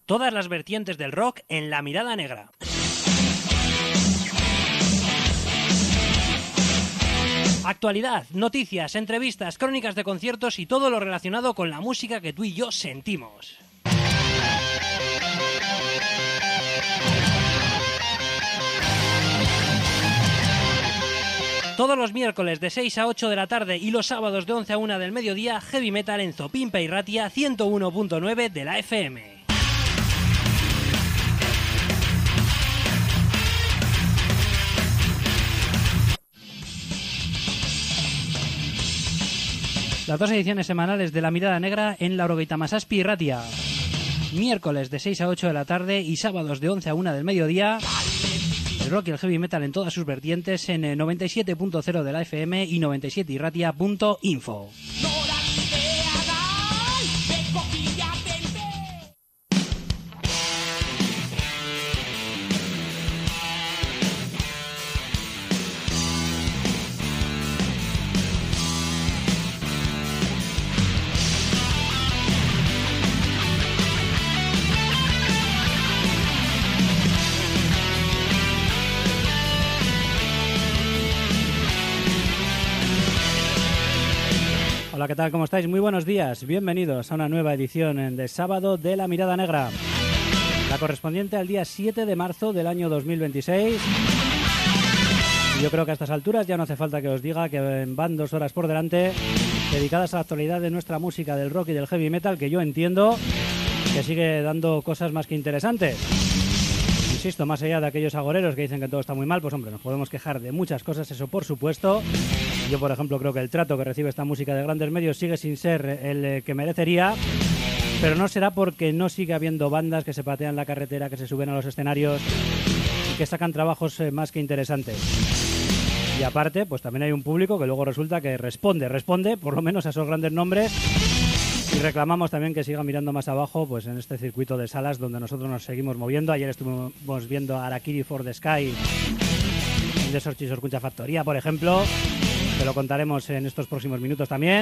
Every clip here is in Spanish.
Todas las vertientes del rock en La Mirada Negra. Actualidad, noticias, entrevistas, crónicas de conciertos y todo lo relacionado con la música que tú y yo sentimos. Todos los miércoles de 6 a 8 de la tarde y los sábados de 11 a 1 del mediodía, Heavy Metal en Zopimpa y Ratia 101.9 de la FM. Las dos ediciones semanales de La Mirada Negra en Laurogeita Masazpi y Ratia. Miércoles de 6 a 8 de la tarde y sábados de 11 a 1 del mediodía. El rock y el heavy metal en todas sus vertientes en 97.0 de la FM y 97irratia.info. Hola, ¿qué tal? ¿Cómo estáis? Muy buenos días. Bienvenidos a una nueva edición de sábado de La Mirada Negra. La correspondiente al día 7 de marzo del año 2026. Y yo creo que a estas alturas ya no hace falta que os diga que van 2 horas por delante dedicadas a la actualidad de nuestra música, del rock y del heavy metal, que yo entiendo que sigue dando cosas más que interesantes. Insisto, más allá de aquellos agoreros que dicen que todo está muy mal, pues hombre, nos podemos quejar de muchas cosas, eso por supuesto. Yo, por ejemplo, creo que el trato que recibe esta música de grandes medios sigue sin ser el que merecería, pero no será porque no sigue habiendo bandas que se patean la carretera, que se suben a los escenarios y que sacan trabajos más que interesantes. Y aparte, pues también hay un público que luego resulta que responde por lo menos a esos grandes nombres, y reclamamos también que siga mirando más abajo, pues en este circuito de salas donde nosotros nos seguimos moviendo. Ayer estuvimos viendo a Harakiri for the Sky de Sorchi Sorkuncha Factoría, por ejemplo. Te lo contaremos en estos próximos minutos también.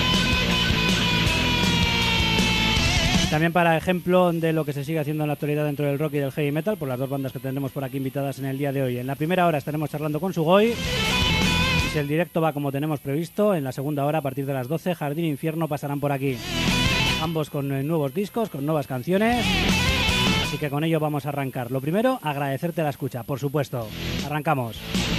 También para ejemplo de lo que se sigue haciendo en la actualidad dentro del rock y del heavy metal, por las dos bandas que tendremos por aquí invitadas en el día de hoy. En la primera hora estaremos charlando con Sugoi. Si el directo va como tenemos previsto, en la segunda hora, a partir de las 12, Jardín e Infierno pasarán por aquí. Ambos con nuevos discos, con nuevas canciones. Así que con ello vamos a arrancar. Lo primero, agradecerte la escucha, por supuesto. Arrancamos.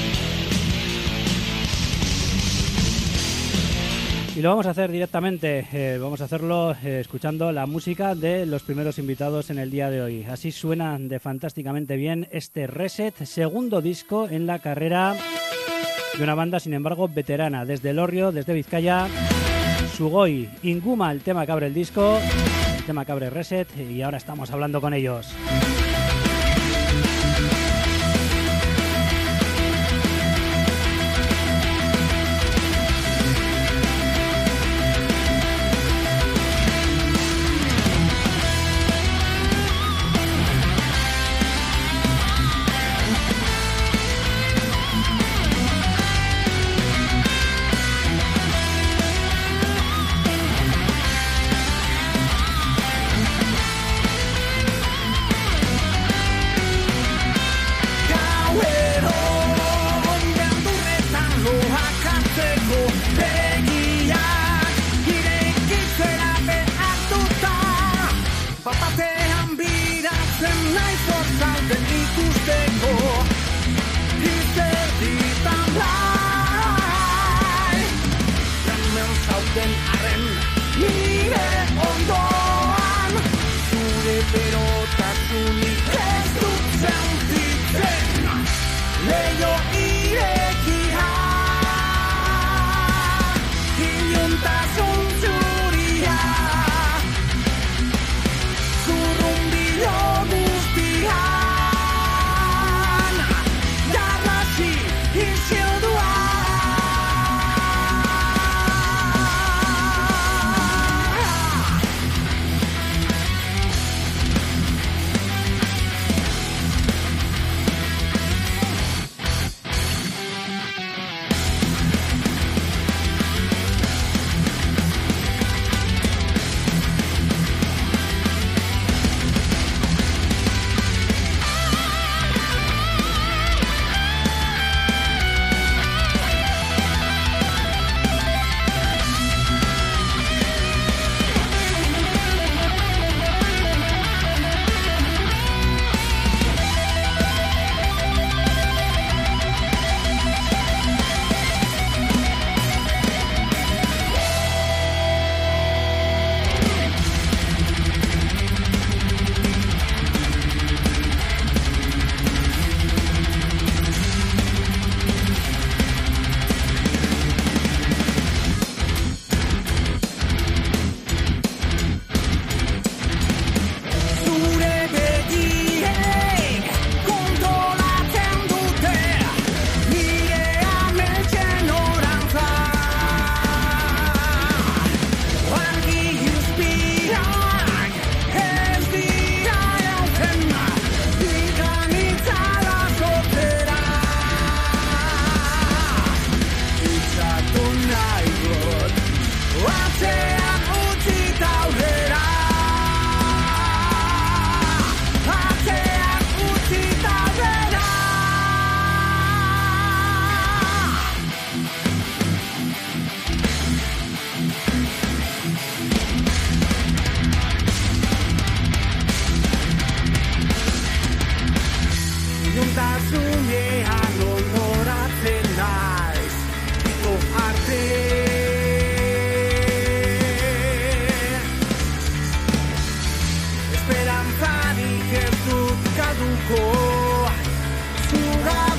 Y lo vamos a hacer directamente, vamos a hacerlo escuchando la música de los primeros invitados en el día de hoy. Así suena de fantásticamente bien este Reset, segundo disco en la carrera de una banda, sin embargo, veterana. Desde Elorrio, desde Vizcaya, Sugoi, Inguma, el tema que abre el disco, el tema que abre Reset, y ahora estamos hablando con ellos.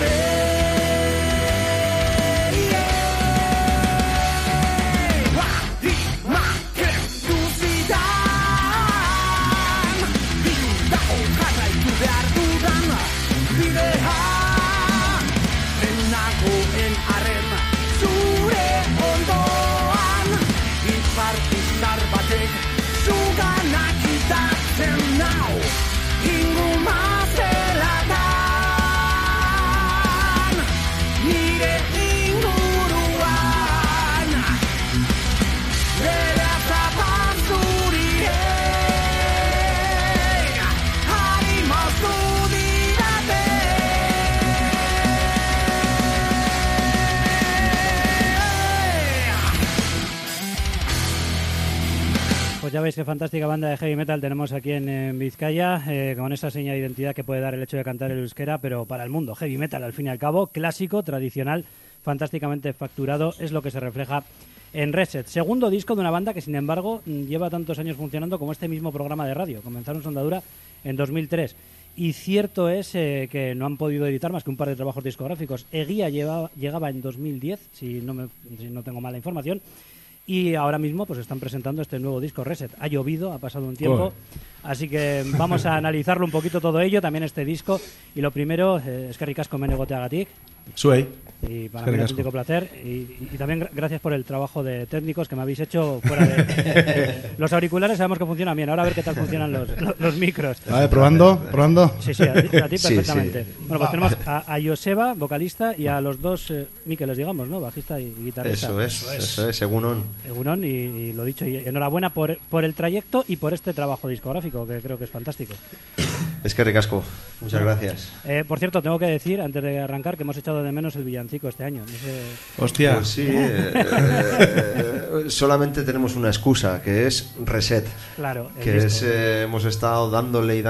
Pues ya veis qué fantástica banda de heavy metal tenemos aquí en Vizcaya, con esa seña de identidad que puede dar el hecho de cantar el euskera, pero para el mundo, heavy metal al fin y al cabo, clásico, tradicional, fantásticamente facturado, es lo que se refleja en Reset. Segundo disco de una banda que, sin embargo, lleva tantos años funcionando como este mismo programa de radio. Comenzaron su andadura en 2003. Y cierto es que no han podido editar más que un par de trabajos discográficos. Eguía llegaba en 2010, si no tengo mala información. Y ahora mismo pues están presentando este nuevo disco Reset. Ha llovido, ha pasado un tiempo, así que vamos a analizarlo un poquito todo ello, también este disco. Y lo primero, eskerrik asko menegoteagatik. Zuei. Y para mí es un auténtico placer. Y también gracias por el trabajo de técnicos que me habéis hecho fuera de... Los auriculares sabemos que funcionan bien, ahora a ver qué tal funcionan los micros. A ver, probando. Sí, a ti perfectamente. Sí. Bueno, pues tenemos a Joseba, vocalista, y a los dos Míqueles, digamos, ¿no? Bajista y guitarrista. Eso es, Egunon. Egunon, y lo dicho, y enhorabuena por el trayecto y por este trabajo discográfico, que creo que es fantástico. Es que ricasco, muchas gracias. Por cierto, tengo que decir, antes de arrancar, que hemos echado de menos el villancico este año. No sé... Hostia. Pues sí, solamente tenemos una excusa, que es Reset. Claro. Que es, hemos estado dándole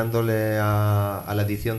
a la edición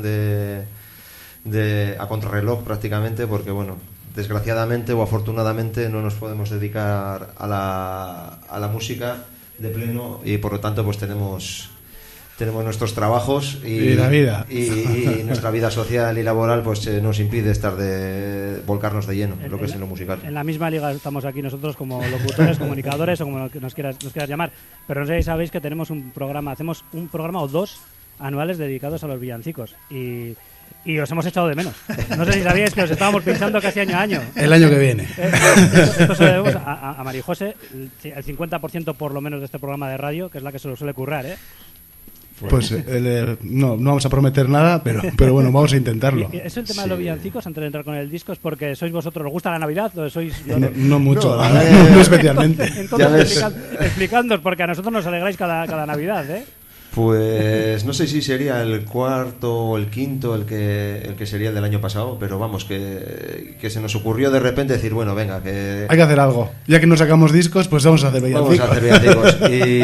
a contrarreloj prácticamente, porque bueno, desgraciadamente o afortunadamente no nos podemos dedicar a la música de pleno, y por lo tanto pues tenemos nuestros trabajos y la vida y nuestra vida social y laboral pues nos impide volcarnos de lleno en lo que es en lo musical. En la misma liga estamos aquí nosotros como locutores, comunicadores o como nos quieras llamar, pero no sé si sabéis que tenemos hacemos un programa o dos anuales dedicados a los villancicos y os hemos echado de menos. No sé si sabíais que os estábamos pinchando casi año a año. El año que viene. Esto se lo debemos a María José, el 50% por lo menos de este programa de radio, que es la que se lo suele currar, ¿eh? Pues no vamos a prometer nada, pero bueno, vamos a intentarlo. ¿Y es el tema de los villancicos, antes de entrar con el disco, es porque sois vosotros, ¿os gusta la Navidad? ¿O sois no mucho, no especialmente. Entonces explicándoos, porque a nosotros nos alegráis cada Navidad, ¿eh? Pues no sé si sería el cuarto o el quinto el que sería el del año pasado, pero vamos, que se nos ocurrió de repente decir, bueno, venga, que... Hay que hacer algo. Ya que no sacamos discos, pues vamos a hacer villancicos.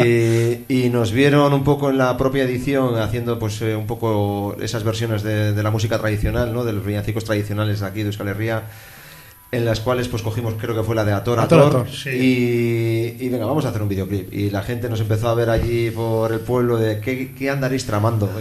Y nos vieron un poco en la propia edición haciendo pues un poco esas versiones de la música tradicional, ¿no? De los villancicos tradicionales de aquí de Euskal Herria, en las cuales pues cogimos, creo que fue la de Ator, sí. y venga, vamos a hacer un videoclip, y la gente nos empezó a ver allí por el pueblo de ¿qué andaréis tramando?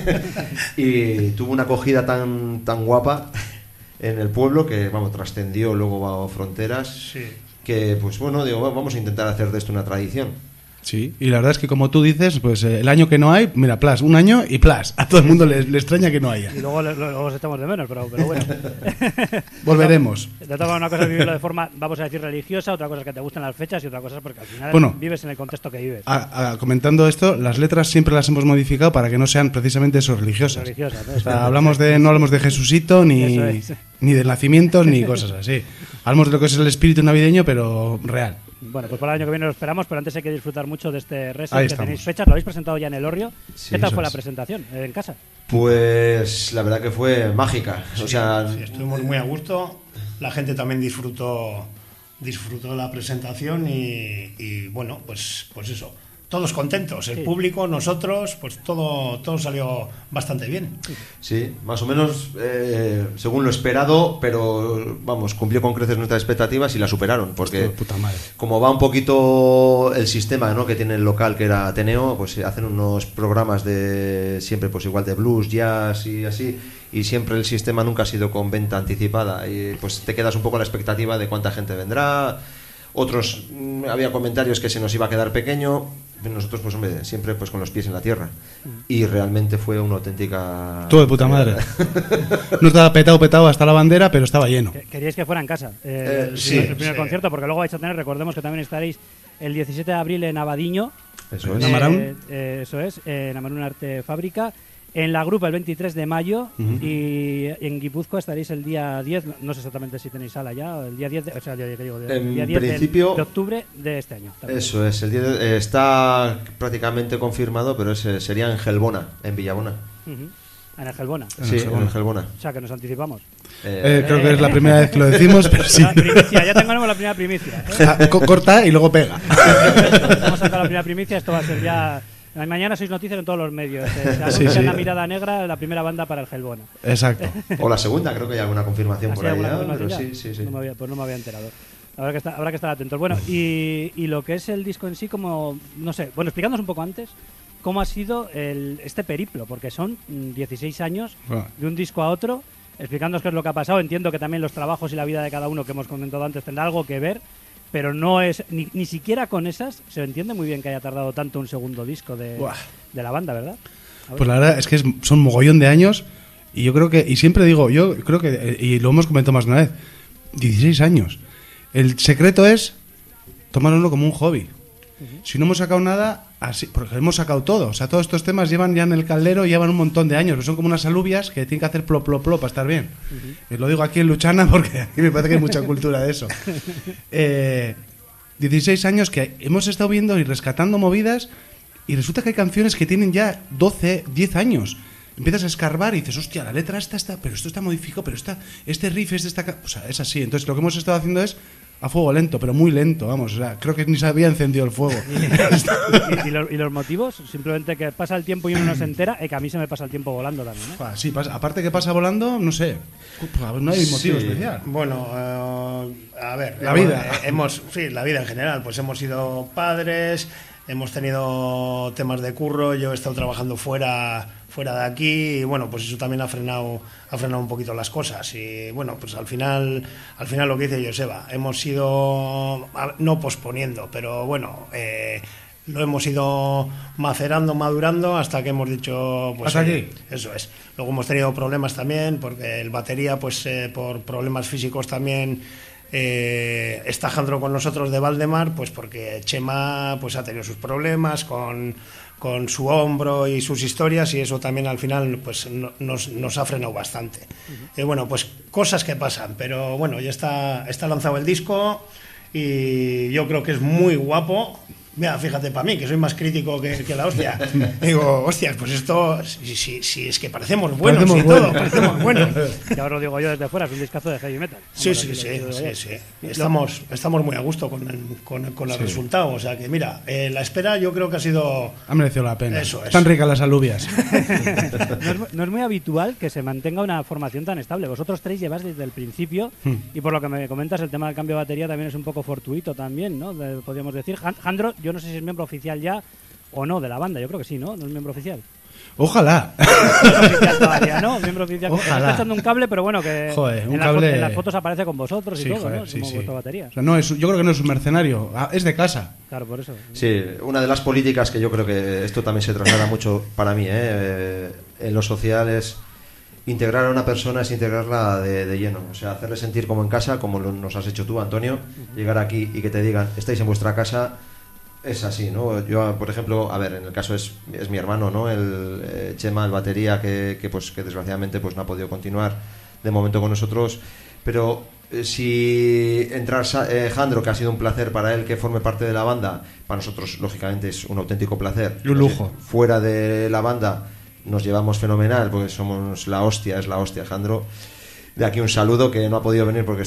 Y tuvo una acogida tan guapa en el pueblo que vamos, trascendió luego a fronteras, sí. Que pues bueno, digo, vamos a intentar hacer de esto una tradición. Sí, y la verdad es que como tú dices, pues el año que no hay, mira, plas, un año y plas, a todo el mundo le extraña que no haya. Y luego los echamos de menos, pero bueno. Volveremos. De todas una cosa es vivirlo de forma, vamos a decir, religiosa, otra cosa es que te gustan las fechas y otra cosa es porque al final vives en el contexto que vives. Comentando esto, las letras siempre las hemos modificado para que no sean precisamente eso, religiosas. ¿No? O sea, no hablamos de Jesucito, ni de nacimientos, ni cosas así. Hablamos de lo que es el espíritu navideño, pero real. Bueno, pues para el año que viene lo esperamos, pero antes hay que disfrutar mucho de este Reset, que tenéis fechas, lo habéis presentado ya en el Orrio. Sí, ¿qué tal fue la presentación en casa? Pues la verdad que fue mágica. Sí, estuvimos muy a gusto, la gente también disfrutó la presentación y bueno, pues eso, todos contentos, el público, nosotros, pues todo salió bastante bien. Sí, más o menos según lo esperado, pero vamos, cumplió con creces nuestras expectativas y la superaron, porque puta madre. Como va un poquito el sistema, ¿no?, que tiene el local, que era Ateneo, pues hacen unos programas de siempre pues igual de blues, jazz y así, y siempre el sistema nunca ha sido con venta anticipada, y pues te quedas un poco a la expectativa de cuánta gente vendrá. Otros, había comentarios que se nos iba a quedar pequeño. Nosotros, pues hombre, siempre pues con los pies en la tierra. Y realmente fue una auténtica... Todo de puta madre. No estaba petado hasta la bandera, pero estaba lleno. Queríais que fuera en casa sí, el primer concierto, porque luego vais a tener, recordemos que también estaréis el 17 de abril en Abadiño. Eso es. ¿En Amarún? Eso es, en Amarún Arte Fábrica. En la Grupa el 23 de mayo y en Guipúzcoa estaréis el día 10, no sé exactamente si tenéis sala ya, el día 10, el día 10 principio, de octubre de este año. También. Eso es, está prácticamente confirmado, pero sería en Gelbona, en Villabona. En el Gelbona. Sí, en el Gelbona. O sea, que nos anticipamos. Creo que es la primera vez que lo decimos, pero sí. La primicia, ya tenemos la primera primicia. Corta y luego pega. Vamos a sacar la primera primicia, esto va a ser ya... Mañana sois noticias en todos los medios. Sí. La Mirada Negra, la primera banda para el Gelbona. Exacto. O la segunda, creo que hay alguna confirmación por ahí. Sí. No me había enterado. Habrá que estar atentos. Bueno, y lo que es el disco en sí, como, no sé, bueno, explicándonos un poco antes cómo ha sido este periplo, porque son 16 años de un disco a otro, explicándonos qué es lo que ha pasado. Entiendo que también los trabajos y la vida de cada uno que hemos comentado antes tendrá algo que ver, pero no es ni siquiera con esas se entiende muy bien que haya tardado tanto un segundo disco de la banda, ¿verdad? Pues la verdad es que son mogollón de años, y yo creo que, y siempre digo, yo creo que, y lo hemos comentado más de una vez, 16 años. El secreto es tomárnoslo como un hobby. Si no hemos sacado nada, así, porque hemos sacado todo. O sea, todos estos temas llevan ya en el caldero, llevan un montón de años. Son como unas alubias que tienen que hacer plop, plop, plop para estar bien. Lo digo aquí en Luchana porque aquí me parece que hay mucha cultura de eso. 16 años que hemos estado viendo y rescatando movidas, y resulta que hay canciones que tienen ya 12, 10 años. Empiezas a escarbar y dices, hostia, la letra está, pero esto está modificado, pero este riff es de esta... O sea, es así. Entonces lo que hemos estado haciendo es a fuego lento, pero muy lento, vamos. O sea, creo que ni se había encendido el fuego. ¿Y los motivos? Simplemente que pasa el tiempo y uno no se entera, que a mí se me pasa el tiempo volando también, ¿eh? Sí, aparte que pasa volando, no sé. No hay motivo especial. Bueno, a ver. La vida. La vida en general. Pues hemos sido padres, hemos tenido temas de curro, yo he estado trabajando fuera de aquí, y bueno, pues eso también ha frenado un poquito las cosas. Y bueno, pues al final lo que dice Joseba, hemos ido no posponiendo, pero bueno, lo hemos ido macerando, madurando, hasta que hemos dicho, pues hasta aquí. Eso es. Luego hemos tenido problemas también, porque el batería, pues por problemas físicos también está Jandro con nosotros de Valdemar, pues porque Chema pues ha tenido sus problemas con su hombro y sus historias, y eso también al final pues nos ha frenado bastante. Y bueno, pues cosas que pasan, pero bueno, ya está lanzado el disco y yo creo que es muy guapo. Mira, fíjate, para mí, que soy más crítico que la hostia, digo, hostias, pues esto, si es que parecemos buenos y todo, parecemos buenos. Y ahora lo digo yo desde fuera, es un discazo de heavy metal. Sí. Estamos muy a gusto con el resultado, o sea que mira, la espera yo creo que ha sido... Ha merecido la pena. Eso es. Están ricas las alubias. No es muy habitual que se mantenga una formación tan estable. Vosotros tres lleváis desde el principio, y por lo que me comentas, el tema del cambio de batería también es un poco fortuito también, ¿no? Podríamos decir. Jandro, yo no sé si es miembro oficial ya o no de la banda, yo creo que sí, ¿no? No es miembro oficial. Ojalá. Miembro oficial todavía, ¿no? Miembro oficial. Ojalá. Está echando un cable, pero bueno, que joder, en las fotos aparece con vosotros y sí, todo, joder, ¿no? sí, Como vuestra batería. O sea, yo creo que no es un mercenario, es de casa. Claro, por eso. Sí, una de las políticas que yo creo que esto también se traslada mucho para mí, en lo social, es integrar a una persona, es integrarla de lleno. O sea, hacerle sentir como en casa, como nos has hecho tú, Antonio. Llegar aquí y que te digan, estáis en vuestra casa. Es así, ¿no? Yo, por ejemplo, a ver, en el caso es mi hermano, ¿no? El Chema, el batería, que desgraciadamente pues no ha podido continuar de momento con nosotros. Pero si entrar Jandro, que ha sido un placer para él que forme parte de la banda, para nosotros, lógicamente, es un auténtico placer. Y un lujo. Fuera de la banda nos llevamos fenomenal, porque somos la hostia, es la hostia, Jandro. De aquí un saludo, que no ha podido venir porque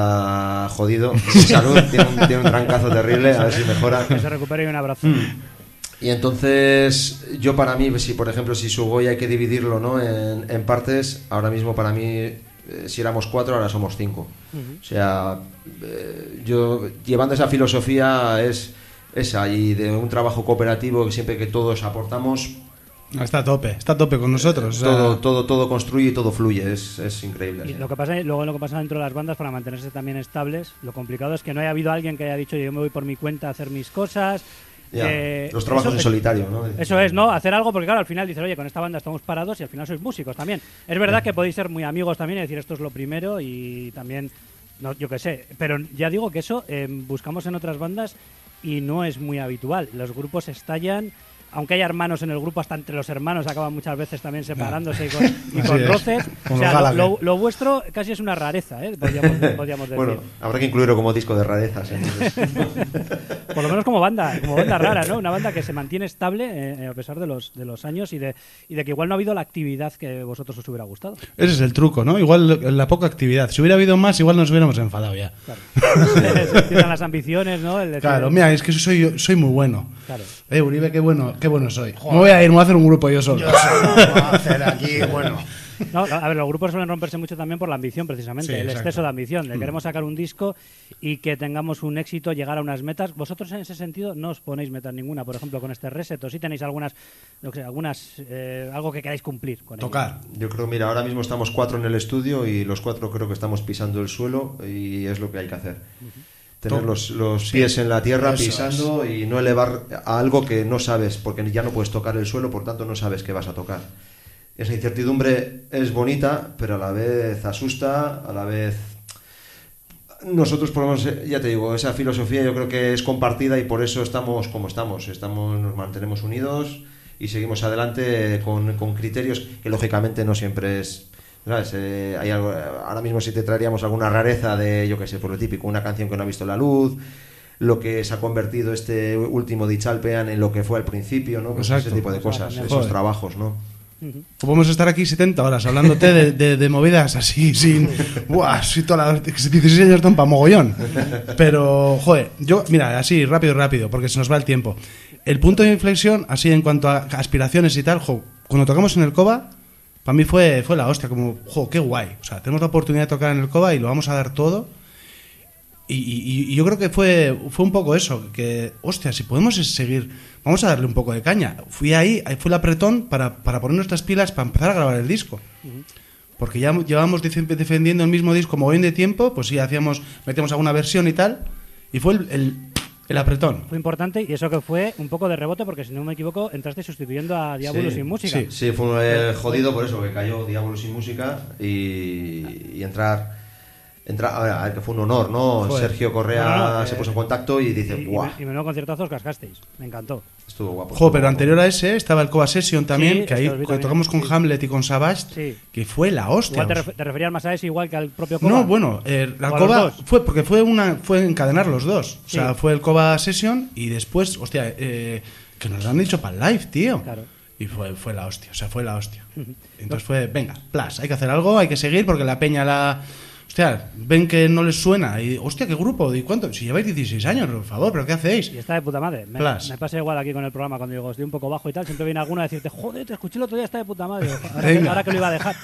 está jodido. Salud, tiene un trancazo terrible, a ver si mejora. Que se recupere, y un abrazo. Y entonces, yo para mí, si por ejemplo, si Sugoi hay que dividirlo, ¿no?, en partes, ahora mismo para mí, si éramos 4, ahora somos 5. O sea, yo llevando esa filosofía es esa, y de un trabajo cooperativo que siempre que todos aportamos... Está a tope con nosotros. O sea... todo construye y todo fluye, es increíble. Y lo que pasa dentro de las bandas, para mantenerse también estables, lo complicado es que no haya habido alguien que haya dicho yo me voy por mi cuenta a hacer mis cosas. Los trabajos en solitario, ¿no? Eso es, ¿no? Hacer algo, porque claro, al final dices, oye, con esta banda estamos parados y al final sois músicos también. Es verdad que podéis ser muy amigos también y decir esto es lo primero y también, no, yo qué sé, pero ya digo que eso buscamos en otras bandas y no es muy habitual. Los grupos estallan, aunque haya hermanos en el grupo, hasta entre los hermanos acaban muchas veces también separándose y con roces. O sea, lo vuestro casi es una rareza, ¿eh? Podríamos decir. Bueno, habrá que incluirlo como disco de rarezas. Por lo menos como banda rara, ¿no? Una banda que se mantiene estable a pesar de los años y de que igual no ha habido la actividad que vosotros os hubiera gustado. Ese es el truco, ¿no? Igual la poca actividad. Si hubiera habido más, igual nos hubiéramos enfadado ya. Claro. Se empiezan las ambiciones, ¿no? El decir, claro, mira, es que soy muy bueno. Claro. Uribe, qué bueno soy. Joder. Me voy a ir, me voy a hacer un grupo yo solo. Yo solo voy a hacer aquí, bueno... No, a ver, los grupos suelen romperse mucho también por la ambición, precisamente, sí, el exacto. exceso de ambición. Queremos sacar un disco y que tengamos un éxito, llegar a unas metas. Vosotros en ese sentido no os ponéis metas ninguna, por ejemplo, con este Reset, o sí tenéis algo que queráis cumplir con tocar. ello. Yo creo, mira, ahora mismo estamos 4 en el estudio y los 4 creo que estamos pisando el suelo y es lo que hay que hacer. Tener los pies en la tierra pisando y no elevar a algo que no sabes, porque ya no puedes tocar el suelo, por tanto no sabes qué vas a tocar. Esa incertidumbre es bonita, pero a la vez asusta, a la vez... Nosotros, por lo menos, ya te digo, esa filosofía yo creo que es compartida y por eso estamos como estamos. Nos mantenemos unidos y seguimos adelante con criterios que lógicamente no siempre es... ¿Sabes? Hay algo, ahora mismo si te traeríamos alguna rareza de, yo qué sé, por lo típico, una canción que no ha visto la luz, lo que se ha convertido este último Dichalpean en lo que fue al principio, ¿no? Pues ese tipo de cosas, esos trabajos, ¿no? Podemos estar aquí 70 horas hablándote de movidas así, sin... ¡Buah! Soy toda la... 16 años dan pa' mogollón. Pero, joder, mira, así, rápido, porque se nos va el tiempo. El punto de inflexión, así en cuanto a aspiraciones y tal, cuando tocamos en el Cova, para mí fue la hostia, como, qué guay. O sea, tenemos la oportunidad de tocar en el Cova y lo vamos a dar todo. Y yo creo que fue un poco eso, que, hostia, si podemos seguir, vamos a darle un poco de caña. Fui ahí fue el apretón para poner nuestras pilas, para empezar a grabar el disco. Porque ya llevábamos defendiendo el mismo disco como hoy de tiempo, pues sí, metíamos alguna versión y tal, y fue el apretón. Fue importante y eso que fue un poco de rebote, porque si no me equivoco, entraste sustituyendo a Diablo sin música. Sí, fue jodido por eso, que cayó Diablo sin música y entrar a ver, que fue un honor, ¿no? Joder. Sergio Correa se puso en contacto y dice, ¡guau! Y menudo conciertazos cascasteis, me encantó. Estuvo guapo. Pero anterior a ese estaba el Cova Session también, que ahí tocamos con Hamlet y con Savage, que fue la hostia. Igual te referías más a ese igual que al propio Cova. No, bueno, la Cova fue encadenar los dos. O sea, fue el Cova Session y después, hostia, que nos lo han dicho para el live, tío. Claro. Y fue la hostia, o sea, fue la hostia. Entonces fue, venga, hay que hacer algo, hay que seguir porque la peña Hostia, ven que no les suena y, hostia, ¿qué grupo? ¿Y cuánto? Si lleváis 16 años, por favor, ¿pero qué hacéis? Y está de puta madre. Me pasa igual aquí con el programa cuando digo, estoy un poco bajo y tal, siempre viene alguno a decirte, joder, te escuché el otro día, está de puta madre. Ahora que lo iba a dejar.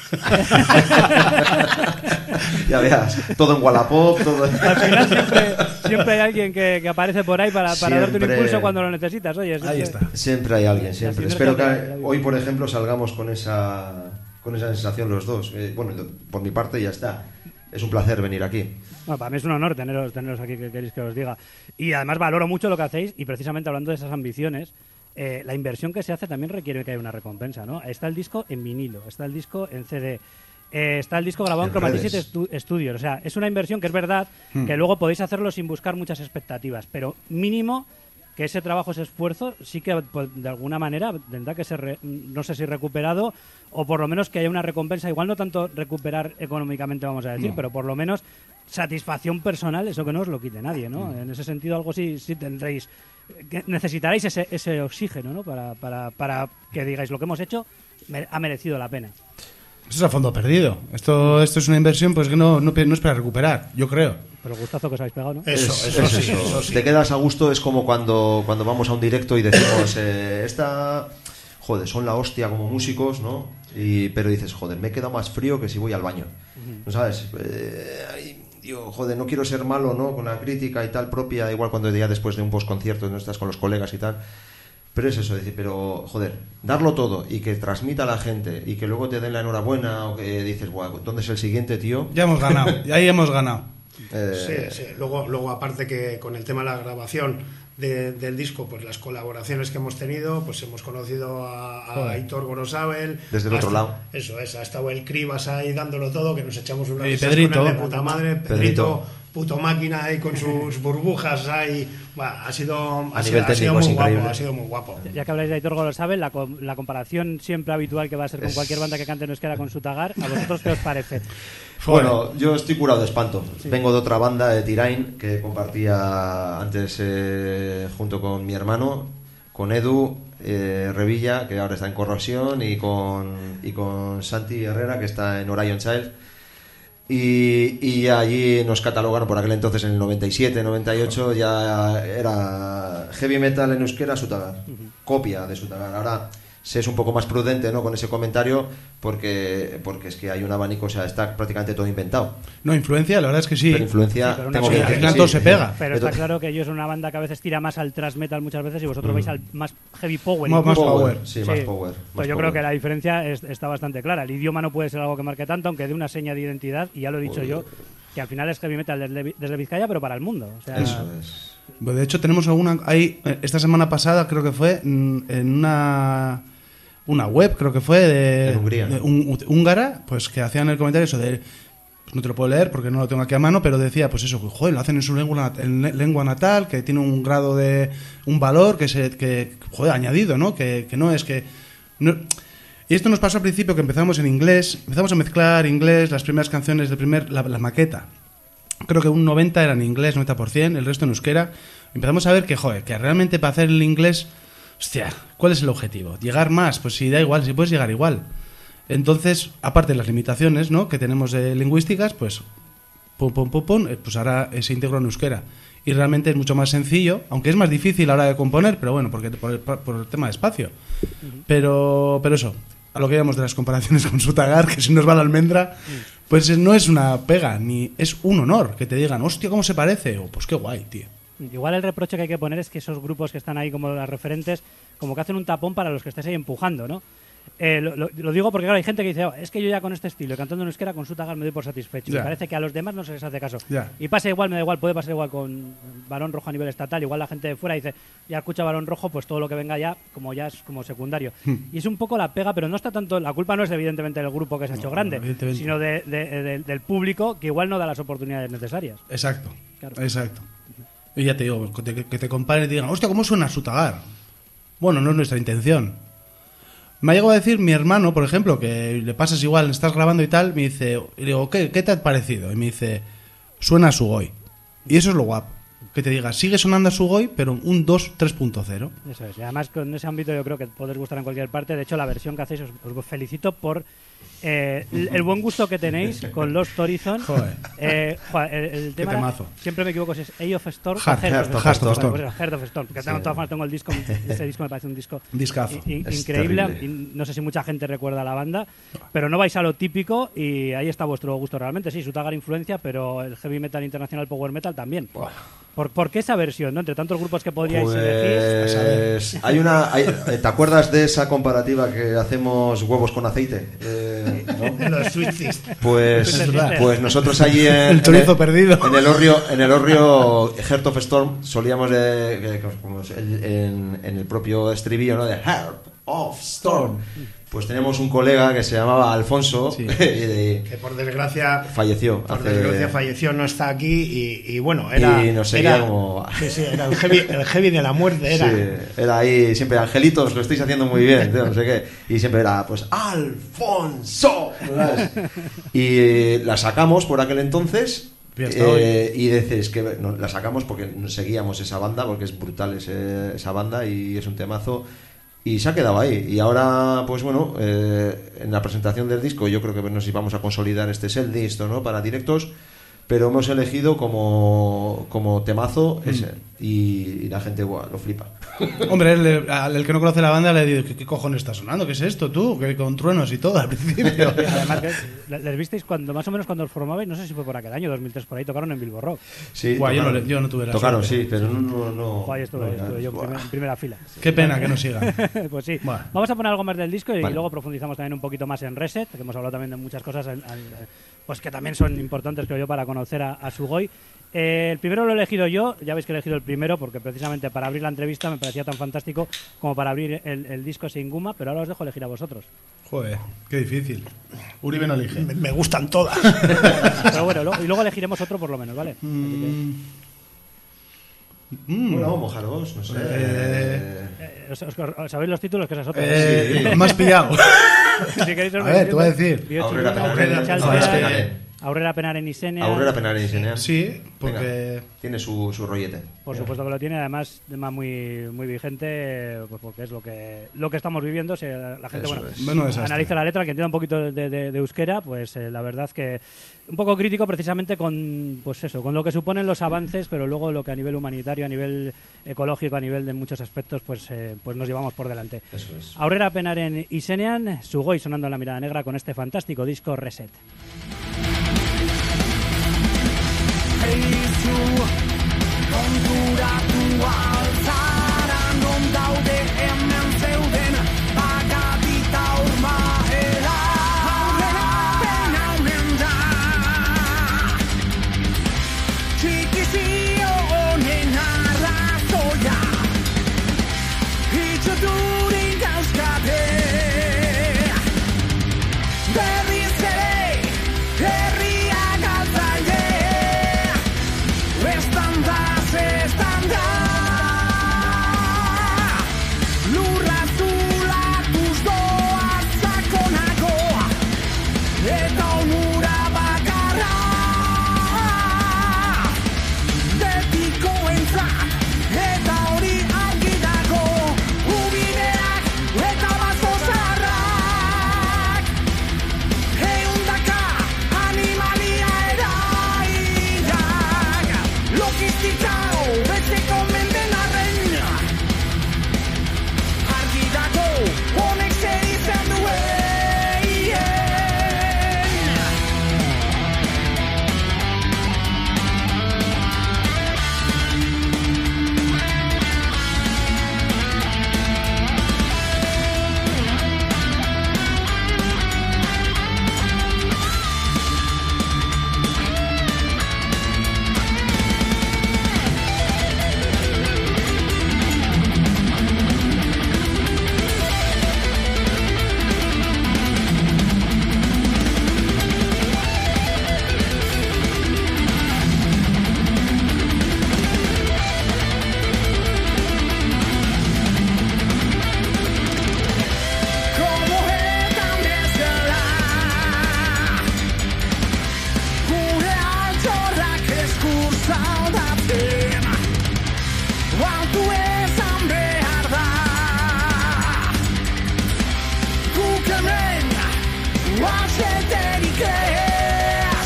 Ya veas, todo en Wallapop, todo... Al final siempre hay alguien que aparece por ahí para darte un impulso cuando lo necesitas. Oye, ahí está. Siempre hay alguien, siempre. Espero que hoy, por ejemplo, salgamos con esa sensación los dos. Bueno, por mi parte ya está. Es un placer venir aquí. Bueno, para mí es un honor teneros aquí, que queréis que os diga. Y además valoro mucho lo que hacéis y precisamente hablando de esas ambiciones, la inversión que se hace también requiere que haya una recompensa, ¿no? Está el disco en vinilo, está el disco en CD, está el disco grabado en Chromaticity Studios. O sea, es una inversión que es verdad que luego podéis hacerlo sin buscar muchas expectativas, pero mínimo que ese trabajo, ese esfuerzo, sí que pues, de alguna manera tendrá que ser, no sé si recuperado, o por lo menos que haya una recompensa, igual no tanto recuperar económicamente, vamos a decir, pero por lo menos satisfacción personal, eso que no os lo quite nadie, ¿no? En ese sentido algo sí tendréis, que necesitaréis ese oxígeno, ¿no? Para que digáis lo que hemos hecho ha merecido la pena. Esto es a fondo perdido. Esto es una inversión pues que no es para recuperar, yo creo. Pero el gustazo que os habéis pegado, ¿no? Eso sí. Te quedas a gusto, es como cuando vamos a un directo y decimos, joder, son la hostia como músicos, ¿no? Pero dices, joder, me he quedado más frío que si voy al baño. ¿No sabes? Digo, joder, no quiero ser malo, ¿no? Con la crítica y tal propia, igual cuando ya después de un postconcierto no estás con los colegas y tal. Pero es eso, decir, pero joder, darlo todo y que transmita a la gente y que luego te den la enhorabuena o que dices, guau, ¿dónde es el siguiente, tío? Ya hemos ganado, ahí hemos ganado. Sí. Luego, aparte que con el tema de la grabación del disco, pues las colaboraciones que hemos tenido, pues hemos conocido a Aitor Gorosabel. Desde el otro lado. Eso es, ha estado el Cribas ahí dándolo todo, que nos echamos una y Pedrito, con él de puta madre. Pedrito, puto máquina ahí con sus burbujas ahí. Bueno, ha sido muy guapo. Ya que habláis de Aitor Gorosabel, la comparación siempre habitual que va a ser con cualquier banda que cante en euskera con Sutagar, ¿a vosotros qué os parece? Bueno, yo estoy curado de espanto. Sí. Vengo de otra banda, de Tirain, que compartía antes junto con mi hermano, con Edu Revilla, que ahora está en Corrosión, y con Santi Herrera, que está en Orion Child. Y allí nos catalogaron por aquel entonces, en el 97, 98, ya era heavy metal en euskera Sutagar, copia de Sutagar. Ahora se es un poco más prudente, ¿no?, con ese comentario, porque es que hay un abanico, o sea, está prácticamente todo inventado. No, influencia, la verdad es que sí. Pero influencia, sí, tengo que decir que todo se pega. Pero está claro que ellos son una banda que a veces tira más al thrash metal muchas veces y vosotros vais al más heavy power. Más power. Sí, más power. Pues yo creo que la diferencia está bastante clara. El idioma no puede ser algo que marque tanto, aunque dé una seña de identidad, y ya lo he dicho yo, que al final es heavy metal desde Vizcaya, pero para el mundo. O sea, eso es. De hecho, tenemos esta semana pasada, creo que fue, en una web, creo que fue de Hungría, de húngara, pues que hacían el comentario eso de, pues no te lo puedo leer porque no lo tengo aquí a mano, pero decía, pues eso, joder, lo hacen en su lengua natal, que tiene un grado de un valor que joder, añadido, ¿no? Que no es que no. Y esto nos pasó al principio, que empezamos en inglés, empezamos a mezclar inglés, las primeras canciones la maqueta. Creo que un 90 era en inglés, 90%, el resto en euskera. Empezamos a ver que, joder, que realmente para hacer el inglés, hostia, ¿cuál es el objetivo? ¿Llegar más? Pues si da igual, si puedes llegar igual. Entonces, aparte de las limitaciones, ¿no?, que tenemos lingüísticas, pues pues ahora se integra en euskera. Y realmente es mucho más sencillo, aunque es más difícil a la hora de componer, pero bueno, porque por el tema de espacio. Pero eso, a lo que íbamos de las comparaciones con Sutagar, que si nos va la almendra, pues no es una pega, ni es un honor que te digan, hostia, ¿cómo se parece? O pues qué guay, tío. Igual el reproche que hay que poner es que esos grupos que están ahí como las referentes, como que hacen un tapón para los que estés ahí empujando, ¿no? Lo digo porque claro, hay gente que dice, es que yo ya con este estilo, cantando en euskera con Sutagar me doy por satisfecho. Me parece que a los demás no se les hace caso. Y pasa igual, me da igual, puede pasar igual con Barón Rojo a nivel estatal. Igual la gente de fuera dice, ya escucha Barón Rojo, pues todo lo que venga ya es como secundario. Y es un poco la pega, pero no está tanto, la culpa no es evidentemente del grupo que se ha hecho grande, sino del público, que igual no da las oportunidades necesarias. Exacto, claro. Exacto. Y ya te digo, que te comparen y te digan, hostia, ¿cómo suena Sutagar? Bueno, no es nuestra intención. Me ha llegado a decir mi hermano, por ejemplo, que le pasas igual, estás grabando y tal, me dice, y digo, ¿qué te ha parecido? Y me dice, suena a Sugoi. Y eso es lo guapo. Que te diga, sigue sonando a Sugoi, pero un 2 3.0. Eso es. Y además, con ese ámbito yo creo que podéis gustar en cualquier parte. De hecho, la versión que hacéis, os felicito por el buen gusto que tenéis con Lost Horizon. Joder. El tema era, siempre me equivoco si es Age of Storm o Heart of Storm. Heart of Storm, porque tengo el disco. Ese disco me parece un disco increíble. Y no sé si mucha gente recuerda a la banda, pero no vais a lo típico y ahí está vuestro gusto realmente. Sí, Sutagar influencia, pero el heavy metal internacional, power metal también. ¿Por qué esa versión, no? Entre tantos grupos que podríais elegir. ¿Te acuerdas de esa comparativa que hacemos huevos con aceite? ¿No? Los Swifties. Pues nosotros allí el chorizo perdido. En el Orrio Heart of Storm solíamos en el propio estribillo, ¿no?, de Heart of Storm. Pues tenemos un colega que se llamaba Alfonso, que por desgracia falleció. Falleció, no está aquí y bueno, era... Y nos seguía como... Sí, era el heavy de la muerte, era. Sí, era ahí siempre, angelitos, lo estáis haciendo muy bien, no sé qué. Y siempre era, pues, ¡Alfonso! Y la sacamos por aquel entonces... y dices que la sacamos porque seguíamos esa banda, porque es brutal esa banda y es un temazo. Y se ha quedado ahí. Y ahora, pues bueno, en la presentación del disco, yo creo que no sé si vamos a consolidar este set list, ¿no?, para directos. pero hemos elegido como temazo ese. Y la gente lo flipa. Hombre, el que no conoce la banda le digo, ¿qué cojones está sonando? ¿Qué es esto, tú? Que con truenos y todo al principio. Además, les visteis más o menos cuando os formabais, no sé si fue por aquel año, 2003, por ahí, tocaron en Bilbo Rock. Sí, Guay, yo no tuve la tocaron, suerte. sí, pero no. Guay, estuve yo en primera fila. Qué pena que no sigan. Pues sí. Bueno. Vamos a poner algo más del disco y Vale. luego profundizamos también un poquito más en Reset, que hemos hablado también de muchas cosas pues que también son importantes, creo yo, para conocer a Sugoi. El primero lo he elegido yo, ya veis que he elegido el primero porque precisamente para abrir la entrevista me parecía tan fantástico como para abrir el disco sin guma, pero ahora os dejo elegir a vosotros. Joder, qué difícil. Uribe no elige. Me gustan todas. Pero bueno, y luego elegiremos otro por lo menos, ¿vale? Bueno, mojaros, no sé. ¿Os sabéis los títulos? Que esas otras. Me has pillado. Si queréis, os A ver, te voy a decir. Aurrera Penaren. Aurrera Penaren Isenea. Aurrera Penaren Isenea. Sí, porque... Venga, tiene su rollete. Por supuesto que lo tiene, además muy muy vigente, pues porque es lo que estamos viviendo. Si la gente Eso es. Bueno, analiza la letra, que entienda un poquito de euskera, pues la verdad que un poco crítico precisamente con con lo que suponen los avances, pero luego lo que a nivel humanitario, a nivel ecológico, a nivel de muchos aspectos, pues nos llevamos por delante. Eso es. Aurrera Penaren Isenean, Sugoi sonando en La Mirada Negra con este fantástico disco Reset. Eizu, konturatu alzara, non daude hemen zeuden, bagatita urmaela. Aurrera penaren da, txikizio honen arrazoia, itxuturik dauzkate, berriz ere, herria galtzaile. Lurra zulatuz doa sakonagoa, eta onura bakarra betikoentzat, eta hori argi dago, ubideak eta baso zaharrak, eundaka animalia eraiak, logistika hobetzeko menden arren, argi dago honek zer izan duen. Como etan bezala, gure altxorrak eskur zaudatzen, bautu ezan behar da, guk hemen aseterik ez.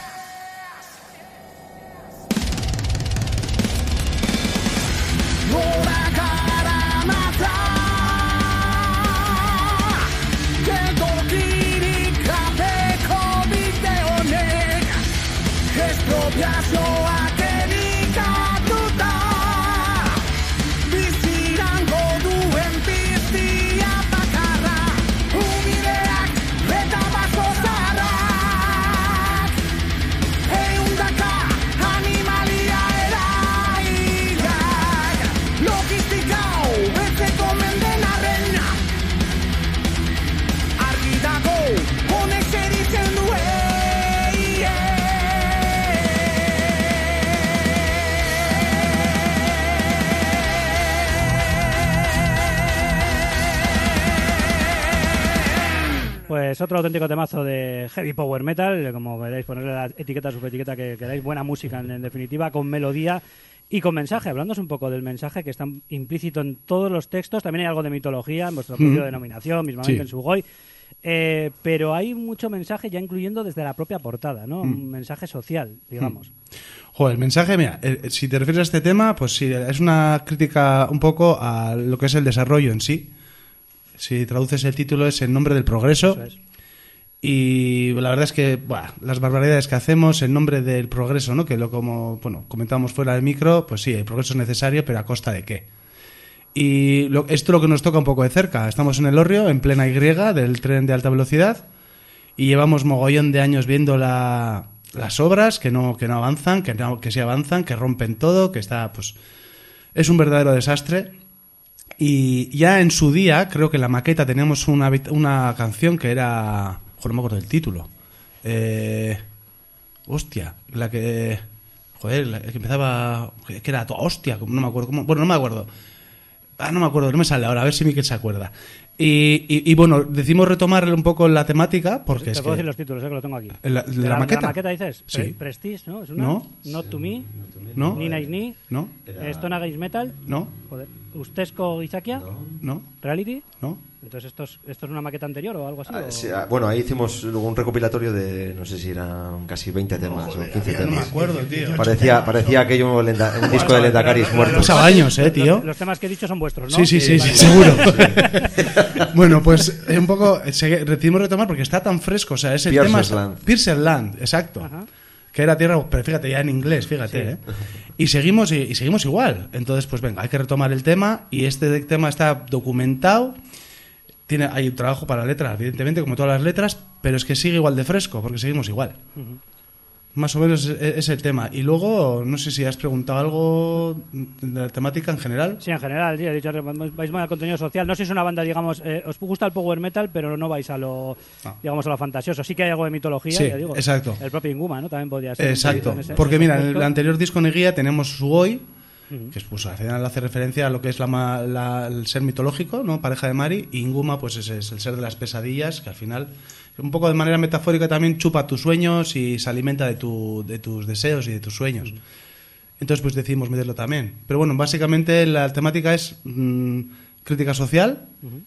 Gora garamatza, geltokirik gabeko bide honek, espropiazioak elikatuta, bizirango duen piztia bakarra, ubideak eta baso zaharrak, eundaka animalia eraiak, logistika hobetzeko menden arren, argi dago honek zer izan duen. Pues otro auténtico temazo de heavy power metal, como queráis ponerle la etiqueta, subetiqueta que queráis, buena música en definitiva, con melodía y con mensaje. Hablándoos un poco del mensaje que está implícito en todos los textos, también hay algo de mitología en vuestra propia denominación, mismamente Sí. en Sugoi. pero hay mucho mensaje ya incluyendo desde la propia portada, ¿no? Un mensaje social, digamos. Joder, el mensaje, mira, si te refieres a este tema, pues sí, es una crítica un poco a lo que es el desarrollo en sí. Si traduces el título es En nombre del progreso. Eso es. Y la verdad es que las barbaridades que hacemos en nombre del progreso, ¿no? Que como comentábamos fuera del micro, pues sí, el progreso es necesario, pero ¿a costa de qué? Y esto es lo que nos toca un poco de cerca. Estamos en Elorrio, en plena Y del tren de alta velocidad, y llevamos mogollón de años viendo las obras que no avanzan, que sí avanzan, que rompen todo, que está, pues, es un verdadero desastre. Y ya en su día, creo que en la maqueta teníamos una canción que era... Joder, no me acuerdo del título. Hostia, la que empezaba... Que era toda hostia, no me acuerdo cómo... Bueno, no me acuerdo. No me acuerdo, no me sale ahora, a ver si Miquel se acuerda. Y bueno, decimos retomar un poco la temática, porque Te es puedo que... decir los títulos, que lo tengo aquí. ¿De la maqueta? ¿La maqueta dices? Sí. Prestige, ¿no? ¿Es una? No. Not to me. ¿No? Ni Nice Ni. ¿No? Stone Age Metal. ¿No? Joder. Ustesco Isakia. ¿No? Reality. ¿No? Entonces, ¿esto es una maqueta anterior o algo así? ¿o? Sí, bueno, ahí hicimos luego un recopilatorio de, no sé si eran casi 20 temas o 15 No me temas. acuerdo, tío. Parecía aquello un disco de Lendakaris muertos. Pasaba años, tío. Los temas que he dicho son vuestros, ¿no? Sí, Vale. seguro. Bueno, pues un poco decidimos retomar porque está tan fresco, o sea, es el tema... Pierceland, exacto. Ajá. Que era tierra, pero fíjate, ya en inglés, fíjate, Y seguimos igual. Entonces, pues venga, hay que retomar el tema, y este tema está documentado. Hay un trabajo para letras, evidentemente, como todas las letras, pero es que sigue igual de fresco, porque seguimos igual. Más o menos es el tema. Y luego, no sé si has preguntado algo de la temática en general. Sí, en general, sí, he dicho que vais más al contenido social. No sé si es una banda, digamos, os gusta el power metal, pero no vais a lo, digamos, a lo fantasioso. Sí que hay algo de mitología, Sí, ya digo. exacto. El propio Inguma, ¿no? También podría ser. Exacto. Porque mira, en el anterior disco Neguía tenemos Sugoi, que es, pues, al final hace referencia a lo que es el ser mitológico, ¿no? Pareja de Mari, y Inguma, pues ese es el ser de las pesadillas, que al final, un poco de manera metafórica, también chupa tus sueños y se alimenta de tus deseos y de tus sueños. Entonces, pues decidimos meterlo también. Pero bueno, básicamente la temática es crítica social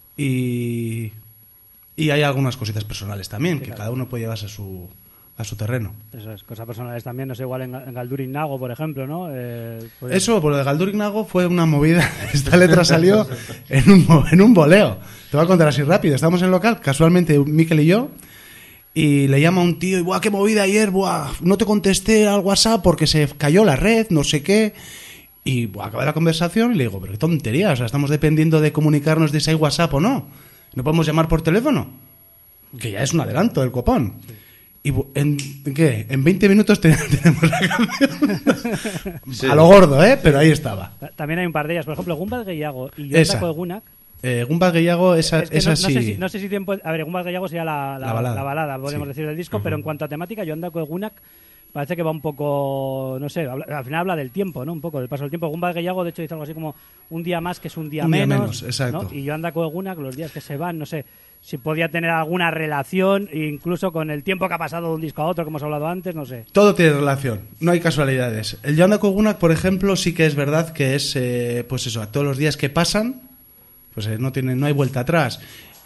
y hay algunas cositas personales también, que cada uno puede llevarse a su terreno. Eso es, cosas personales también, no sé, igual en Galdurin Nago, por ejemplo, ¿no? Eso, por lo de Galdurin Nago fue una movida. Esta letra salió en un boleo. Te voy a contar así rápido. Estábamos en el local, casualmente Miquel y yo, y le llama un tío y, ¡buah, qué movida ayer! ¡Buah! No te contesté al WhatsApp porque se cayó la red, no sé qué. Y acabé la conversación y le digo, pero qué tontería, o sea, estamos dependiendo de comunicarnos de si hay WhatsApp o no. ¿No podemos llamar por teléfono? Que ya es un adelanto del copón. ¿Y en 20 minutos tenemos la canción? Sí. A lo gordo, pero ahí estaba. También hay un par de ellas, por ejemplo, Gumball Gehiago y Esa. Yondako Egunak. Gumball Gehiago, esa sí. No sé si tiempo... A ver, Gumball Gehiago sería la balada, podemos decir, del disco, pero en cuanto a temática, Yondako Egunak parece que va un poco, no sé, al final habla del tiempo, ¿no? Un poco del paso del tiempo. Gumball Gehiago, de hecho, dice algo así como un día más que es un día menos. Exacto. ¿no? Y Yondako Egunak, los días que se van, no sé si podía tener alguna relación, incluso con el tiempo que ha pasado de un disco a otro, que hemos hablado antes, no sé. Todo tiene relación, no hay casualidades. El Yondako Egunak, por ejemplo, sí que es verdad que es, pues eso, a todos los días que pasan, pues no hay vuelta atrás.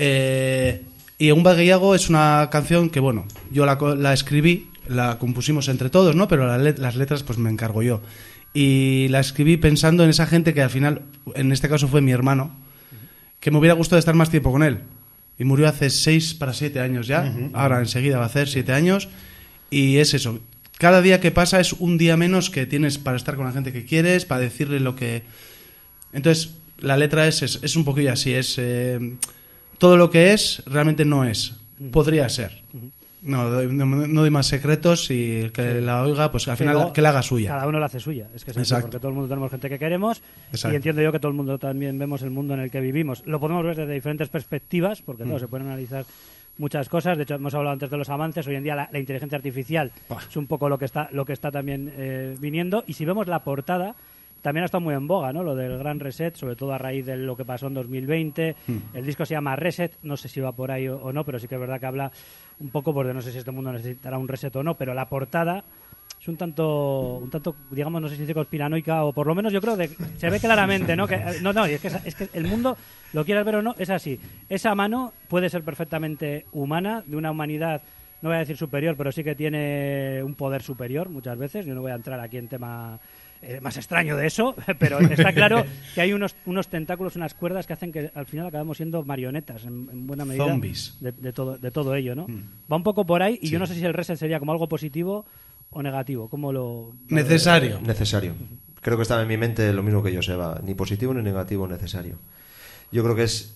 Y Gumball Gehiago es una canción que, bueno, yo la escribí, la compusimos entre todos, ¿no? Pero las letras, pues me encargo yo. Y la escribí pensando en esa gente que al final, en este caso fue mi hermano, que me hubiera gustado estar más tiempo con él. Y murió hace 6 para 7 años ya. Ahora enseguida va a hacer 7 años. Y es eso. Cada día que pasa es un día menos que tienes para estar con la gente que quieres, para decirle lo que... Entonces, la letra es un poquillo así. Es todo lo que es, realmente no es. Podría ser. No doy más secretos, y el que la oiga, pues al final luego, que la haga suya. Cada uno la hace suya. Es que es así, porque todo el mundo tenemos gente que queremos. Exacto. Y entiendo yo que todo el mundo también vemos el mundo en el que vivimos. Lo podemos ver desde diferentes perspectivas, porque claro, se pueden analizar muchas cosas. De hecho, hemos hablado antes de los avances. Hoy en día la inteligencia artificial es un poco lo que está también viniendo. Y si vemos la portada, también ha estado muy en boga, ¿no? Lo del gran reset, sobre todo a raíz de lo que pasó en 2020. El disco se llama Reset, no sé si va por ahí o no, pero sí que es verdad que habla un poco, porque no sé si este mundo necesitará un reset o no, pero la portada un tanto, digamos, no sé si dice conspiranoica, o por lo menos yo creo que se ve claramente, ¿no? Es que el mundo, lo quieras ver o no, es así. Esa mano puede ser perfectamente humana, de una humanidad, no voy a decir superior, pero sí que tiene un poder superior muchas veces. Yo no voy a entrar aquí en tema más extraño de eso, pero está claro que hay unos tentáculos, unas cuerdas que hacen que al final acabemos siendo marionetas en buena medida. Zombies. De todo ello, ¿no? Va un poco por ahí, y yo no sé si el reset sería como algo positivo o negativo. ¿Cómo lo...? Necesario. Necesario. Creo que estaba en mi mente lo mismo que yo, Seba. Ni positivo ni negativo, necesario. Yo creo que es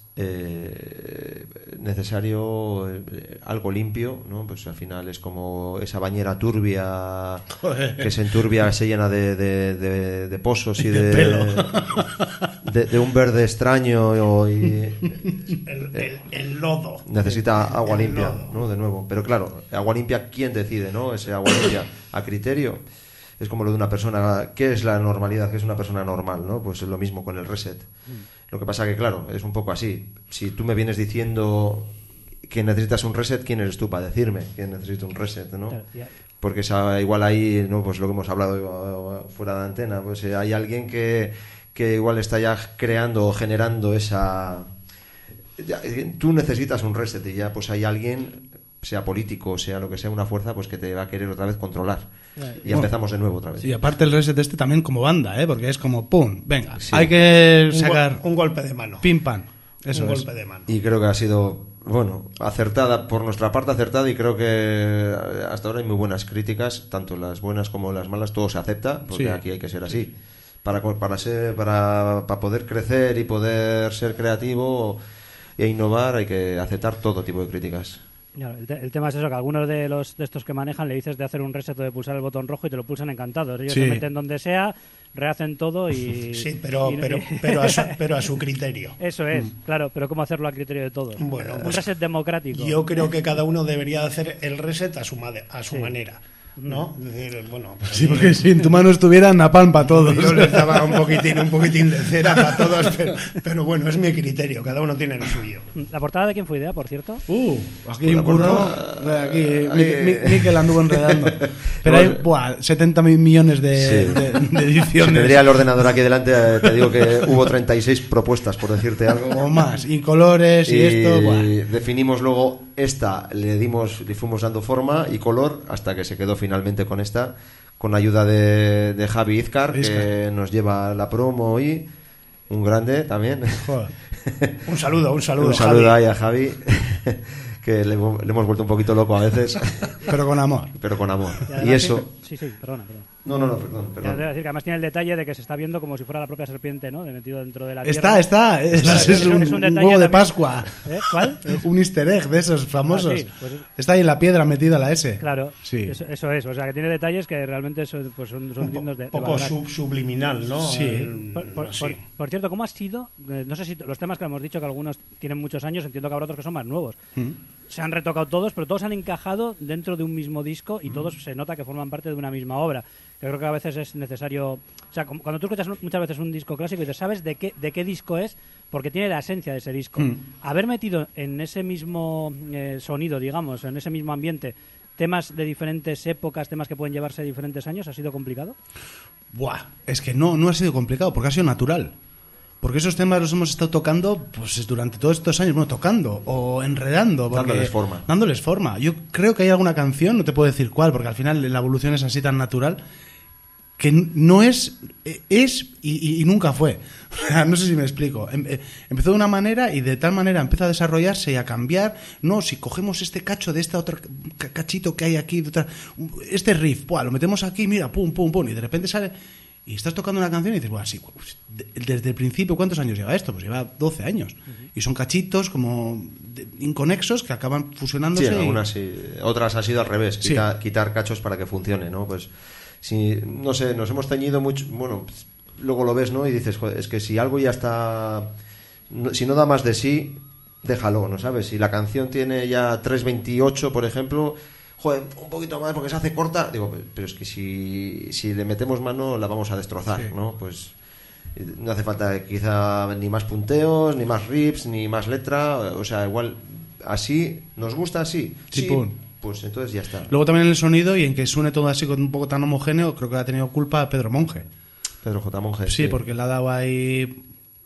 necesario algo limpio, ¿no? Pues al final es como esa bañera turbia. Joder. Que se enturbia, se llena de pozos y de pelo. De un verde extraño y el lodo. necesita agua El limpia, lodo. ¿no? De nuevo. Pero claro, agua limpia, ¿quién decide, no? Ese agua limpia a criterio. Es como lo de una persona. ¿Qué es la normalidad? ¿Qué es una persona normal, no? Pues es lo mismo con el reset. Lo que pasa que, claro, es un poco así. Si tú me vienes diciendo que necesitas un reset, ¿quién eres tú para decirme que necesito un reset, no? Claro, ya. Porque igual ahí, ¿no? Pues lo que hemos hablado fuera de antena, pues hay alguien que igual está ya creando o generando esa... Tú necesitas un reset y ya pues hay alguien, sea político, sea lo que sea, una fuerza, pues que te va a querer otra vez controlar. Y empezamos de nuevo otra vez. Y aparte el reset también como banda, porque es como pum, venga, Sí. hay que sacar Un golpe de mano. pim pam. Eso un es. golpe de mano. Y creo que ha sido, bueno, acertada, por nuestra parte acertada, y creo que hasta ahora hay muy buenas críticas, tanto las buenas como las malas, todo se acepta, porque Sí. aquí hay que ser así. Para poder crecer y poder ser creativo e innovar hay que aceptar todo tipo de críticas. Claro, el tema es eso, que algunos de estos que manejan le dices de hacer un reset o de pulsar el botón rojo y te lo pulsan encantados. Ellos Sí. se meten donde sea, rehacen todo y... Sí, pero a su criterio. Eso es, claro, pero ¿cómo hacerlo a criterio de todos? Bueno, Un pues, reset democrático. Yo creo que cada uno debería hacer el reset a su Sí. manera, ¿no? Es decir, bueno, pues Sí, porque si en tu mano estuviera napalm para todos. yo les daba un poquitín de cera para todos, pero bueno, es mi criterio, cada uno tiene lo suyo. ¿La portada de quién fue idea, por cierto? Aquí hay un curro. Aquí Ahí- Miquel anduvo enredando. Pero hay 70 millones de Sí. Si ediciones. tendría el ordenador aquí delante, te digo que hubo 36 propuestas, por decirte algo. O más. Y colores y esto. Buah. Definimos luego esta, le fuimos dando forma y color hasta que se quedó finalmente con esta, con ayuda de Javi Izcar, que nos lleva la promo y un grande también. Joder. Un saludo, Un saludo Javi. ahí a Javi, que le hemos vuelto un poquito loco a veces, Pero con amor. pero con amor. Y además eso... Sí, perdona. No, perdón. Ya te iba a decir que además tiene el detalle de que se está viendo como si fuera la propia serpiente, ¿no? De metido dentro de la tierra. Está. Es un detalle huevo de también. Pascua. ¿Cuál? Un easter egg de esos famosos. Ah, sí, pues- Está ahí en la piedra metida la S. Claro, Sí. eso es. O sea, que tiene detalles que realmente son dignos de Un poco valorar. subliminal, ¿no? Sí. Sí. Por cierto, ¿cómo ha sido? No sé si los temas que hemos dicho, que algunos tienen muchos años, entiendo que habrá otros que son más nuevos. Se han retocado todos, pero todos han encajado dentro de un mismo disco y todos se nota que forman parte de una misma obra. Yo creo que a veces es necesario... O sea, cuando tú escuchas muchas veces un disco clásico y dices, ¿sabes de qué disco es? Porque tiene la esencia de ese disco. Haber metido en ese mismo sonido, digamos, en ese mismo ambiente, temas de diferentes épocas, temas que pueden llevarse diferentes años, ¿ha sido complicado? Buah, es que no ha sido complicado, porque ha sido natural. Porque esos temas los hemos estado tocando pues durante todos estos años, bueno, tocando o enredando. Dándoles forma. Yo creo que hay alguna canción, no te puedo decir cuál, porque al final la evolución es así tan natural, que no es y nunca fue. No sé si me explico. Empezó de una manera y de tal manera empieza a desarrollarse y a cambiar. No, si cogemos este cacho de esta otra cachito que hay aquí, de otra, este riff, lo metemos aquí, mira, pum, pum, pum, y de repente sale... Y estás tocando una canción y dices, bueno, sí, desde el principio, ¿cuántos años lleva esto? Pues lleva 12 años. Y son cachitos como inconexos que acaban fusionándose. Sí, algunas sí. Otras ha sido al revés, Sí. quitar cachos para que funcione, ¿no? Pues, si, no sé, nos hemos teñido mucho, bueno, pues, luego lo ves, ¿no? Y dices, joder, es que si algo ya está, si no da más de sí, déjalo, ¿no sabes? Si la canción tiene ya 3:28, por ejemplo... Joder, un poquito más porque se hace corta. Digo, pero es que si le metemos mano la vamos a destrozar, Sí. ¿no? Pues no hace falta quizá ni más punteos, ni más riffs, ni más letra. O sea, igual así, ¿nos gusta así? Sí, Sí, pum. pues entonces ya está. Luego también el sonido y en que suene todo así un poco tan homogéneo, creo que ha tenido culpa Pedro Monge. Pedro J. Monge. Sí, porque le ha dado ahí...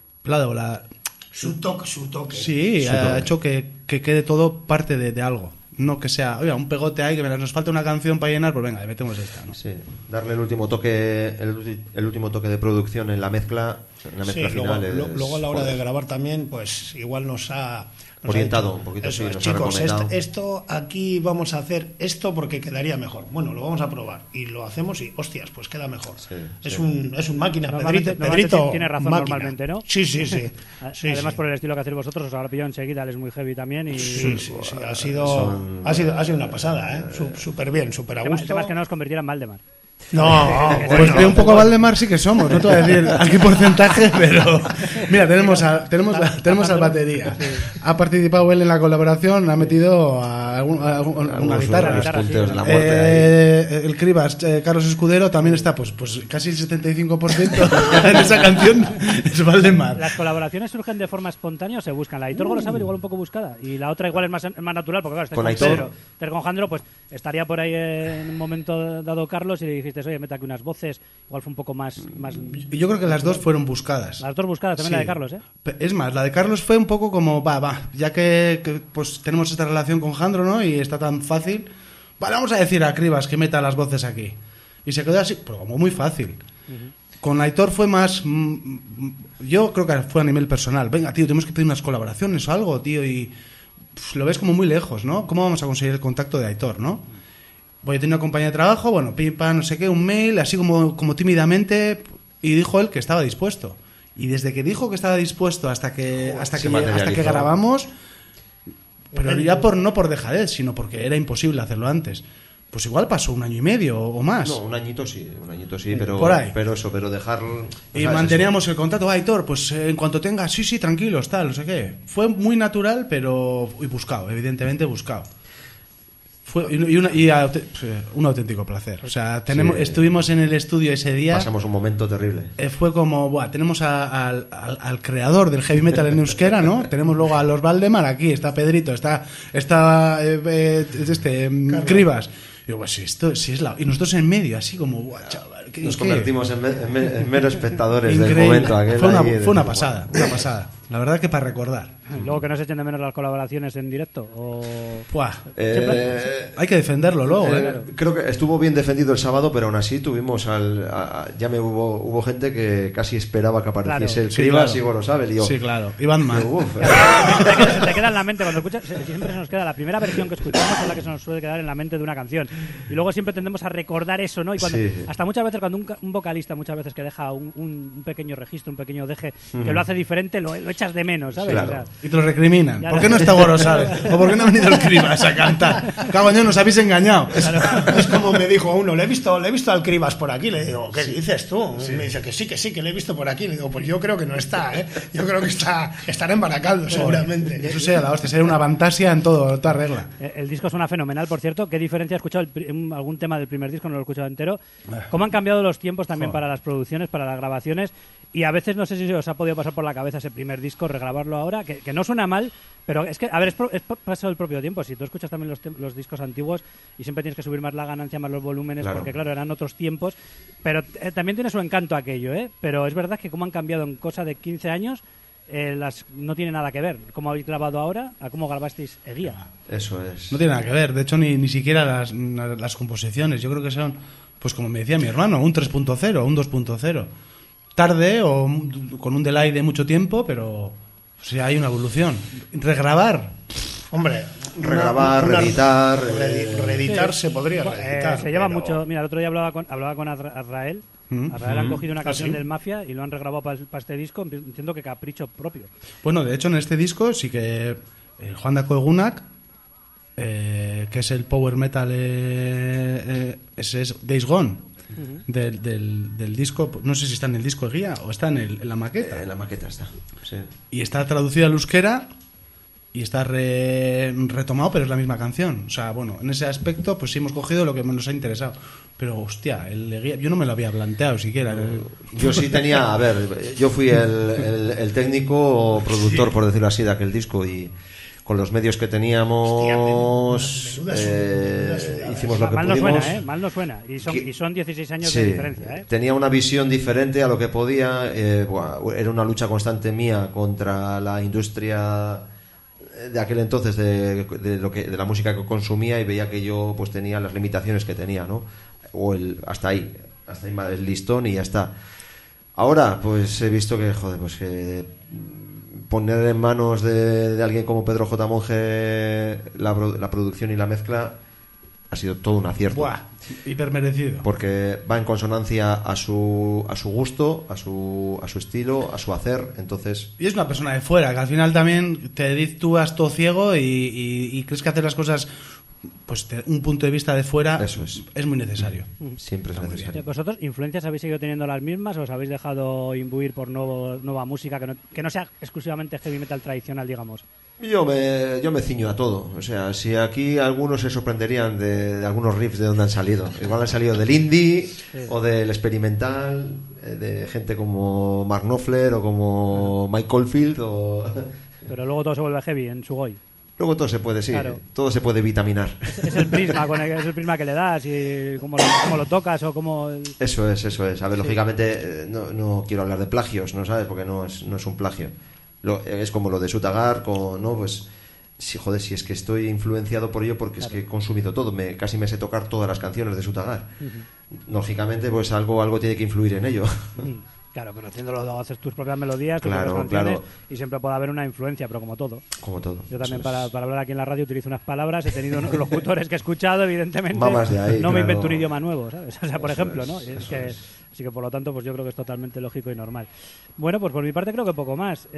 Su toque. Sí, ha hecho que quede todo parte de algo. No que sea, oiga, un pegote ahí, que nos falta una canción para llenar, pues venga, le metemos esta, ¿no? Sí, darle el último toque de producción en la mezcla final. Luego a la hora de grabar también, pues igual nos ha orientado un poquito, eso sí, es, nos chicos, ha recomendado. esto aquí vamos a hacer esto porque quedaría mejor. Bueno, lo vamos a probar y lo hacemos y hostias, pues queda mejor. Sí, es sí. un máquina, Normalmente Pedrito tiene razón máquina. normalmente, ¿no? Sí. Sí, Además, sí. por el estilo que hacéis vosotros, os habrá pillado enseguida, él es muy heavy también. Y Sí, ha sido una pasada, ¿eh? Súper bien, súper a el gusto. tema es que no os convirtiera en Valdemar. No, Pues de un poco Valdemar sí que somos, no te voy a decir a qué porcentaje, pero mira, tenemos al batería. Ha participado él en la colaboración, ha metido a una guitarra. Los punteos de la muerte El Cribas, Carlos Escudero, también está, pues casi el 75% en esa canción es Valdemar. ¿Las colaboraciones surgen de forma espontánea o se buscan? La Aitor Gorosabel igual un poco buscada y la otra igual es más natural, porque claro, este Con con Aitor. Pedro, este con Jandro, pues estaría por ahí en un momento dado Carlos y le dijiste, oye, mete aquí unas voces, igual fue un poco más... Yo creo que las dos fueron buscadas. Las dos buscadas, también Sí. la de Carlos, ¿eh? Es más, la de Carlos fue un poco como, ya que pues tenemos esta relación con Jandro, ¿no? Y está tan fácil, vale, vamos a decir a Cribas que meta las voces aquí. Y se quedó así, pero como muy fácil. Con Aitor fue más... yo creo que fue a nivel personal. Venga, tío, tenemos que pedir unas colaboraciones o algo, tío, y lo ves como muy lejos, ¿no? ¿Cómo vamos a conseguir el contacto de Aitor, no? Voy a tener una compañía de trabajo, bueno, pim, pam, no sé qué, un mail, así como tímidamente, y dijo él que estaba dispuesto. Y desde que dijo que estaba dispuesto hasta que materializó. grabamos, pero ya no por dejadez, sino porque era imposible hacerlo antes. Pues igual pasó 1 año y medio o más. No, un añito sí, pero por ahí. pero dejar... Y manteníamos el contacto. Aitor, pues en cuanto tenga, sí, tranquilos, tal, no sé qué. Fue muy natural, pero... y buscado, evidentemente buscado. Fue un auténtico placer. O sea, estuvimos en el estudio ese día. Pasamos un momento terrible. Fue como, tenemos al creador del heavy metal en euskera, ¿no? Tenemos luego a los Valdemar aquí, está Pedrito, está Cribas. Y digo, pues si es la... Y nosotros en medio, así como, chaval. Nos convertimos en meros espectadores Increíble. del momento aquel. Fue una pasada. La verdad que para recordar. Luego que no se echen de menos las colaboraciones en directo. O... Buah. Hay que defenderlo luego, claro. Creo que estuvo bien defendido el sábado, pero aún así tuvimos hubo gente que casi esperaba que apareciese el Cribas y Gorosabel. Y yo, sí, claro. Iván Man. Se te queda en la mente cuando escuchas, siempre se nos queda la primera versión que escuchamos es la que se nos suele quedar en la mente de una canción y luego siempre tendemos a recordar eso, ¿no? Y cuando, hasta muchas veces cuando un vocalista que deja un pequeño registro, un pequeño deje que lo hace diferente, lo echas de menos, ¿sabes? Claro. O sea, Y te lo recriminan. Ya ¿Por qué no está Gorosabel? ¿O por qué no ha venido el Cribas a cantar? Cago en Dios, nos habéis engañado. Es como me dijo uno, le he visto al Cribas por aquí. Le digo, ¿qué dices tú? Me dice que sí, que le he visto por aquí. Le digo, pues yo creo que no está, ¿eh? Yo creo que estará en Baracaldo, seguramente. Eso sería la hostia, sería una fantasía en toda regla. el disco suena fenomenal, por cierto. ¿Qué diferencia? He escuchado algún tema del primer disco, no lo he escuchado entero. ¿Cómo han cambiado los tiempos también para las producciones, para las grabaciones? Y a veces no sé si os ha podido pasar por la cabeza ese primer disco, regrabarlo ahora, que no suena mal, pero es que, a ver, es pasado el propio tiempo. Si tú escuchas también los discos antiguos y siempre tienes que subir más la ganancia, más los volúmenes, Claro. porque claro, eran otros tiempos, pero también tiene su encanto aquello, ¿eh? Pero es verdad que como han cambiado en cosa de 15 años, no tiene nada que ver cómo habéis grabado ahora a cómo grabasteis Eguía. Eso es. No tiene nada que ver. De hecho, ni siquiera las composiciones. Yo creo que son, pues como me decía mi hermano, un 3.0, un 2.0. Tarde o con un delay de mucho tiempo, pero hay una evolución. Regrabar. Hombre, Regrabar, reeditar. Reeditar se podría reeditar. Se lleva pero- mucho. Mira, el otro día hablaba con Azrael. Azrael han cogido una canción del Mafia y lo han regrabado para este disco. Entiendo que capricho propio. Bueno, de hecho, en este disco sí que Juan Dako Egunak, que es el power metal, ese es Days Gone. Del disco, no sé si está en el disco de guía o está en la maqueta. En la maqueta está. Sí. Y está traducido al euskera y está retomado, pero es la misma canción. O sea, bueno, en ese aspecto, pues sí hemos cogido lo que nos ha interesado. Pero, hostia, el de guía, yo no me lo había planteado siquiera. Yo sí tenía, a ver, yo fui el técnico o productor, por decirlo así, de aquel disco y con los medios que teníamos, hicimos lo que mal pudimos. No suena, Mal no suena. Y son 16 años de diferencia, Tenía una visión diferente a lo que podía. Era una lucha constante mía contra la industria de aquel entonces de la música que consumía, y veía que yo pues tenía las limitaciones que tenía, ¿no? Hasta ahí el listón y ya está. Ahora pues he visto que que poner en manos de alguien como Pedro J. Monge la producción y la mezcla ha sido todo un acierto. Buah, hipermerecido. Porque va en consonancia a su gusto, a su estilo, a su hacer. Entonces, y es una persona de fuera, que al final también te tú todo ciego y crees que hacer las cosas pues un punto de vista de fuera. Eso es muy necesario. Siempre es necesario. ¿Vosotros influencias habéis seguido teniendo las mismas o os habéis dejado imbuir por nueva música que no sea exclusivamente heavy metal tradicional, digamos? Yo me ciño a todo. O sea, si aquí algunos se sorprenderían de algunos riffs de donde han salido. Igual han salido del indie o del experimental, de gente como Mark Knopfler o como Mike Oldfield Pero luego todo se vuelve heavy en Sugoi. Luego todo se puede, sí, claro. Todo se puede vitaminar. Es el prisma es el prisma que le das y cómo lo tocas o cómo... Eso es. A ver, lógicamente no quiero hablar de plagios, ¿no sabes? Porque no es un plagio. Es como lo de Sutagar, ¿no? Pues si es que estoy influenciado por ello porque es que he consumido todo, casi me sé tocar todas las canciones de Sutagar. Lógicamente, pues algo tiene que influir en ello. Claro, pero haciéndolo, haces tus propias melodías, tus claro, propias canciones, claro. Y siempre puede haber una influencia, pero como todo. Como todo. Yo también para hablar aquí en la radio utilizo unas palabras, he tenido unos locutores que he escuchado, evidentemente. Va más de ahí, no me claro. invento un idioma nuevo, ¿sabes? O sea, por ejemplo, ¿no? Es. Así que por lo tanto, pues yo creo que es totalmente lógico y normal. Bueno, pues por mi parte creo que poco más.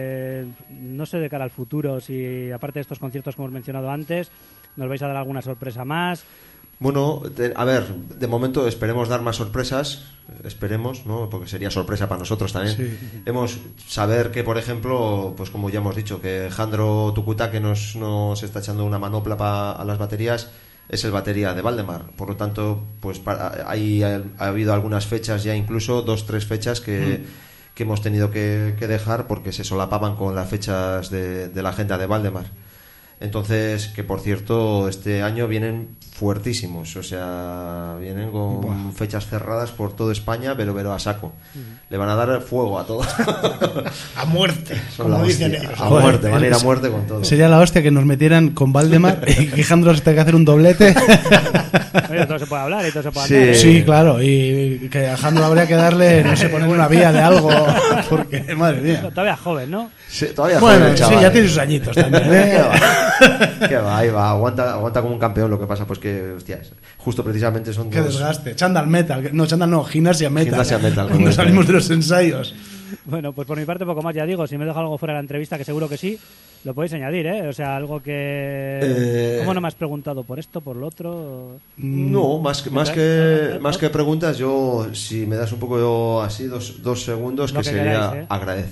No sé de cara al futuro, si aparte de estos conciertos que hemos mencionado antes, nos vais a dar alguna sorpresa más. Bueno, a ver, de momento esperemos dar más sorpresas, esperemos, ¿no? Porque sería sorpresa para nosotros también. Sí. Saber que, por ejemplo, pues como ya hemos dicho, que Jandro Tucuta, que nos está echando una manopla a las baterías, es el batería de Valdemar. Por lo tanto, pues ha habido algunas fechas ya, incluso 2-3 fechas que hemos tenido que dejar porque se solapaban con las fechas de la agenda de Valdemar. Entonces, que por cierto, este año vienen fuertísimos, o sea, vienen con fechas cerradas por toda España, pero a saco. Le van a dar fuego a todos. A muerte, Son como la dicen hostia. ellos. A muerte, van a ir a muerte con todo. Sería la hostia que nos metieran con Valdemar y que Jandro se tenga que hacer un doblete. Oye, todo se puede hablar y todo se puede Sí. andar. Sí, claro, y que a Jandro habría que darle, no sé, poner una vía de algo, porque, madre mía. Todavía joven, ¿no? Sí, todavía Bueno, joven, sí, chaval. ya tiene sus añitos también, ¿eh? ¿Qué va? Ahí va, aguanta como un campeón. Lo que pasa pues que, hostias, justo precisamente son Qué dos. desgaste. Chandal Metal, Gimnasia Metal. Gimnasia Metal, Cuando correcto. salimos de los ensayos. Bueno, pues por mi parte poco más, ya digo, si me dejo algo fuera de la entrevista, que seguro que sí, lo podéis añadir, ¿eh? O sea, algo que... ¿Cómo no me has preguntado por esto, por lo otro? No, más que preguntas, yo, si me das un poco así, dos segundos, Lo que que sería queráis, ¿eh?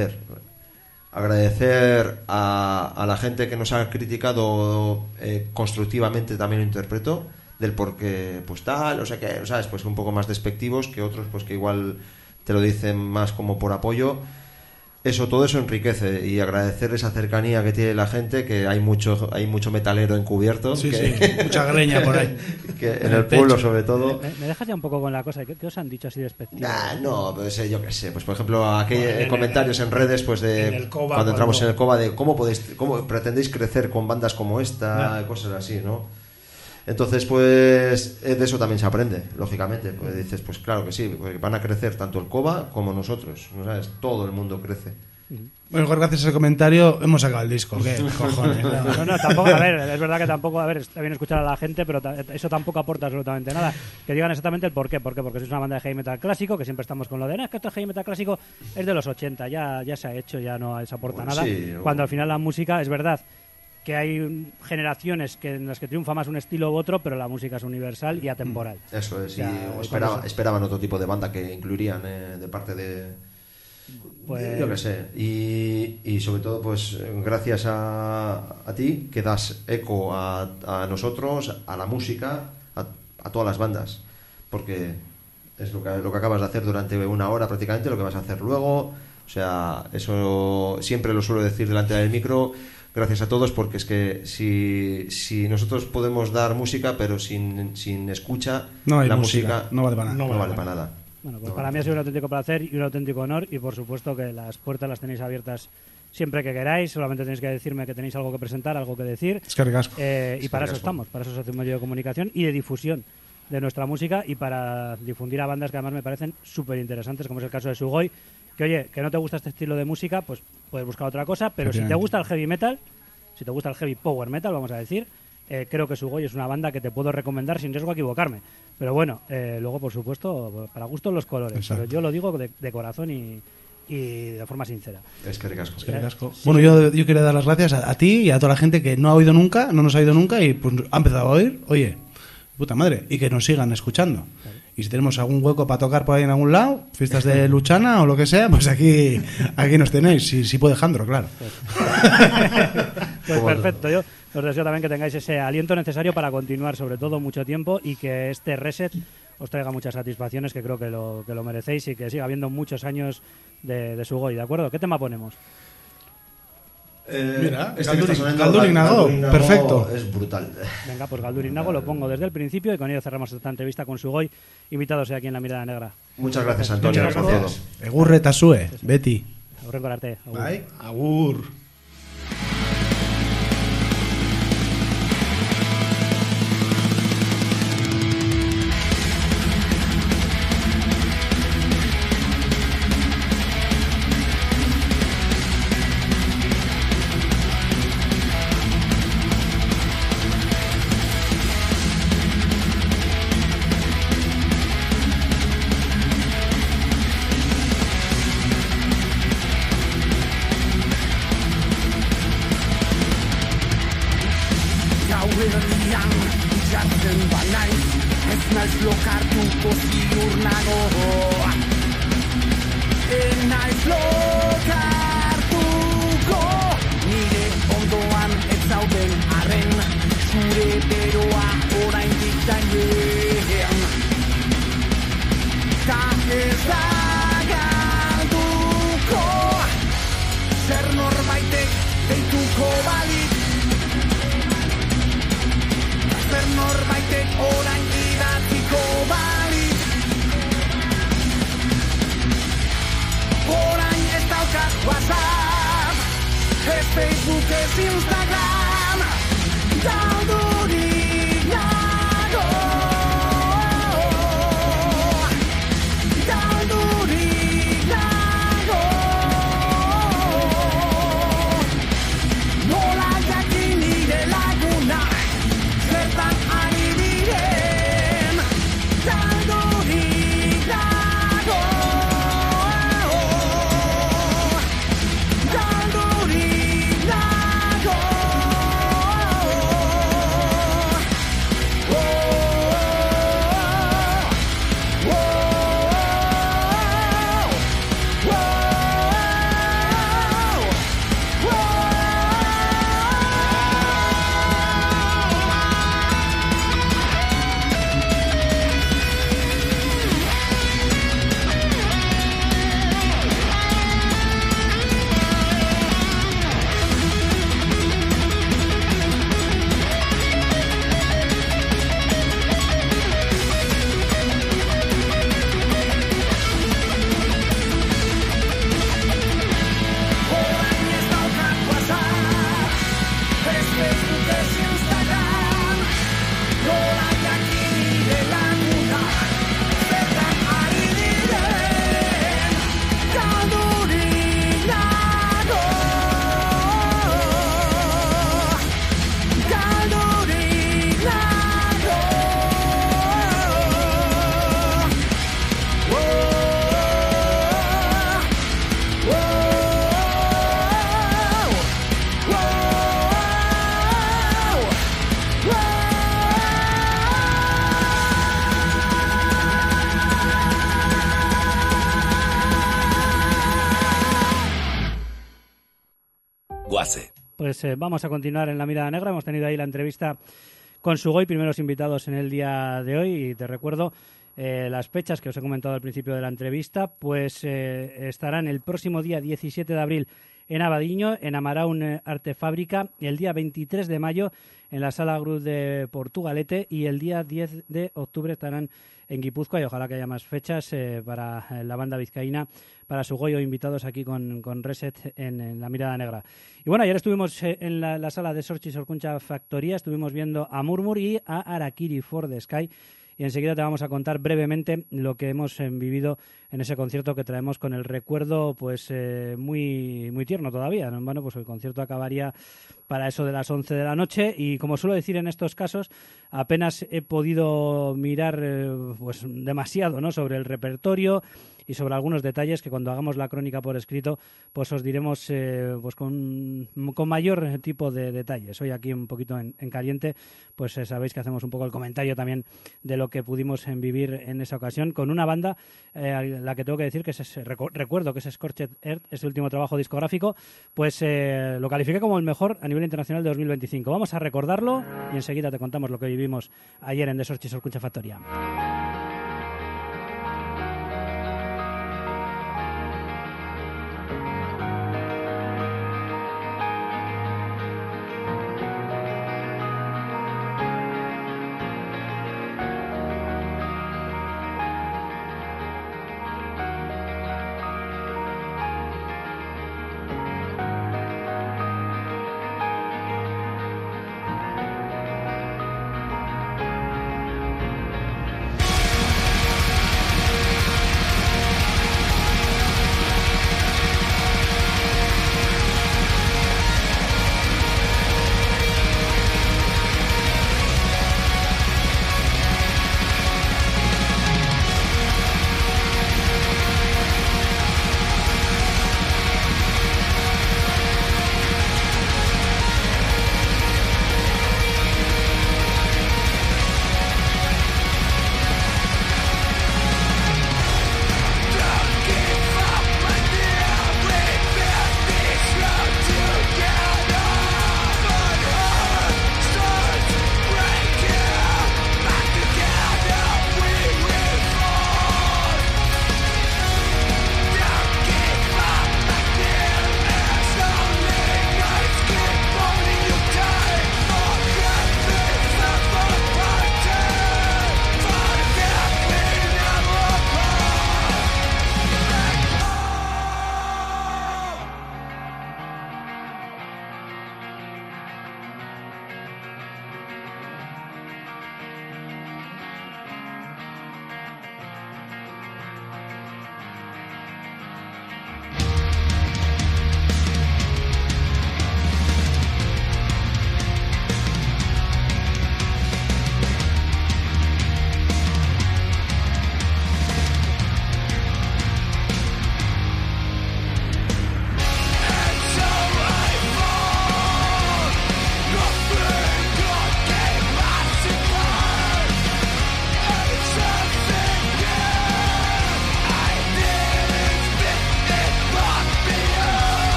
agradecer a la gente que nos ha criticado constructivamente, también lo interpreto, del por qué pues tal, o sea que, ¿sabes? Pues un poco más despectivos que otros, pues que igual te lo dicen más como por apoyo. Todo eso enriquece, y agradecer esa cercanía que tiene la gente, que hay mucho metalero encubierto. Sí, que, sí, mucha greña por ahí. Que en el pueblo, sobre todo. Me dejas ya un poco con la cosa. ¿Qué os han dicho así despectivo? No, pues yo qué sé, pues por ejemplo, comentarios en redes, pues en el Cova, cuando entramos en el Cova, de cómo pretendéis crecer con bandas como esta, cosas así, ¿no? Entonces, pues de eso también se aprende, lógicamente. Pues dices, pues claro que sí, porque van a crecer tanto el Cova como nosotros, ¿no sabes? Todo el mundo crece. Bueno, Jorge, gracias a ese comentario hemos sacado el disco. ¿Qué cojones? No, tampoco, a ver, es verdad que tampoco, a ver, está bien escuchar a la gente, pero eso tampoco aporta absolutamente nada. Que digan exactamente el por qué. ¿Por qué? Porque es una banda de heavy metal clásico, que siempre estamos con lo de, es que esto es heavy metal clásico, es de los 80, ya se ha hecho, ya no se aporta Bueno, nada. sí, Cuando al final la música, es verdad que hay generaciones en las que triunfa más un estilo u otro, pero la música es universal y atemporal. Eso es, O sea, y esperaban otro tipo de banda que incluirían de parte de... Pues- yo qué sé, y sobre todo pues gracias a ti, que das eco a nosotros, a la música, a todas las bandas, porque es lo que acabas de hacer durante una hora prácticamente, lo que vas a hacer luego. O sea, eso siempre lo suelo decir delante del micro. gracias a todos, porque es que si nosotros podemos dar música, pero sin escucha, No hay la música, música no vale para nada. no vale para nada. Bueno, pues para mí ha sido un auténtico placer y un auténtico honor, y por supuesto que las puertas las tenéis abiertas siempre que queráis. Solamente tenéis que decirme que tenéis algo que presentar, algo que decir. Es que ricasco. Y para eso estamos, para eso se hace un medio de comunicación y de difusión de nuestra música, y para difundir a bandas que además me parecen súper interesantes, como es el caso de Sugoi, que oye, que no te gusta este estilo de música, pues puedes buscar otra cosa, pero si te gusta el heavy metal, si te gusta el heavy power metal, vamos a decir, creo que Sugoi es una banda que te puedo recomendar sin riesgo a equivocarme. Pero bueno, luego por supuesto, para gustos los colores. Exacto. Pero yo lo digo de corazón y de forma sincera. Es que ricasco. Bueno, yo quería dar las gracias a ti y a toda la gente que no ha oído nunca, no nos ha oído nunca y pues ha empezado a oír, oye, puta madre, y que nos sigan escuchando. Y si tenemos algún hueco para tocar por ahí en algún lado, fiestas de Luchana o lo que sea, pues aquí nos tenéis, si puede Jandro, claro. Pues perfecto, yo os deseo también que tengáis ese aliento necesario para continuar sobre todo mucho tiempo, y que este reset os traiga muchas satisfacciones, que creo que lo merecéis, y que siga habiendo muchos años de Sugoi, ¿de acuerdo? ¿Qué tema ponemos? Mira, este que está sonando, Galdur Inago, Galdur Inago, perfecto. es brutal. Venga, pues Galdur Inago lo pongo desde el principio, y con ello cerramos esta entrevista con Sugoi, invitados aquí en La Mirada Negra. Muchas gracias, Antonio, Muchas por gracias. todo. Egurre Tasue, Betty. Aurren Corarte. Agur. Bye. Agur. Gauerdian jartzen banaiz, ez naiz lokartuko ziur nago. Ez naiz lokartuko, nire ondoan ez zauden arren, zure beroa oraindik gainean. Ta ez da galduko, zer norbaitek deituko balik. Zer norbaitek orain idatziko balik. Orain ez daukat WhatsApp, ez Facebook, ez Instagram, galdurik nago. Galdurik nago. Nola jakin nire lagunak zertan ari diren, galdurik nago. Galdurik nago. Orain ez daukat WhatsApp, ez Facebook, ez Instagram, nola jakin nire lagunak zertan ari diren, galdurik nago. Galdurik nago. Guase. Pues vamos a continuar en La Mirada Negra. Hemos tenido ahí la entrevista con Sugoi, primeros invitados en el día de hoy, y te recuerdo las fechas que os he comentado al principio de la entrevista, pues estarán el próximo día 17 de abril en Abadiño, en Amaraun Arte Fábrica, el día 23 de mayo en la Sala Cruz de Portugalete y el día 10 de octubre estarán en Guipúzcoa y ojalá que haya más fechas para la banda vizcaína, para su Goyo, invitados aquí con Reset en La Mirada Negra. Y bueno, ayer estuvimos en la sala de Sorchi Sorkuncha Factoría, estuvimos viendo a Murmur y a Arakiri for the Sky. Y enseguida te vamos a contar brevemente lo que hemos vivido en ese concierto que traemos con el recuerdo pues muy, muy tierno todavía, ¿no? Bueno, pues el concierto acabaría para eso de las 11 de la noche y como suelo decir en estos casos, apenas he podido mirar pues demasiado, ¿no?, sobre el repertorio y sobre algunos detalles que cuando hagamos la crónica por escrito pues os diremos pues con mayor tipo de detalles. Hoy aquí un poquito en caliente pues sabéis que hacemos un poco el comentario también de lo que pudimos vivir en esa ocasión con una banda la que tengo que decir que recuerdo que es Scorched Earth, es el último trabajo discográfico, pues lo califiqué como el mejor a nivel internacional de 2025. Vamos a recordarlo y enseguida te contamos lo que vivimos ayer en The Sorchi Sorkuncha Factoría.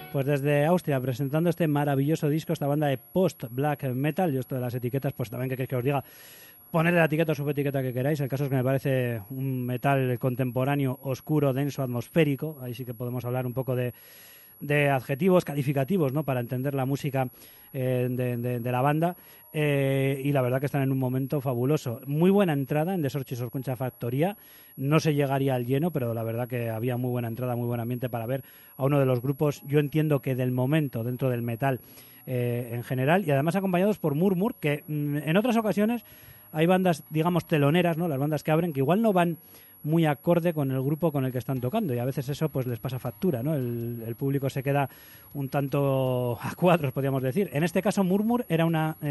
Pues desde Austria, presentando este maravilloso disco, esta banda de post-black metal. Yo esto de las etiquetas, pues también que queréis que os diga, poned la etiqueta o subetiqueta que queráis. El caso es que me parece un metal contemporáneo, oscuro, denso, atmosférico. Ahí sí que podemos hablar un poco de adjetivos calificativos, ¿no?, para entender la música de la banda, y la verdad que están en un momento fabuloso. Muy buena entrada en Desorchis Orconcha Factoría, no se llegaría al lleno, pero la verdad que había muy buena entrada, muy buen ambiente para ver a uno de los grupos, yo entiendo que del momento dentro del metal en general, y además acompañados por Murmur, que en otras ocasiones hay bandas, digamos, teloneras, ¿no?, las bandas que abren, que igual no van muy acorde con el grupo con el que están tocando, y a veces eso pues les pasa factura, ¿no? El público se queda un tanto a cuadros, podríamos decir. En este caso Murmur era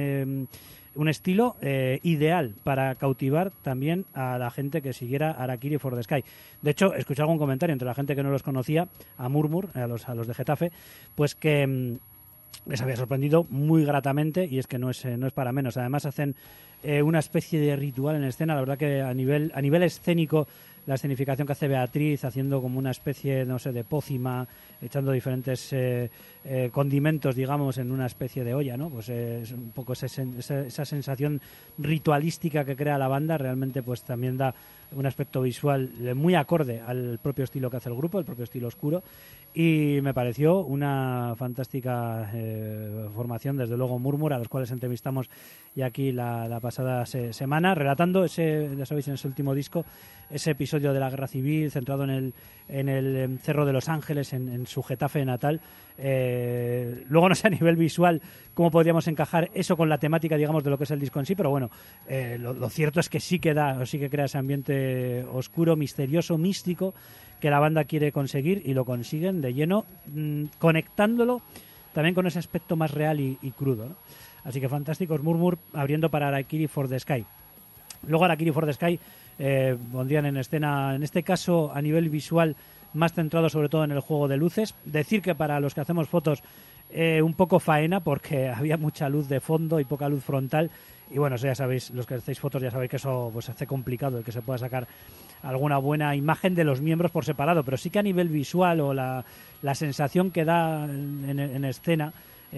un estilo ideal para cautivar también a la gente que siguiera Harakiri for the Sky. De hecho, escuché algún comentario entre la gente que no los conocía, a Murmur, a los de Getafe, pues que les había sorprendido muy gratamente, y es que no es para menos. Además hacen una especie de ritual en escena. La verdad que a nivel escénico, la escenificación que hace Beatriz, haciendo como una especie, no sé, de pócima, echando diferentes condimentos, digamos, en una especie de olla, ¿no? Pues es un poco esa sensación ritualística que crea la banda. Realmente pues también da un aspecto visual muy acorde al propio estilo que hace el grupo, el propio estilo oscuro, y me pareció una fantástica formación, desde luego Murmur, a los cuales entrevistamos ya aquí la pasada semana, relatando ese, ya sabéis, en ese último disco, ese episodio de la Guerra Civil centrado en el Cerro de los Ángeles, en su Getafe natal. Luego no sé a nivel visual cómo podríamos encajar eso con la temática, digamos, de lo que es el disco en sí, pero bueno, lo cierto es que sí que crea ese ambiente oscuro, misterioso, místico, que la banda quiere conseguir, y lo consiguen de lleno, conectándolo también con ese aspecto más real y crudo, ¿no? Así que fantásticos Murmur, abriendo para Harakiri for the Sky. Luego Harakiri for the Sky pondrían en escena, en este caso a nivel visual, más centrado sobre todo en el juego de luces. Decir que para los que hacemos fotos, un poco faena, porque había mucha luz de fondo y poca luz frontal, y bueno, eso ya sabéis, los que hacéis fotos ya sabéis que eso pues hace complicado el que se pueda sacar alguna buena imagen de los miembros por separado, pero sí que a nivel visual, o la sensación que da en escena,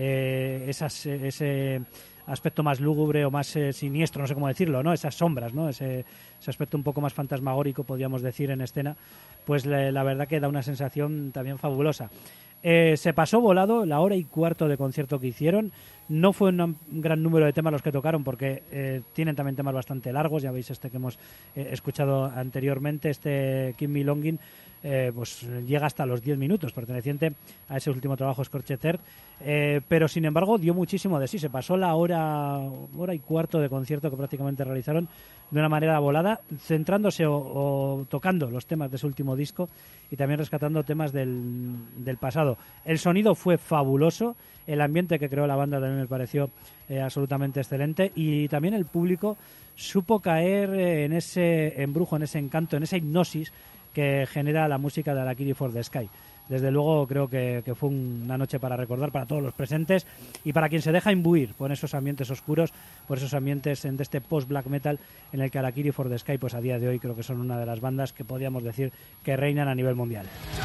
ese aspecto más lúgubre o más siniestro, no sé cómo decirlo, ¿no? Esas sombras, ¿no? Ese aspecto un poco más fantasmagórico, podríamos decir, en escena, pues la verdad que da una sensación también fabulosa. Se pasó volado la hora y cuarto de concierto que hicieron. No fue un gran número de temas los que tocaron, porque tienen también temas bastante largos. Ya veis este que hemos escuchado anteriormente, este Keep Me Longing, pues llega hasta los 10 minutos, perteneciente a ese último trabajo, Scorched Earth, pero sin embargo dio muchísimo de sí. Se pasó la hora y cuarto de concierto que prácticamente realizaron de una manera volada, centrándose o tocando los temas de su último disco, y también rescatando temas del pasado. El sonido fue fabuloso, el ambiente que creó la banda también me pareció absolutamente excelente, y también el público supo caer en ese embrujo, en ese encanto, en esa hipnosis que genera la música de Harakiri for the Sky. Desde luego creo que fue una noche para recordar para todos los presentes, y para quien se deja imbuir por esos ambientes oscuros, por esos ambientes de este post-black metal, en el que Harakiri for the Sky, pues a día de hoy creo que son una de las bandas que podríamos decir que reinan a nivel mundial.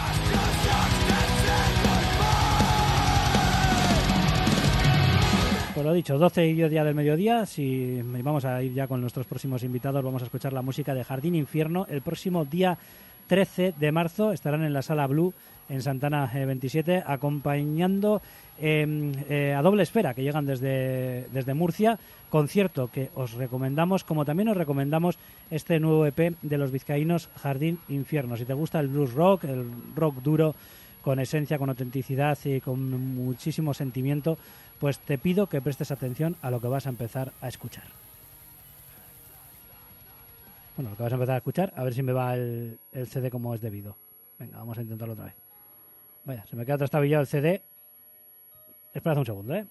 Pues lo dicho, 12 y 10 ya del mediodía. Si vamos a ir ya con nuestros próximos invitados, vamos a escuchar la música de Jardín Infierno. El próximo día 13 de marzo estarán en la Sala Blue en Santana 27, acompañando a Doble Esfera, que llegan desde Murcia. Concierto que os recomendamos, como también os recomendamos este nuevo EP de los vizcaínos, Jardín Infierno. Si te gusta el blues rock, el rock duro, con esencia, con autenticidad y con muchísimo sentimiento, pues te pido que prestes atención a lo que vas a empezar a escuchar. Bueno, lo que vas a empezar a escuchar, a ver si me va el CD como es debido. Venga, vamos a intentarlo otra vez. Vaya, se me queda trastabillado el CD. Esperad un segundo, ¿eh?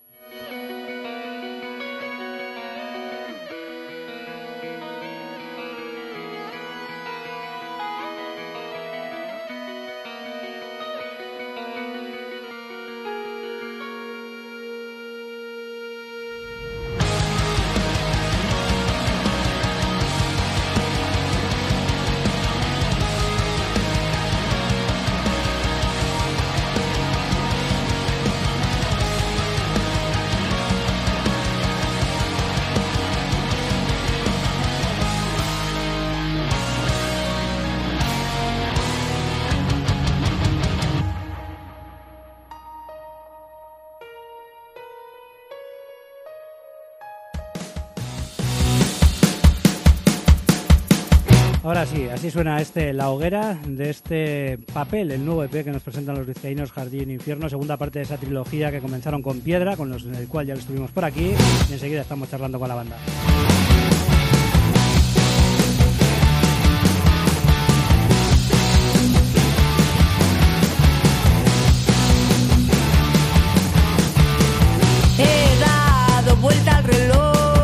Ahora sí, así suena La Hoguera, de este papel, el nuevo EP que nos presentan los vizcaínos, Jardín Infierno, segunda parte de esa trilogía que comenzaron con Piedra, con el cual ya lo estuvimos por aquí, y enseguida estamos charlando con la banda. He dado vuelta al reloj.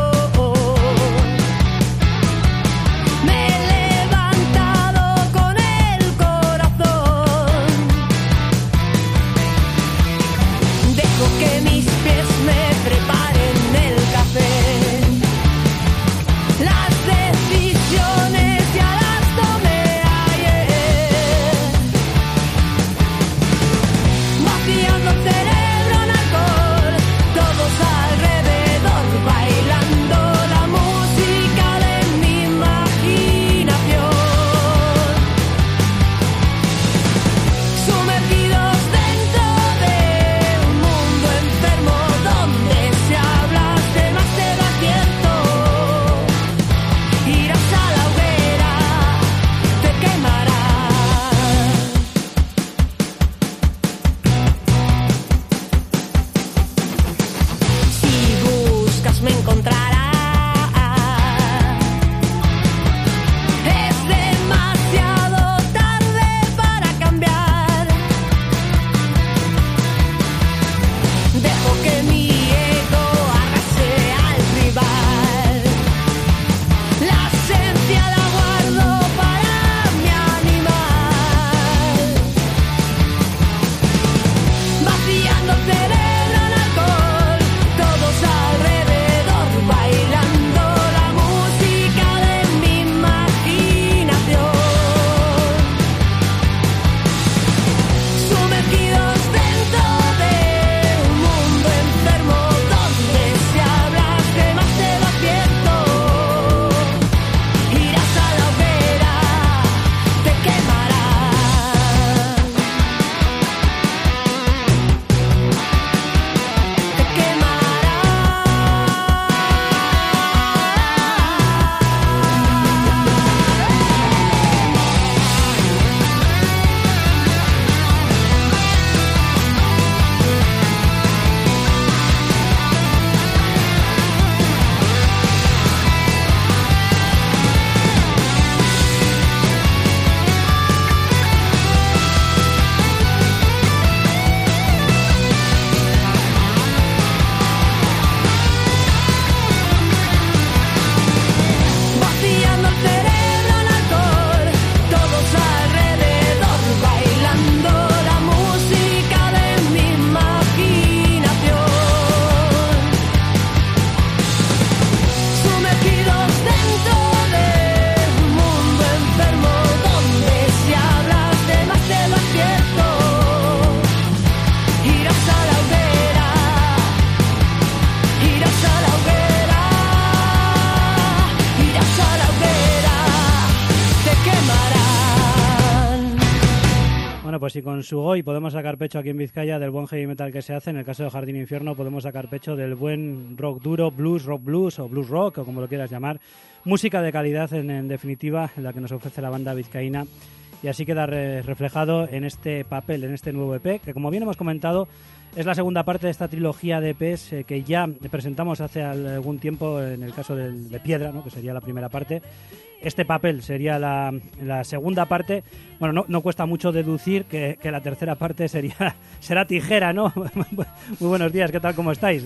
Pues si con Sugoi podemos sacar pecho aquí en Vizcaya del buen heavy metal que se hace, en el caso de Jardín Infierno podemos sacar pecho del buen rock duro, rock blues o blues rock o como lo quieras llamar. Música de calidad en definitiva, en la que nos ofrece la banda vizcaína, y así queda reflejado en este papel, en este nuevo EP, que como bien hemos comentado es la segunda parte de esta trilogía de EPs que ya presentamos hace algún tiempo en el caso de Piedra, ¿no? Que sería la primera parte. Este papel sería la segunda parte. Bueno, no cuesta mucho deducir que la tercera parte será Tijera, ¿no? Muy buenos días, ¿qué tal? ¿Cómo estáis?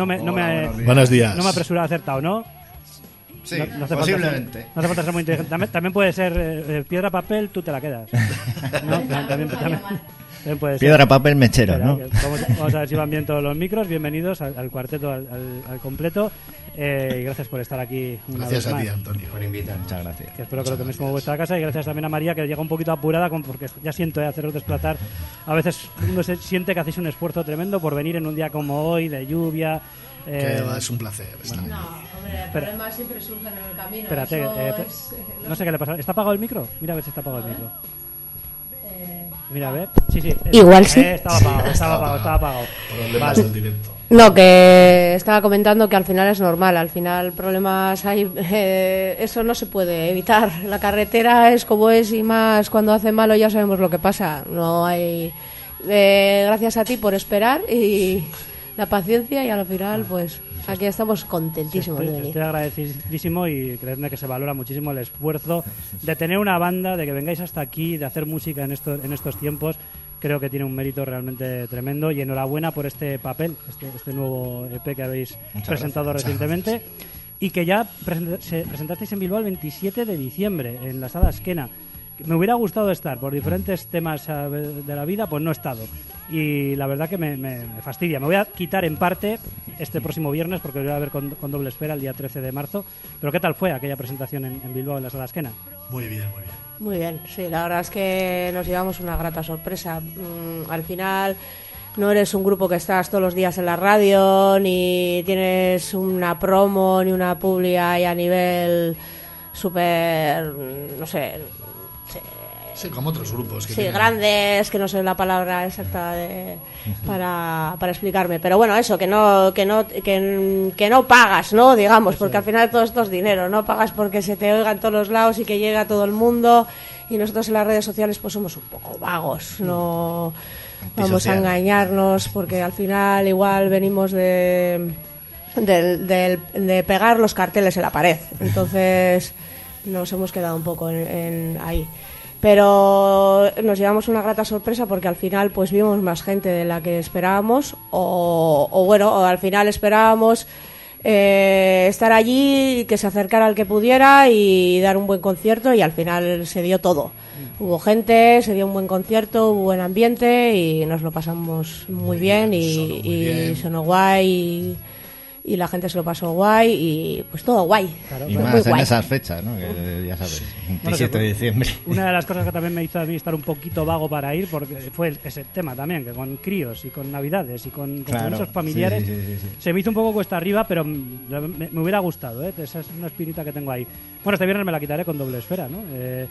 Buenos días. No me apresuro a acertado, ¿no? Sí, no hace posiblemente. No hace falta ser muy inteligente. También puede ser piedra, papel, tú te la quedas. ¿No? También puede ser. Piedra, papel, mechero, ¿no? Vamos a ver si van bien todos los micros. Bienvenidos al cuarteto, al completo. Y gracias por estar aquí una gracias vez a ti, más. Antonio, por invitar. Muchas gracias. Que espero que lo toméis como vuestra casa. Y gracias también a María, que llega un poquito apurada porque ya siento haceros desplazar. A veces uno se siente que hacéis un esfuerzo tremendo por venir en un día como hoy, de lluvia. Es un placer. Bueno, no, hombre, problemas siempre surgen en el camino. Espérate, no sé qué le pasa. ¿Está apagado el micro? Mira a ver si está apagado el micro. Mira, a ver. Sí. Igual sí. Estaba apagado. Problemas del directo. No, que estaba comentando que al final es normal, al final problemas hay, eso no se puede evitar. La carretera es como es y más cuando hace malo ya sabemos lo que pasa. No hay. Gracias a ti por esperar y la paciencia y al final pues aquí estamos contentísimos de venir. Estoy agradecidísimo y creedme que se valora muchísimo el esfuerzo de tener una banda, de que vengáis hasta aquí, de hacer música en estos tiempos. Creo que tiene un mérito realmente tremendo y enhorabuena por este papel, este nuevo EP que habéis presentado recientemente y que ya presentasteis en Bilbao el 27 de diciembre en la Sala Esquena. Me hubiera gustado estar, por diferentes temas de la vida, pues no he estado. Y la verdad que me fastidia. Me voy a quitar en parte este próximo viernes porque lo voy a ver con Doble Esfera el día 13 de marzo. Pero ¿qué tal fue aquella presentación en Bilbao en la Sala Esquena? Muy bien. Muy bien, sí, la verdad es que nos llevamos una grata sorpresa. Al final no eres un grupo que estás todos los días en la radio, ni tienes una promo, ni una publi ahí a nivel súper, no sé... Sí, como otros grupos. Sí, grandes, que no sé la palabra exacta para explicarme. Pero bueno, eso, que no pagas, ¿no? Digamos, porque al final todo esto es dinero. No pagas porque se te oiga en todos los lados y que llegue a todo el mundo. Y nosotros en las redes sociales pues somos un poco vagos. No vamos a engañarnos porque al final igual venimos de pegar los carteles en la pared. Entonces nos hemos quedado un poco en ahí. Pero nos llevamos una grata sorpresa porque al final pues vimos más gente de la que esperábamos o al final esperábamos estar allí, que se acercara al que pudiera y dar un buen concierto y al final se dio todo. Hubo gente, se dio un buen concierto, hubo buen ambiente y nos lo pasamos muy bien y sonó guay y la gente se lo pasó guay y pues todo guay. Claro, y más en esas fechas, ¿no? Que ya sabes, 27 de diciembre. Una de las cosas que también me hizo a mí estar un poquito vago para ir porque fue ese tema también, que con críos y con navidades y con compromisos familiares sí. Se me hizo un poco cuesta arriba, pero me hubiera gustado, esa es una espinita que tengo ahí. Bueno, este viernes me la quitaré con Doble Esfera, ¿no?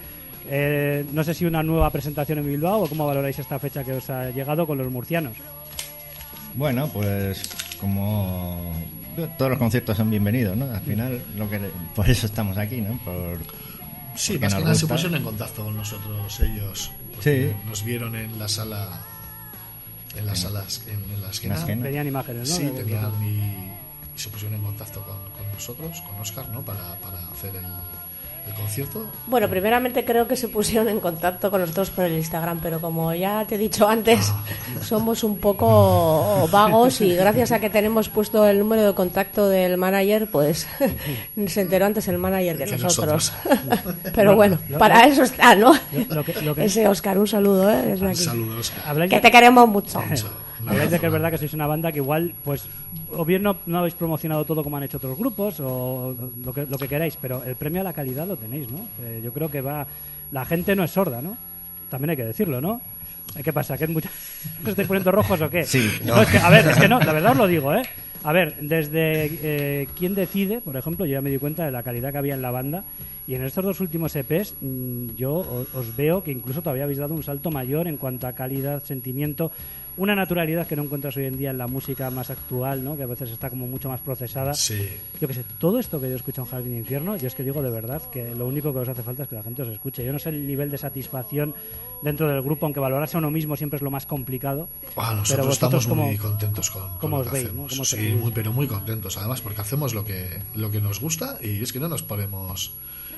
No sé si una nueva presentación en Bilbao o cómo valoráis esta fecha que os ha llegado con los murcianos. Bueno, pues como todos los conciertos son bienvenidos, ¿no? Al final, por eso estamos aquí, ¿no? Sí, más que nada se pusieron en contacto con nosotros ellos. Sí. Nos vieron en la sala, en la esquina. Tenían imágenes, ¿no? Sí, tenían y se pusieron en contacto con nosotros, con Óscar, ¿no? Para hacer el concierto. Bueno, primeramente creo que se pusieron en contacto con nosotros por el Instagram, pero como ya te he dicho antes, somos un poco vagos y gracias a que tenemos puesto el número de contacto del manager, pues se enteró antes el manager que nosotros. Pero bueno, para eso está, ¿no? Ese Óscar, un saludo, desde aquí. Un saludo, Óscar. Que te queremos mucho. Habláis de que es verdad que sois una banda que igual, pues, o bien no habéis promocionado todo como han hecho otros grupos, o lo que queráis, pero el premio a la calidad lo tenéis, ¿no? Yo creo que la gente no es sorda, ¿no? También hay que decirlo, ¿no? ¿Qué pasa? ¿Que ¿Os estáis poniendo rojos o qué? Sí. No, es que no, la verdad os lo digo, ¿eh? A ver, desde ¿Quién decide? Por ejemplo, yo ya me di cuenta de la calidad que había en la banda y en estos dos últimos EPs yo os veo que incluso todavía habéis dado un salto mayor en cuanto a calidad, sentimiento, una naturalidad que no encuentras hoy en día en la música más actual, ¿no? Que a veces está como mucho más procesada. Sí. Yo que sé, todo esto que yo escucho en Jardín de Infierno, yo es que digo de verdad que lo único que os hace falta es que la gente os escuche. Yo no sé el nivel de satisfacción dentro del grupo, aunque valorarse a uno mismo siempre es lo más complicado. Nosotros estamos muy contentos con ¿cómo lo os que veis, hacemos. ¿no? Sí, pero muy contentos, además, porque hacemos lo que nos gusta y es que no nos ponemos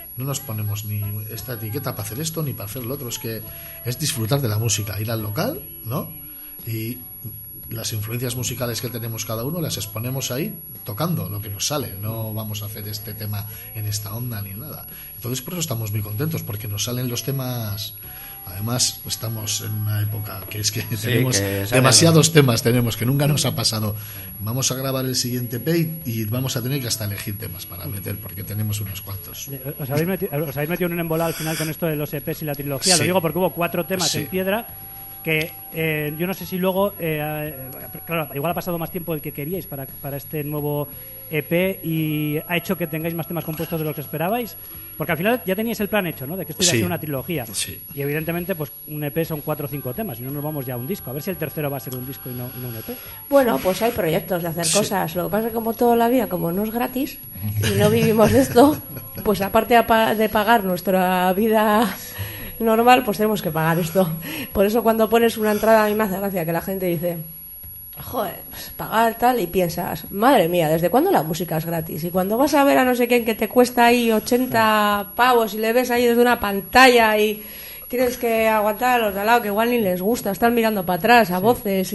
ni esta etiqueta para hacer esto ni para hacer lo otro, es que es disfrutar de la música, ir al local, ¿no? Y las influencias musicales que tenemos cada uno las exponemos ahí tocando lo que nos sale, no vamos a hacer este tema en esta onda ni nada. Entonces por eso estamos muy contentos, porque nos salen los temas. Además estamos en una época que es que tenemos demasiados temas, que nunca nos ha pasado. Vamos a grabar el siguiente EP y vamos a tener que hasta elegir temas para meter, porque tenemos unos cuantos. Os habéis metido en un embolado al final con esto de los EPs y la trilogía. Sí. Lo digo porque hubo 4 temas en piedra que yo no sé si luego, claro, igual ha pasado más tiempo del que queríais para este nuevo EP y ha hecho que tengáis más temas compuestos de los que esperabais, porque al final ya teníais el plan hecho, ¿no? De que esto iba a ser una trilogía. Sí. Y evidentemente, pues un EP son 4 o 5 temas, y no nos vamos ya a un disco. A ver si el tercero va a ser un disco y no un EP. Bueno, pues hay proyectos de hacer cosas. Lo que pasa es que como toda la vida, como no es gratis y no vivimos de esto, pues aparte de pagar nuestra vida normal, pues tenemos que pagar esto. Por eso cuando pones una entrada, a mí me hace gracia que la gente dice, joder, pues pagar tal, y piensas, madre mía, ¿desde cuándo la música es gratis? Y cuando vas a ver a no sé quién que te cuesta ahí 80 pavos y le ves ahí desde una pantalla y tienes que aguantar a los de al lado que igual ni les gusta, están mirando para atrás a voces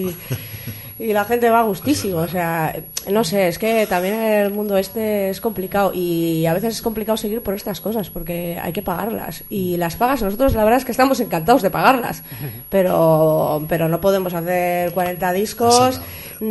y la gente va a gustísimo, o sea, no sé, es que también el mundo este es complicado y a veces es complicado seguir por estas cosas porque hay que pagarlas y las pagas nosotros la verdad es que estamos encantados de pagarlas, pero no podemos hacer 40 discos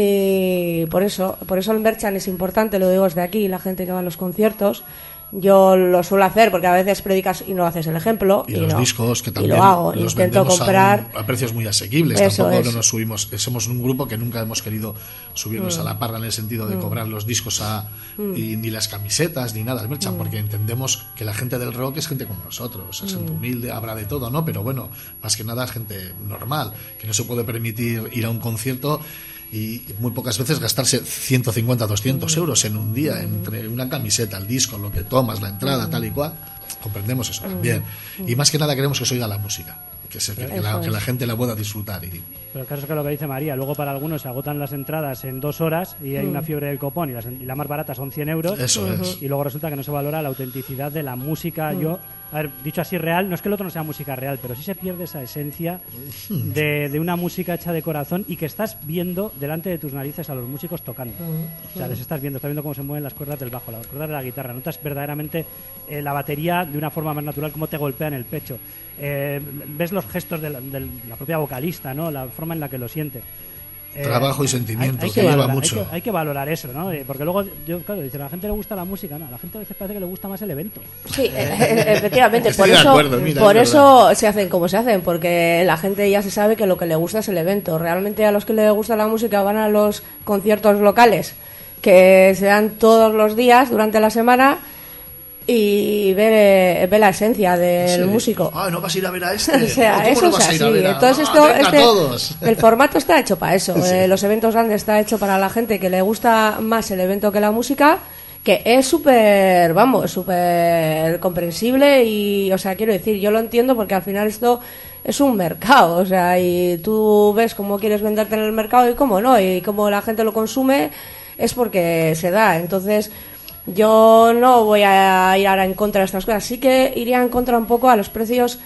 ni por eso el merchan es importante, lo digo desde aquí, la gente que va a los conciertos. Yo lo suelo hacer porque a veces predicas y no haces el ejemplo. Y los discos que también lo hago, los intento vendemos comprar a precios muy asequibles. Eso Tampoco es. no nos subimos. Somos un grupo que nunca hemos querido subirnos a la parra en el sentido de cobrar los discos y ni las camisetas ni nada, el merchan, porque entendemos que la gente del rock es gente como nosotros, es gente humilde, habrá de todo, ¿no? Pero bueno, más que nada es gente normal, que no se puede permitir ir a un concierto y muy pocas veces gastarse 150, 200 euros en un día entre una camiseta, el disco, lo que tomas, la entrada, tal y cual. Comprendemos eso también. Y más que nada queremos que se oiga la música, que la gente la pueda disfrutar. Pero el caso es que lo que dice María, luego para algunos se agotan las entradas en 2 horas y hay una fiebre del copón y la más barata son 100 euros. Eso es. Y luego resulta que no se valora la autenticidad de la música. A ver, dicho así real, no es que el otro no sea música real, pero sí se pierde esa esencia de una música hecha de corazón y que estás viendo delante de tus narices a los músicos tocando. O sea, les estás viendo cómo se mueven las cuerdas del bajo, las cuerdas de la guitarra. Notas verdaderamente la batería de una forma más natural, cómo te golpea en el pecho. Ves los gestos de la propia vocalista, ¿no? La forma en la que lo siente. Trabajo y sentimiento, hay que valorar, lleva mucho. Hay que valorar eso, ¿no? Porque luego, claro, dice, a la gente le gusta la música, ¿no? A la gente a veces parece que le gusta más el evento. Sí, efectivamente, Estoy de acuerdo, mira, por es eso se hacen como se hacen, porque la gente ya se sabe que lo que le gusta es el evento. Realmente a los que les gusta la música van a los conciertos locales, que se dan todos los días durante la semana, y ve la esencia del músico. Ah, no vas a ir a ver a este. O sea, ¿Cómo eso no vas es a ir a así. ver a... Entonces todos. el formato está hecho para eso. Sí. Los eventos grandes está hecho para la gente que le gusta más el evento que la música, que es súper comprensible y, o sea, quiero decir, yo lo entiendo porque al final esto es un mercado, o sea, y tú ves cómo quieres venderte en el mercado y cómo no, y cómo la gente lo consume es porque se da. Entonces yo no voy a ir ahora en contra de estas cosas. Sí que iría en contra un poco a los precios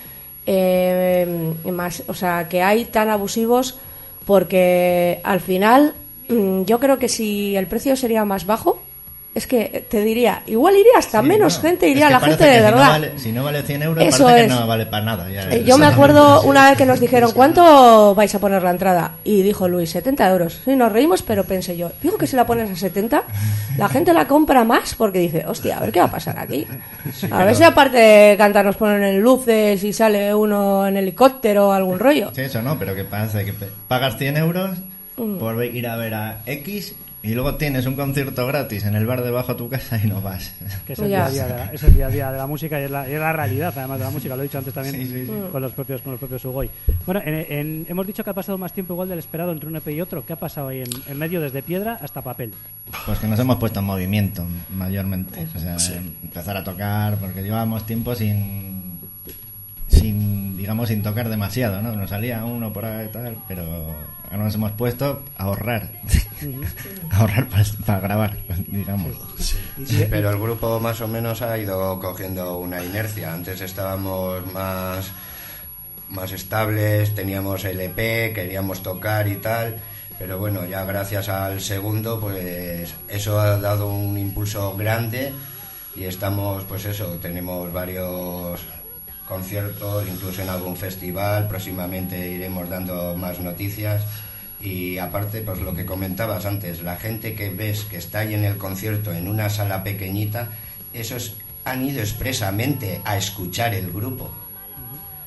más, o sea, que hay tan abusivos, porque al final yo creo que si el precio sería más bajo, es que te diría, igual iría hasta menos gente, iría la gente de verdad. Si no vale 100 euros, Eso parece es. que no vale para nada. Ya, Yo me acuerdo una vez que nos dijeron, ¿cuánto vais a poner la entrada? Y dijo Luis, 70 euros. Sí, nos reímos, pero pensé yo, digo que si la pones a 70, la gente la compra más porque dice, hostia, a ver qué va a pasar aquí. A ver si aparte de cantar nos ponen en luces y sale uno en helicóptero o algún rollo. Sí, eso no, pero que pasa que pagas 100 euros por ir a ver a X y luego tienes un concierto gratis en el bar debajo de tu casa y no vas. Que es el día a día de la música y es la realidad, además de la música, lo he dicho antes también. Sí. Con los propios Sugoi. Bueno, hemos dicho que ha pasado más tiempo igual del esperado entre un EP y otro. ¿Qué ha pasado ahí en medio desde piedra hasta papel? Pues que nos hemos puesto en movimiento mayormente, o sea, empezar a tocar, porque llevábamos tiempo sin tocar demasiado, ¿no? Nos salía uno por ahí y tal, pero ahora nos hemos puesto a ahorrar. Ahorrar para grabar, digamos. Sí, pero el grupo más o menos ha ido cogiendo una inercia. Antes estábamos más estables, teníamos el EP, queríamos tocar y tal, pero bueno, ya gracias al segundo, pues eso ha dado un impulso grande y estamos, pues eso, tenemos varios conciertos, incluso en algún festival, próximamente iremos dando más noticias. Y aparte, pues lo que comentabas antes, la gente que ves que está ahí en el concierto en una sala pequeñita, esos han ido expresamente a escuchar el grupo.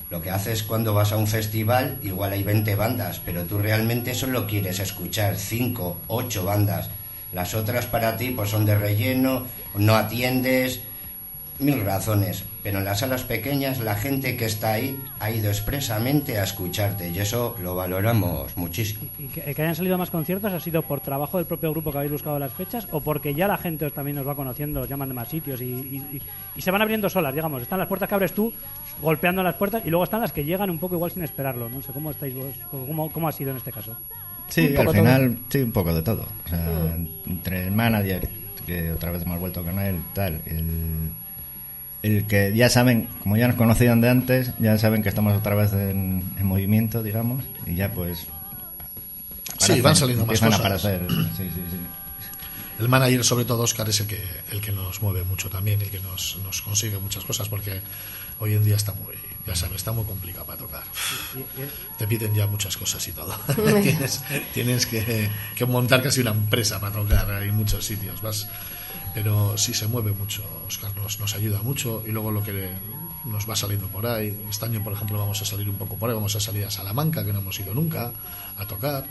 Lo que haces cuando vas a un festival, igual hay 20 bandas, pero tú realmente solo quieres escuchar 5, 8 bandas. Las otras para ti pues son de relleno, no atiendes, 1000 razones. Pero en las salas pequeñas la gente que está ahí ha ido expresamente a escucharte y eso lo valoramos muchísimo. ¿Y que hayan salido más conciertos ha sido por trabajo del propio grupo que habéis buscado las fechas o porque ya la gente también os va conociendo, os llaman de más sitios y se van abriendo solas, digamos? Están las puertas que abres tú golpeando las puertas y luego están las que llegan un poco igual sin esperarlo. No sé cómo estáis vos, cómo ha sido en este caso. Sí, al final sí, un poco de todo. O sea, entre el manager, que otra vez hemos vuelto con él, tal, el que ya saben, como ya nos conocían de antes, ya saben que estamos otra vez en movimiento, digamos, y ya pues... Sí, van saliendo más cosas. A aparecer. Sí. El manager, sobre todo Óscar, es el que nos mueve mucho también, el que nos consigue muchas cosas, porque hoy en día está muy complicado para tocar. Te piden ya muchas cosas y todo. tienes que montar casi una empresa para tocar en muchos sitios. Pero sí se mueve mucho. Óscar nos ayuda mucho y luego lo que nos va saliendo por ahí. Este año, por ejemplo, vamos a salir un poco por ahí. Vamos a salir a Salamanca, que no hemos ido nunca a tocar.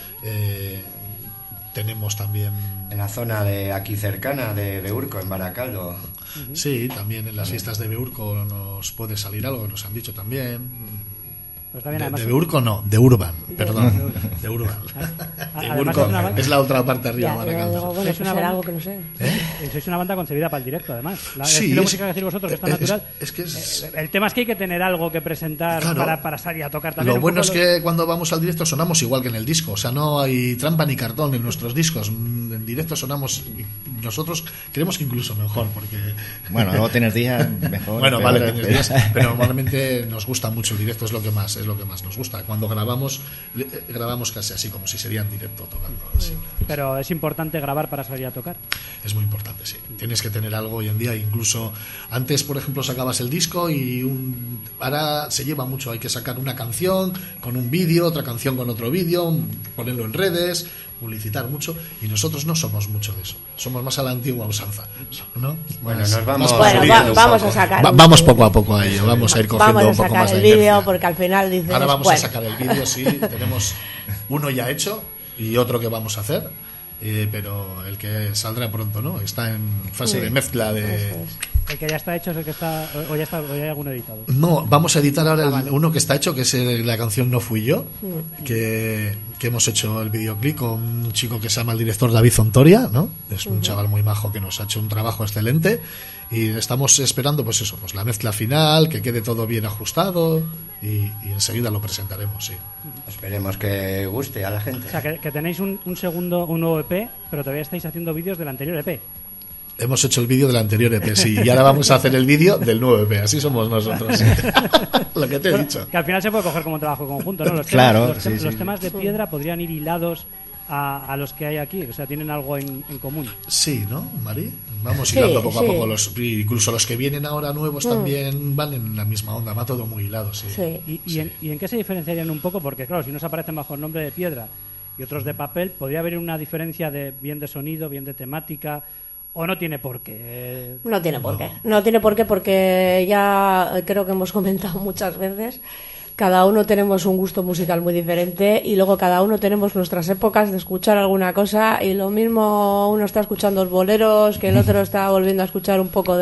Tenemos también... En la zona de aquí cercana, de Beurco, en Baracaldo. Sí, también en las fiestas de Beurco nos puede salir algo, nos han dicho también. Pues también de Beurco no, de Urban, perdón, de Urban. De Beurco es la otra parte arriba de Baracaldo. Bueno, será algo que no sé. Sois una banda concebida para el directo, además. La sí, estilo música que decís vosotros, que está natural. Es el tema es que hay que tener algo que presentar, claro, para salir a tocar también. Lo bueno es que cuando vamos al directo sonamos igual que en el disco. O sea, no hay trampa ni cartón en nuestros discos. En directo sonamos... Nosotros creemos que incluso mejor, porque... Bueno, luego tienes días mejor. Bueno, vale, tienes días. Pero normalmente nos gusta mucho el directo, es lo que más nos gusta. Cuando grabamos casi así, como si sería en directo tocando. Así. Pero es importante grabar para salir a tocar. Es muy importante, sí. Tienes que tener algo hoy en día. Incluso antes, por ejemplo, sacabas el disco y ahora se lleva mucho. Hay que sacar una canción con un vídeo, otra canción con otro vídeo, ponerlo en redes, publicitar mucho, y nosotros no somos mucho de eso. Somos más a la antigua usanza, ¿no? Bueno, nos vamos, vamos a sacar. Vamos poco a poco a ello. Vamos a ir cogiendo un poco más de el vídeo, porque al final dices... Ahora vamos a sacar el vídeo, sí. Tenemos uno ya hecho y otro que vamos a hacer, pero el que saldrá pronto, ¿no? Está en fase de mezcla de... ¿El que ya está hecho es el que está o ya hay alguno editado? No, vamos a editar ahora uno que está hecho, que es la canción No Fui Yo, que hemos hecho el videoclip con un chico que se llama el director David Zontoria, ¿no? Es un chaval muy majo que nos ha hecho un trabajo excelente y estamos esperando pues eso, pues la mezcla final, que quede todo bien ajustado y enseguida lo presentaremos, sí. Esperemos que guste a la gente. O sea, que tenéis un nuevo EP, pero todavía estáis haciendo vídeos del anterior EP. Hemos hecho el vídeo del anterior EP, sí, y ahora vamos a hacer el vídeo del nuevo EP, así somos nosotros. Lo que te he dicho. Que al final se puede coger como un trabajo conjunto, ¿no? Los temas de Piedra podrían ir hilados a los que hay aquí, o sea, tienen algo en común. Sí, ¿no, Mari? Vamos hilando poco a poco. Incluso los que vienen ahora nuevos también van en la misma onda, va todo muy hilado, sí. ¿Y en qué se diferenciarían un poco? Porque claro, si unos aparecen bajo el nombre de Piedra y otros de Papel, podría haber una diferencia bien de sonido, bien de temática... ¿O no tiene por qué? No tiene por qué. No tiene por qué, porque ya creo que hemos comentado muchas veces, cada uno tenemos un gusto musical muy diferente y luego cada uno tenemos nuestras épocas de escuchar alguna cosa, y lo mismo uno está escuchando los boleros que el otro está volviendo a escuchar un poco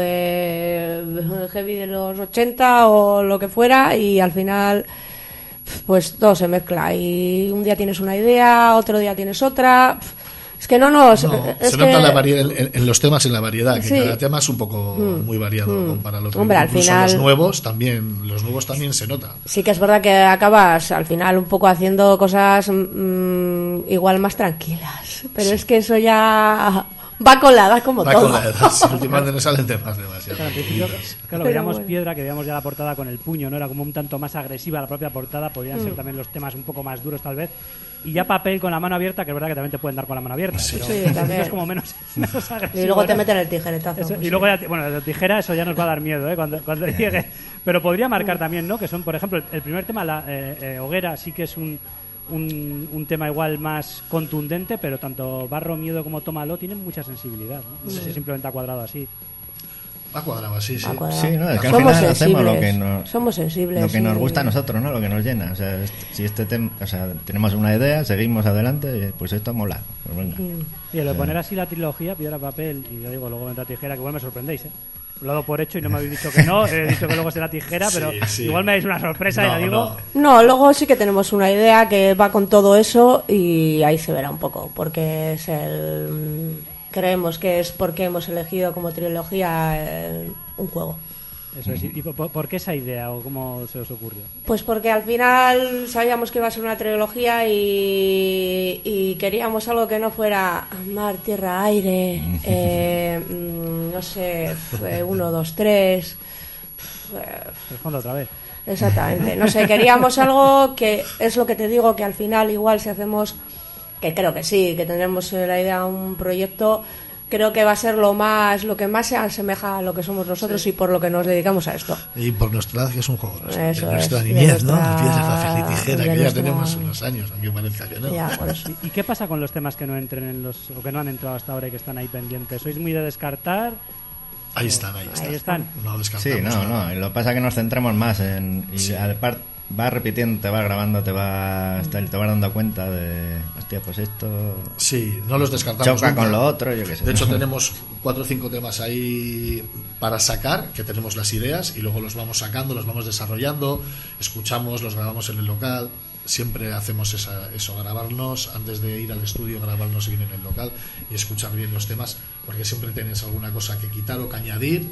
de heavy de los 80 o lo que fuera, y al final pues todo se mezcla y un día tienes una idea, otro día tienes otra... Es que se nota la variedad en los temas, en la variedad, que cada tema es un poco muy variado comparado al otro. Hombre, al final, los nuevos también se nota. Sí que es verdad que acabas al final un poco haciendo cosas igual más tranquilas, pero es que eso ya va con la edad como todo. Va con la edad, sí, últimamente no salen temas demasiado. Claro, veíamos bueno. Piedra, que veíamos ya la portada con el puño, ¿no? Era como un tanto más agresiva la propia portada, podrían ser también los temas un poco más duros tal vez. Y ya Papel con la mano abierta, que es verdad que también te pueden dar con la mano abierta, pero también es como menos agresivo. Y luego te meten el tijeretazo. Eso, y luego la tijera, eso ya nos va a dar miedo, cuando llegue. Pero podría marcar también, ¿no? Que son, por ejemplo, el primer tema, la Hoguera, sí que es un tema igual más contundente, pero tanto Barro Miedo como Tómalo tienen mucha sensibilidad, ¿no? No sé si simplemente ha cuadrado así. Ha cuadrado, sí. Sí, no, es que al Somos final hacemos lo que sensibles. Somos sensibles. lo que nos sí. gusta a nosotros, ¿no? Lo que nos llena. O sea, si este tema, o sea, tenemos una idea, seguimos adelante, pues esto mola. Pues venga. Y lo de poner así la trilogía, piedra, papel, y yo digo, luego entra tijera, que igual me sorprendéis, ¿eh? Lo he dado por hecho y no me habéis dicho que no, he dicho que luego será tijera, pero Sí. igual me dais una sorpresa, ya digo. No, luego sí que tenemos una idea que va con todo eso y ahí se verá un poco, porque es creemos que es porque hemos elegido como trilogía un juego. Eso es. ¿Y por qué esa idea o cómo se os ocurrió? Pues porque al final sabíamos que iba a ser una trilogía y queríamos algo que no fuera mar, tierra, aire, no sé, 1, 2, 3. Respondo otra vez. Exactamente, no sé, queríamos algo que es lo que te digo, que al final igual si hacemos, que creo que sí, que tendremos la idea de un proyecto, creo que va a ser lo que más se asemeja a lo que somos nosotros y por lo que nos dedicamos a esto. Y por nuestra edad, que es un juego de Eso nuestra es, niñez, de ¿no? nuestra- Piedra, papel y tijera, de que ya nuestra- tenemos unos años, aunque parezca que no. Ya, por eso. ¿Y qué pasa con los temas que no entren en los o que no han entrado hasta ahora y que están ahí pendientes? ¿Sois muy de descartar? Ahí están. Ahí están. No Sí, descartamos no, nada. no. Y lo que pasa es que nos centramos más en. Y Sí. aparte, vas repitiendo, te vas grabando, te vas dando cuenta de. Hostia, pues esto. Sí, no los descartamos Choca nunca. con lo otro, yo qué sé. De hecho, tenemos 4 o 5 temas ahí para sacar, que tenemos las ideas y luego los vamos sacando, los vamos desarrollando, escuchamos, los grabamos en el local. Siempre hacemos eso, grabarnos antes de ir al estudio, grabarnos bien en el local y escuchar bien los temas, porque siempre tienes alguna cosa que quitar o que añadir.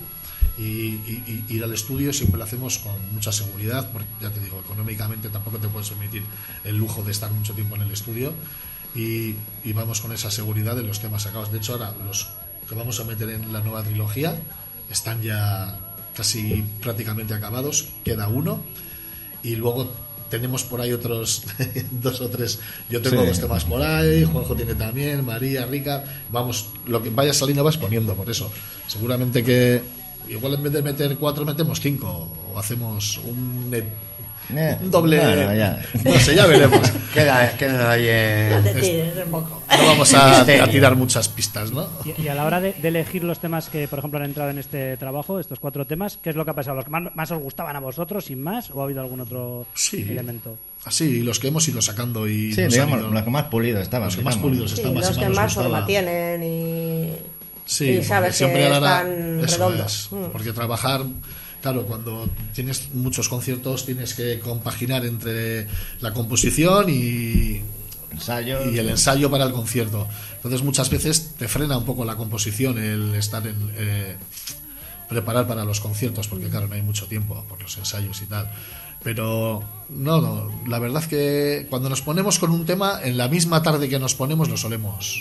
Y ir al estudio siempre lo hacemos con mucha seguridad, porque ya te digo, económicamente tampoco te puedes permitir el lujo de estar mucho tiempo en el estudio y vamos con esa seguridad de los temas sacados. De hecho, ahora los que vamos a meter en la nueva trilogía están ya casi prácticamente acabados, queda uno y luego tenemos por ahí otros 2 o 3. Yo tengo 2 temas por ahí, Juanjo tiene también, María, Rica. Vamos, lo que vaya saliendo vas poniendo, por eso. Seguramente que igual en vez de meter 4 metemos 5 o hacemos un doble. Bueno, ya. No sé, ya veremos. Queda ahí No te tires un poco. No vamos a tirar muchas pistas, ¿no? Y a la hora de elegir los temas que, por ejemplo, han entrado en este trabajo, estos 4 temas, ¿qué es lo que ha pasado? ¿Los que más os gustaban a vosotros, sin más, o ha habido algún otro elemento? Así, los que hemos ido sacando y Sí, nos digamos, han ido- los que más pulidos estaban. los que más digamos. pulidos Sí, están, los que nos más gustaba. forma tienen y Sí, sabes porque siempre que a la hora- están eso redondos. es, porque trabajar, claro, cuando tienes muchos conciertos tienes que compaginar entre la composición y Ensayo. y el ensayo para el concierto. Entonces muchas veces te frena un poco la composición el estar en preparar para los conciertos, porque claro, no hay mucho tiempo por los ensayos y tal. Pero no, la verdad que cuando nos ponemos con un tema, en la misma tarde que nos ponemos lo solemos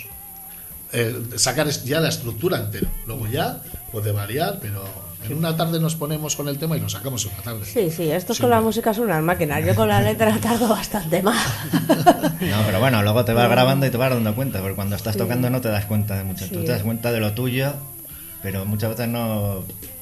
sacar ya la estructura entera. Luego ya puede variar, pero en una tarde nos ponemos con el tema y lo sacamos en una tarde. Sí, estos con la música son unas máquinas. Yo con la letra tardo bastante más. No, pero bueno, luego te vas grabando y te vas dando cuenta, porque cuando estás tocando no te das cuenta de mucho. Sí. Tú te das cuenta de lo tuyo, pero muchas veces no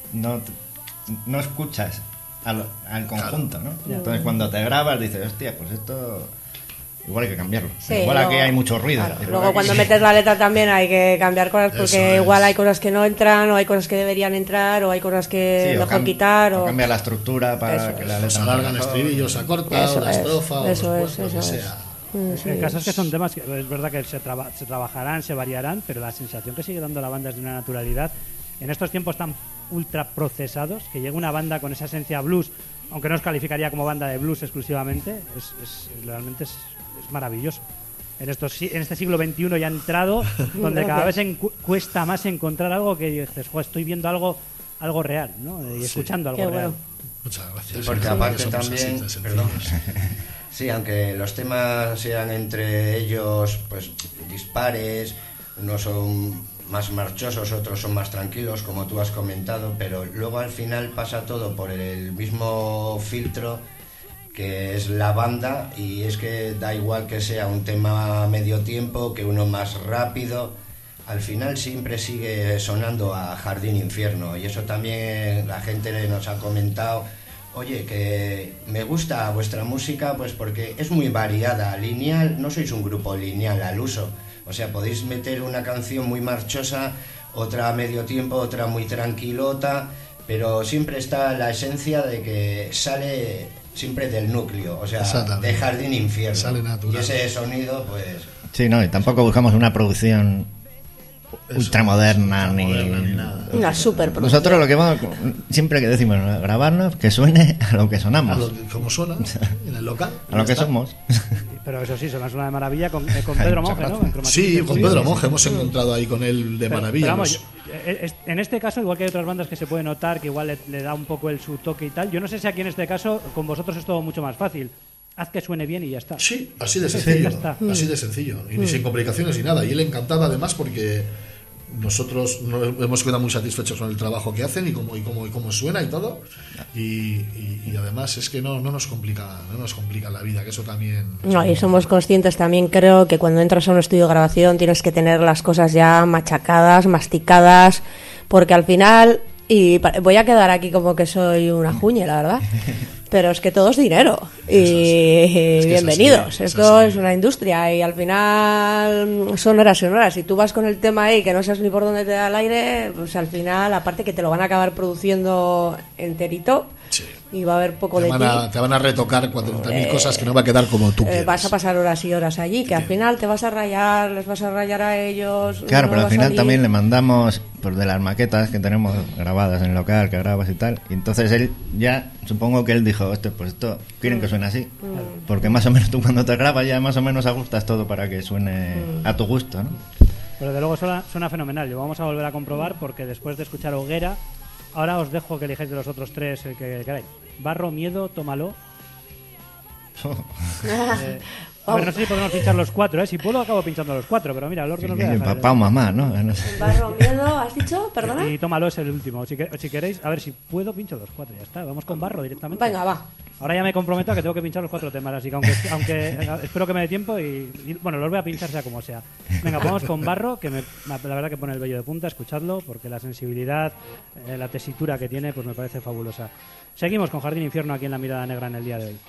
escuchas al conjunto, ¿no? Entonces cuando te grabas dices, hostia, pues esto igual hay que cambiarlo. Sí, igual luego- aquí hay mucho ruido. Claro, Igual luego aquí- cuando metes la letra también hay que cambiar cosas, porque Eso es. igual hay cosas que no entran, o hay cosas que deberían entrar, o hay cosas que Sí, o mejor quitar, o cambia la estructura para Eso que la Se letra alargan mejor. estribillos, se acorta, Eso o la es, estrofa, o eso los es, lo que eso es. sea. Sí. El caso es que son temas que es verdad que se trabajarán, se variarán, pero la sensación que sigue dando la banda es de una naturalidad. En estos tiempos tan ultra procesados, que llega una banda con esa esencia blues, aunque no os calificaría como banda de blues exclusivamente, realmente es maravilloso. En este siglo XXI ya ha entrado, donde cada vez cuesta más encontrar algo que dices, estoy viendo algo real, ¿no? Y escuchando algo Qué real. bueno. Muchas gracias. Porque Sí, aparte somos así también, de sencillos. perdón. Sí, aunque los temas sean entre ellos pues dispares, unos son más marchosos, otros son más tranquilos, como tú has comentado, pero luego al final pasa todo por el mismo filtro que es la banda, y es que da igual que sea un tema a medio tiempo, que uno más rápido, al final siempre sigue sonando a Jardín Infierno, y eso también la gente nos ha comentado. Oye, que me gusta vuestra música pues porque es muy variada, lineal, no sois un grupo lineal al uso. O sea, podéis meter una canción muy marchosa otra a medio tiempo, otra muy tranquilota, pero siempre está la esencia de que sale siempre del núcleo, o sea, de Jardín Infierno. Sale natural. Y ese sonido, pues... Sí, no, y tampoco buscamos una producción ultramoderna ni nada. Una superproducción. Nosotros lo que vamos, siempre que decimos grabarnos, que suene a lo que sonamos, Como suena en el local. a lo que somos. Pero eso sí, suena de maravilla con Pedro Monge, ¿no? En Cromatismo. Sí, con Pedro Monge hemos encontrado ahí con él de maravilla. Pero vamos, en este caso, igual que hay otras bandas que se puede notar que igual le da un poco su toque y tal, yo no sé si aquí en este caso con vosotros es todo mucho más fácil. Haz que suene bien y ya está. Sí, así de sencillo. Ya está. Así de sencillo. Y sin complicaciones ni nada. Y él encantado además porque nosotros hemos quedado muy satisfechos con el trabajo que hacen y cómo suena y todo. Y además es que no nos complica la vida, que eso también... No, y somos conscientes también, creo, que cuando entras a un estudio de grabación tienes que tener las cosas ya machacadas, masticadas, porque al final... Y voy a quedar aquí como que soy una juñe, la verdad. Pero es que todo es dinero. Y bienvenidos. Esto es una industria y al final son horas y horas. Si tú vas con el tema ahí que no sabes ni por dónde te da el aire, pues al final, aparte que te lo van a acabar produciendo enterito, Sí. y va a haber poco de ti. Te van a retocar 40.000 cosas que no va a quedar como tú quieres. Vas a pasar horas y horas allí, que al final te vas a rayar, les vas a rayar a ellos. Claro, no pero al va a final salir. también le mandamos pues, de las maquetas que tenemos grabadas en el local, que grabas y tal. Y entonces él ya, supongo que él dijo, esto quieren que suene así. Porque más o menos tú cuando te grabas ya más o menos ajustas todo para que suene a tu gusto, ¿no? Pero de luego suena fenomenal. Lo vamos a volver a comprobar porque después de escuchar Hoguera, ahora os dejo que elijáis de los otros tres el que queráis. Barro, Miedo, Tómalo. A ver, no sé si podemos pinchar los cuatro, ¿eh? Si puedo acabo pinchando los cuatro, pero mira, el orden nos voy a dejar. Papá o mamá, ¿no? Barro, Miedo, ¿has dicho? ¿Perdona? Y Tómalo es el último. Si queréis, a ver si puedo pincho los cuatro, ya está. Vamos con Barro directamente. Venga, va. Ahora ya me comprometo a que tengo que pinchar los cuatro temas, así que aunque espero que me dé tiempo y bueno, los voy a pinchar sea como sea. Venga, vamos con Barro, que la verdad que pone el vello de punta, escuchadlo, porque la sensibilidad, la tesitura que tiene, pues me parece fabulosa. Seguimos con Jardín Infierno aquí en La Mirada Negra en el día de hoy.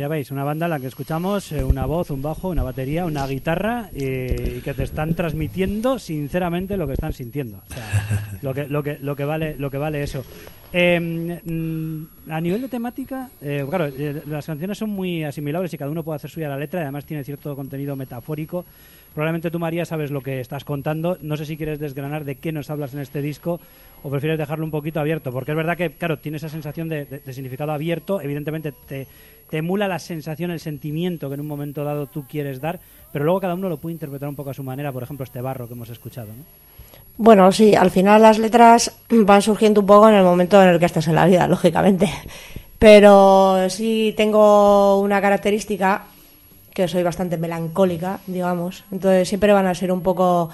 ya veis, una banda en la que escuchamos una voz, un bajo, una batería, una guitarra y que te están transmitiendo sinceramente lo que están sintiendo. O sea, lo que vale eso. A nivel de temática, claro, las canciones son muy asimilables y cada uno puede hacer suya la letra y además tiene cierto contenido metafórico. Probablemente tú, María, sabes lo que estás contando. No sé si quieres desgranar de qué nos hablas en este disco o prefieres dejarlo un poquito abierto, porque es verdad que, claro, tiene esa sensación de significado abierto. Evidentemente te emula la sensación, el sentimiento que en un momento dado tú quieres dar, pero luego cada uno lo puede interpretar un poco a su manera. Por ejemplo, este Barro que hemos escuchado, ¿no? Bueno, sí, al final las letras van surgiendo un poco en el momento en el que estás en la vida, lógicamente. Pero sí tengo una característica, que soy bastante melancólica, digamos. Entonces siempre van a ser un poco...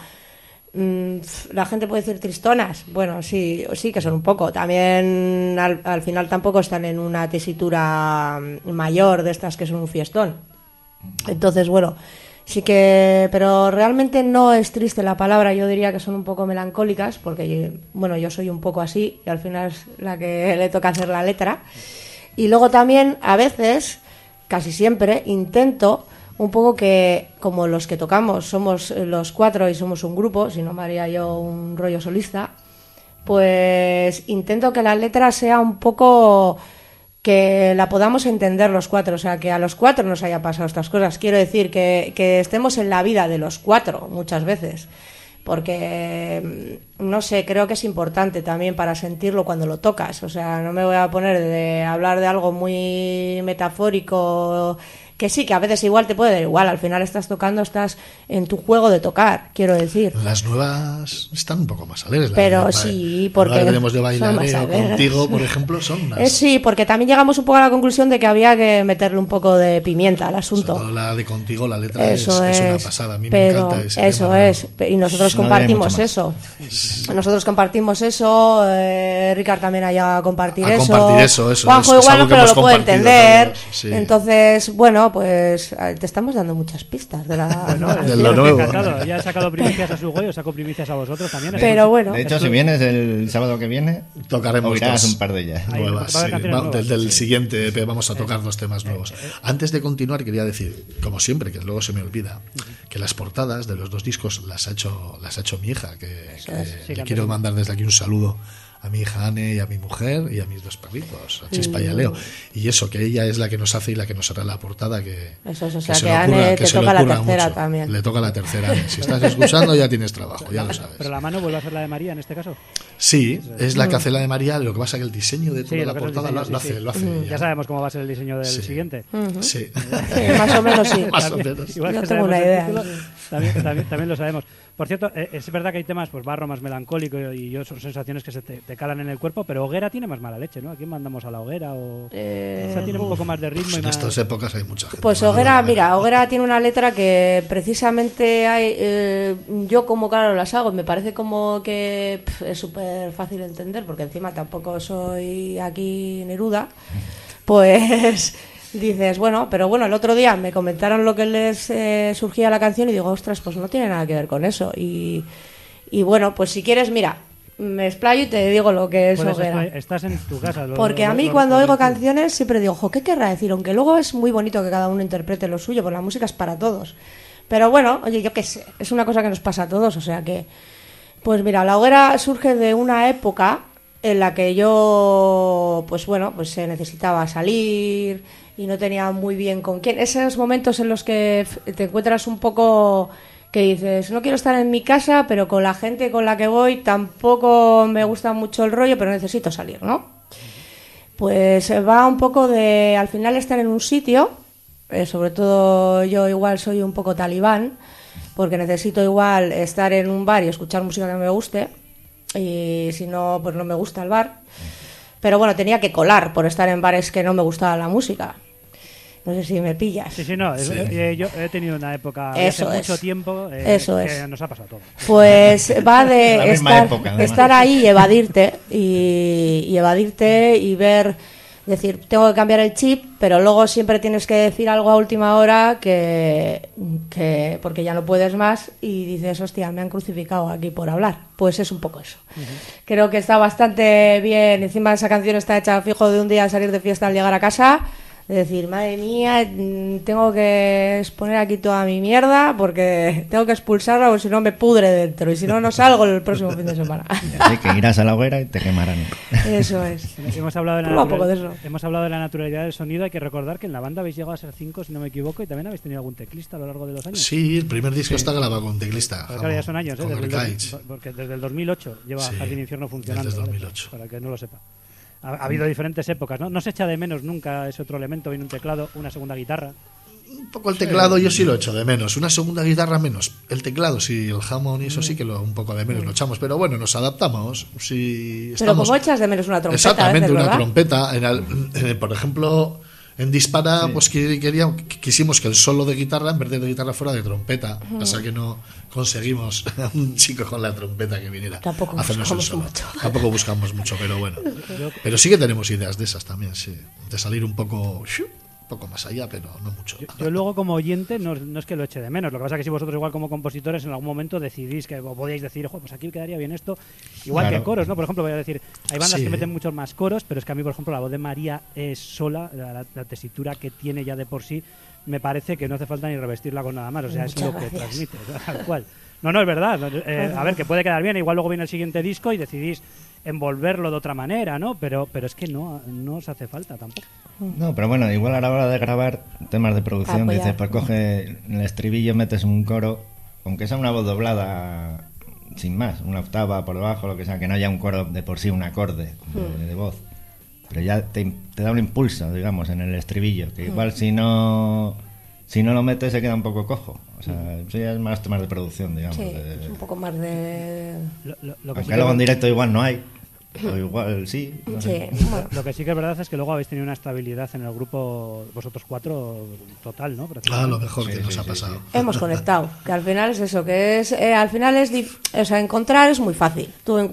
la gente puede decir tristonas. Bueno, sí que son un poco. También al final tampoco están en una tesitura mayor de estas que son un fiestón. Entonces, bueno... Sí que, pero realmente no es triste la palabra, yo diría que son un poco melancólicas, porque, bueno, yo soy un poco así y al final es la que le toca hacer la letra. Y luego también, a veces, casi siempre, intento un poco que, como los que tocamos somos los 4 y somos un grupo, si no me haría yo un rollo solista, pues intento que la letra sea un poco... que la podamos entender los 4, o sea, que a los 4 nos haya pasado estas cosas. Quiero decir, que estemos en la vida de los 4 muchas veces, porque, no sé, creo que es importante también para sentirlo cuando lo tocas. O sea, no me voy a poner de hablar de algo muy metafórico, que sí, que a veces igual te puede dar igual, al final estás tocando, estás en tu juego de tocar, quiero decir. Las nuevas están un poco más alegres. Pero sí, porque ahora tenemos de bailar contigo, por ejemplo, son unas... sí, porque también llegamos un poco a la conclusión de que había que meterle un poco de pimienta al asunto. Sobre la de contigo, la letra es una pasada, a mí me encanta ese eso tema, es, y nosotros compartimos eso. Nosotros compartimos eso, Ricard también haya a compartir eso. Juanjo igual no, pero lo puede entender. Sí. Entonces, bueno, pues te estamos dando muchas pistas de lo nuevo. Encantado. Ya he sacado primicias a su goyo, saco primicias a vosotros también. Pero bueno. De hecho, si vienes el sábado que viene, tocaremos un par de ellas. Nuevas, sí. Del siguiente EP vamos a tocar 2 temas nuevos. Antes de continuar, quería decir, como siempre, que luego se me olvida, que las portadas de los 2 discos las ha hecho mi hija, que le quiero mandar desde aquí un saludo a mi hija Anne y a mi mujer y a mis 2 perritos, a Chispa y a Leo. Y eso, que ella es la que nos hace y la que nos hará la portada. Eso es, o sea, que a Anne te toca la tercera mucho. También. Le toca la tercera. Si estás escuchando ya tienes trabajo, ya lo sabes. ¿Pero la mano vuelve a ser la de María en este caso? Sí, es la que hace la de María, lo que pasa es que el diseño de toda la portada lo hace ella. Ya sabemos cómo va a ser el diseño del siguiente. Sí. Más o menos sí. Más o menos. Igual no tengo una idea. También lo sabemos. Por cierto, es verdad que hay temas, pues Barro más melancólico y yo son sensaciones que se te calan en el cuerpo, pero Hoguera tiene más mala leche, ¿no? ¿A quién mandamos a la Hoguera? O sea, tiene un poco más de ritmo. En estas épocas hay mucha gente. Pues Hoguera, mira, Hoguera tiene una letra que precisamente hay, yo como claro las hago, me parece como que es súper fácil de entender, porque encima tampoco soy aquí Neruda, pues... Dices, bueno, pero bueno, el otro día me comentaron lo que les surgía la canción y digo, ostras, pues no tiene nada que ver con eso. Y bueno, pues si quieres, mira, me explayo y te digo lo que es Hoguera. Estás en tu casa. Porque a mí cuando oigo canciones siempre digo, ¿qué querrá decir? Aunque luego es muy bonito que cada uno interprete lo suyo, porque la música es para todos. Pero bueno, oye, yo qué sé, es una cosa que nos pasa a todos, o sea que... Pues mira, la Hoguera surge de una época en la que yo, pues bueno, pues se necesitaba salir... y no tenía muy bien con quién. Esos momentos en los que te encuentras un poco que dices, no quiero estar en mi casa, pero con la gente con la que voy tampoco me gusta mucho el rollo, pero necesito salir, ¿no? Pues va un poco de, al final, estar en un sitio, sobre todo yo igual soy un poco talibán, porque necesito igual estar en un bar y escuchar música que me guste, y si no, pues no me gusta el bar. Pero bueno, tenía que colar por estar en bares que no me gustaba la música. No sé si me pillas. Sí, no. Sí. Yo he tenido una época hace mucho tiempo que nos ha pasado todo. Pues va de estar ahí y evadirte. Y evadirte y ver... decir, tengo que cambiar el chip, pero luego siempre tienes que decir algo a última hora que porque ya no puedes más y dices, hostia, me han crucificado aquí por hablar. Pues es un poco eso. Creo que está bastante bien. Encima esa canción está hecha fijo de un día salir de fiesta al llegar a casa, Es decir, madre mía, tengo que exponer aquí toda mi mierda porque tengo que expulsarla o si no me pudre dentro y si no, no salgo el próximo fin de semana. Así que irás a la hoguera y te quemarán. Eso es. Hemos hablado de Hemos hablado de la naturalidad del sonido. Hay que recordar que en la banda habéis llegado a ser 5, si no me equivoco, y también habéis tenido algún teclista a lo largo de los años. Sí, el primer disco está grabado con teclista. Pero claro, ya son años, con porque desde el 2008 lleva Jardín Infierno funcionando. Desde el 2008. Para que no lo sepa. Ha habido diferentes épocas, ¿no? No se echa de menos nunca ese otro elemento, viene un teclado, una segunda guitarra. Un poco el teclado yo sí lo echo de menos, una segunda guitarra menos. El teclado sí, el Hammond y eso sí que un poco de menos lo echamos, pero bueno, nos adaptamos. Si pero como echas de menos una trompeta. Exactamente, veces, una trompeta. Por ejemplo, en Dispara, pues quisimos que el solo de guitarra, en vez de guitarra, fuera de trompeta. Pasa que no conseguimos a un chico con la trompeta que viniera Tampoco a hacernos el solo. Mucho. Tampoco buscamos mucho, pero bueno. Pero sí que tenemos ideas de esas también, sí. De salir un poco más allá, pero no mucho. Yo luego como oyente no es que lo eche de menos. Lo que pasa es que si vosotros igual como compositores en algún momento decidís que o podíais decir, pues aquí quedaría bien esto, igual que coros, ¿no? Por ejemplo, voy a decir, hay bandas que meten muchos más coros, pero es que a mí, por ejemplo, la voz de María es sola, la tesitura que tiene ya de por sí, me parece que no hace falta ni revestirla con nada más. O sea, es lo que transmite, tal cual. No, es verdad. A ver, que puede quedar bien. Igual luego viene el siguiente disco y decidís envolverlo de otra manera, ¿no? Pero es que no os hace falta tampoco. No, pero bueno, igual a la hora de grabar temas de producción, dices, pues coge el estribillo, metes un coro, aunque sea una voz doblada sin más, una octava por debajo, lo que sea, que no haya un coro de por sí, un acorde de voz. Pero ya te da un impulso, digamos, en el estribillo, que igual si no lo metes se queda un poco cojo. O sea, eso ya es más temas de producción, digamos. Sí, es un poco más de... Aunque luego en directo igual no hay. O igual sí. No sé. Bueno. Lo que sí que es verdad es que luego habéis tenido una estabilidad en el grupo, vosotros 4, total, ¿no? Lo mejor que nos ha pasado. Sí. Hemos conectado, que al final es eso, que es al final encontrar es muy fácil.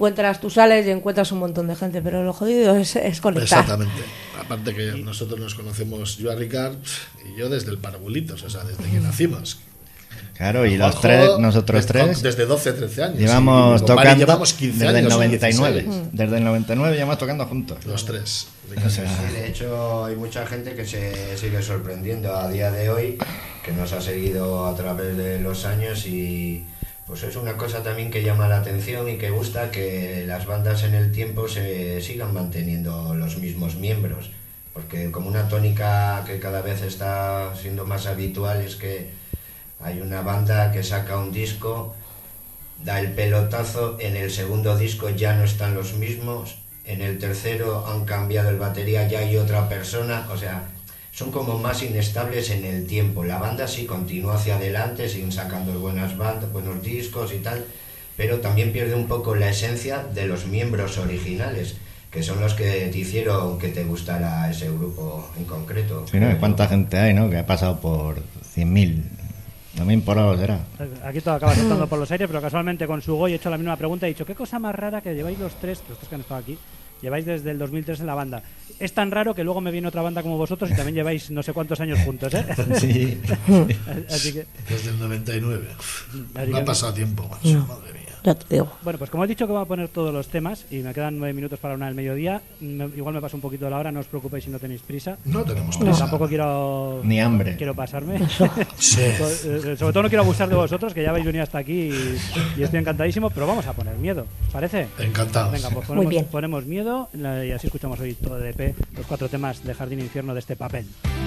Tú sales y encuentras un montón de gente, pero lo jodido es conectar. Exactamente. Aparte que nosotros nos conocemos, yo a Ricard y yo desde el Parabulitos, o sea, desde que nacimos. Claro, y los tres, nosotros tres, desde 12, 13 años. Llevamos tocando llevamos 15 desde años, el 99. 16. Desde el 99 llevamos tocando juntos. Los tres. O sea, sí, de hecho, hay mucha gente que se sigue sorprendiendo a día de hoy, que nos ha seguido a través de los años y pues es una cosa también que llama la atención y que gusta que las bandas en el tiempo se sigan manteniendo los mismos miembros. Porque como una tónica que cada vez está siendo más habitual es que hay una banda que saca un disco, da el pelotazo, en el segundo disco ya no están los mismos, en el tercero han cambiado el batería, ya hay otra persona, o sea, son como más inestables en el tiempo. La banda sí continúa hacia adelante, siguen sacando buenos discos y tal, pero también pierde un poco la esencia de los miembros originales, que son los que te hicieron que te gustara ese grupo en concreto. Sí, ¿no? ¿Cuánta gente hay, no? Que ha pasado por 100.000... También por algo será. Aquí todo acaba saltando por los aires, pero casualmente con Sugoi he hecho la misma pregunta. He dicho, ¿qué cosa más rara que lleváis los tres que han estado aquí? Lleváis desde el 2003 en la banda. Es tan raro que luego me viene otra banda como vosotros y también lleváis no sé cuántos años juntos, ¿eh? Sí. Así que... Desde el 99. Así No ha pasado tiempo, macho. Madre mía. Ya te digo. Bueno, pues como he dicho que voy a poner todos los temas y me quedan 9 minutos para una del mediodía, igual me paso un poquito de la hora, no os preocupéis si no tenéis prisa. No tenemos prisa. Tampoco quiero... Ni hambre. Quiero pasarme. Sí. Sobre todo no quiero abusar de vosotros, que ya habéis venido hasta aquí y estoy encantadísimo, pero vamos a poner miedo, ¿os parece? Encantados. Venga, pues Muy bien. ponemos miedo y así escuchamos hoy todo de EP, los 4 temas de Jardín Infierno de este papel.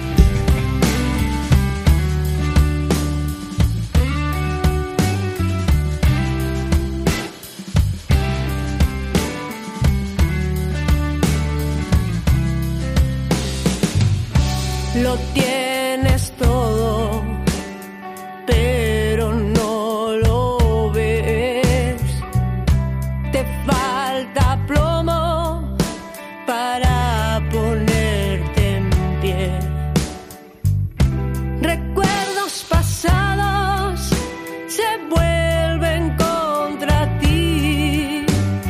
Lo tienes todo, pero no lo ves. Te falta plomo para ponerte en pie. Recuerdos pasados se vuelven contra ti,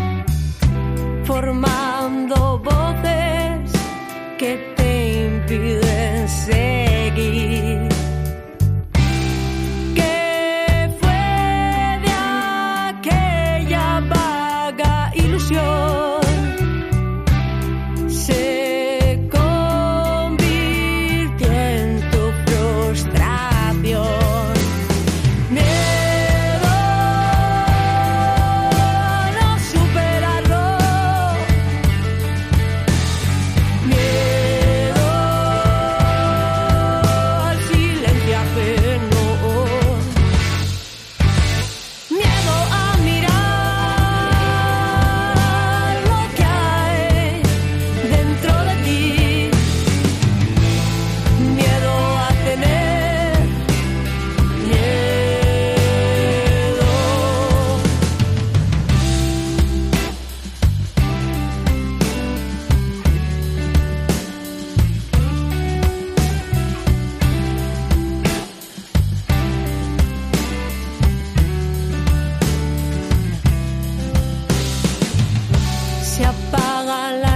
formando voces que te impiden seguir. ¿Qué fue de aquella vaga ilusión? Se convirtió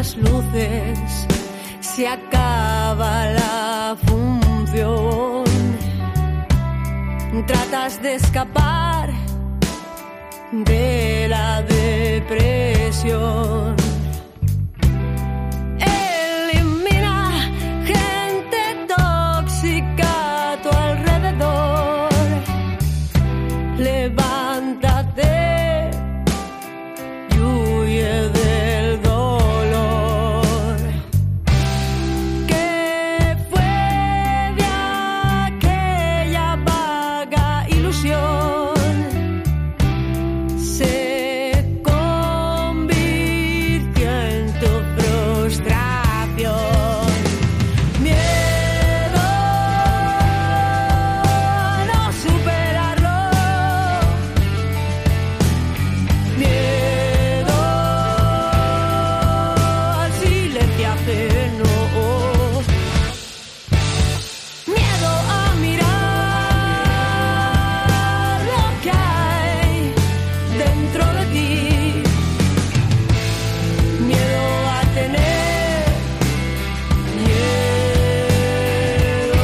las luces, se acaba la función. Tratas de escapar de la depresión. Elimina gente tóxica a tu alrededor. Levántate y huye del dolor. ¿Qué fue de aquella vaga ilusión? Se convirtió en tu frustración. Miedo a no superarlo. Miedo al silencio ajeno. Miedo a mirar lo que hay dentro de ti. Miedo a tener miedo.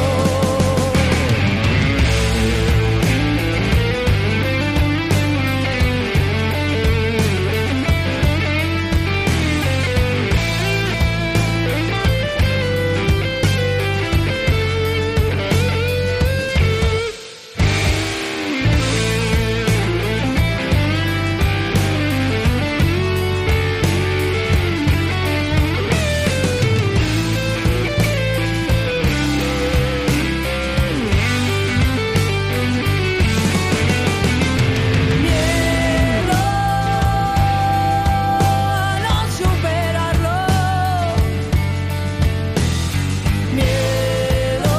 Miedo a no superarlo. Miedo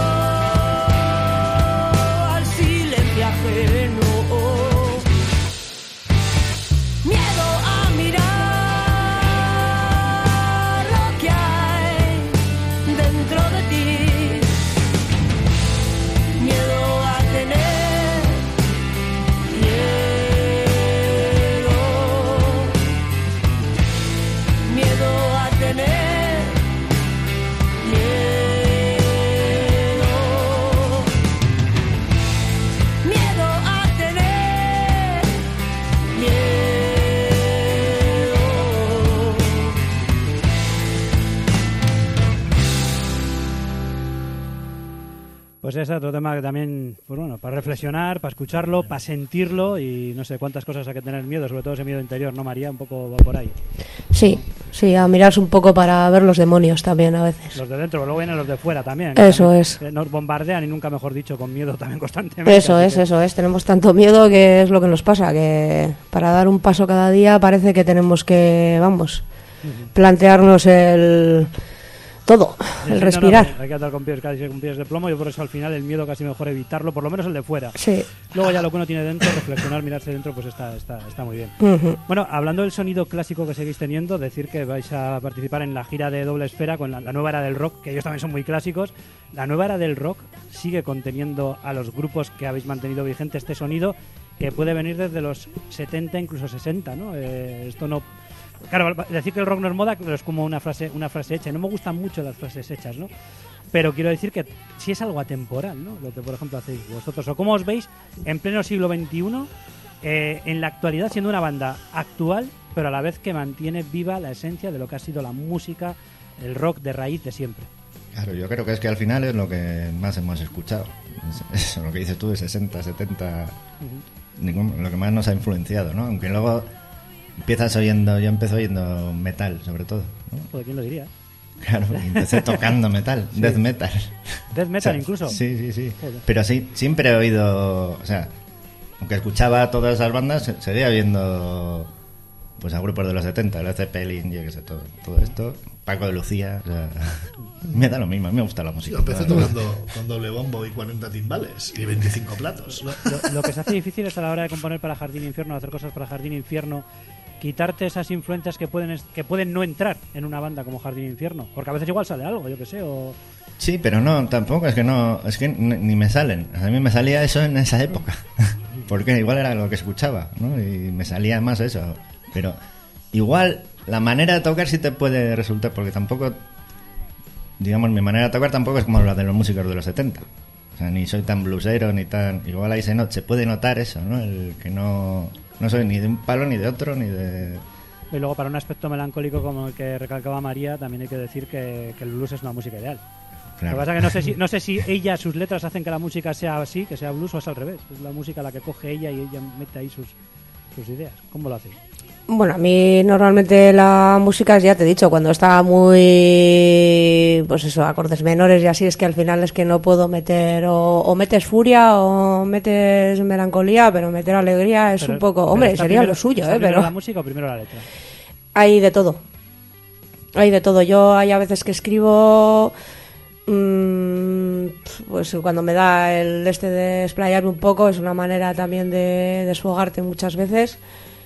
al silencio ajeno. Miedo a mirar lo que hay dentro de ti. Miedo a tener miedo. Miedo a tener miedo. Miedo a tener miedo. Pues es otro tema que también, pues bueno, para reflexionar, para escucharlo, para sentirlo y no sé cuántas cosas hay que tener miedo, sobre todo ese miedo interior, ¿no, María? Un poco va por ahí. Sí, sí, a mirarse un poco para ver los demonios también a veces. Los de dentro, pero luego vienen los de fuera también. Eso También, es. Nos bombardean y nunca mejor dicho, con miedo también constantemente. Eso así es, que- tenemos tanto miedo que es lo que nos pasa, que para dar un paso cada día parece que tenemos que, vamos, plantearnos el todo, Sí, el sí, no, respirar. no, hay que andar con pies, casi con pies de plomo y por eso al final el miedo casi mejor evitarlo, por lo menos el de fuera. Sí. Luego ya lo que uno tiene dentro, reflexionar, mirarse dentro, pues está muy bien. Ujú. Bueno, hablando del sonido clásico que seguís teniendo, decir que vais a participar en la gira de Doble Esfera con la nueva era del rock, que ellos también son muy clásicos. La nueva era del rock sigue conteniendo a los grupos que habéis mantenido vigente este sonido, que puede venir desde los 70, incluso 60, ¿no? Esto no... Claro, decir que el rock no es moda es como una frase hecha. No me gustan mucho las frases hechas, ¿no? Pero quiero decir que sí es algo atemporal, ¿no? Lo que, por ejemplo, hacéis vosotros. ¿O cómo os veis en pleno siglo XXI, en la actualidad, siendo una banda actual, pero a la vez que mantiene viva la esencia de lo que ha sido la música, el rock de raíz de siempre? Claro, yo creo que es que al final es lo que más hemos escuchado. Eso, lo que dices tú de 60, 70, lo que más nos ha influenciado, ¿no? Aunque luego empiezas oyendo, yo empecé oyendo metal, sobre todo, ¿no? Joder, ¿quién lo diría? Claro, empecé tocando metal, Sí. death metal. Death metal O sea, incluso. Sí, sí, sí. Joder. Pero sí, siempre he oído, o sea, aunque escuchaba todas esas bandas, seguía oyendo pues a grupos de los 70, Led Zeppelin, yo qué sé, todo esto, Paco de Lucía, o sea, me da lo mismo, a mí me gusta la música. Yo empecé tocando con doble bombo y 40 timbales y 25 platos. Lo que se hace difícil es a la hora de componer para Jardín Infierno, hacer cosas para Jardín Infierno, quitarte esas influencias que pueden no entrar en una banda como Jardín Infierno, porque a veces igual sale algo, yo que sé, o... Sí, pero no, tampoco, es que ni me salen. A mí me salía eso en esa época, porque igual era lo que escuchaba, ¿no? Y me salía más eso. Pero igual la manera de tocar sí te puede resultar, porque tampoco, digamos, mi manera de tocar tampoco es como la de los músicos de los 70. O sea, ni soy tan bluesero, ni tan... Igual ahí se puede notar eso, ¿no? El que no soy ni de un palo, ni de otro, ni de... Y luego, para un aspecto melancólico como el que recalcaba María, también hay que decir que el blues es una música ideal. Claro. Lo que pasa es que no sé si ella, sus letras hacen que la música sea así, que sea blues, o es al revés. Es la música la que coge ella y ella mete ahí sus ideas. ¿Cómo lo hace? Bueno, a mí normalmente la música, ya te he dicho, cuando está muy, pues eso, acordes menores y así, es que al final es que no puedo meter, o metes furia o metes melancolía, pero meter alegría es un poco, hombre, sería primero, lo suyo, ¿Primero pero la música o primero la letra? hay de todo. Hay de todo. Yo hay a veces que escribo, pues cuando me da el de explayarme un poco, es una manera también de desfogarte muchas veces.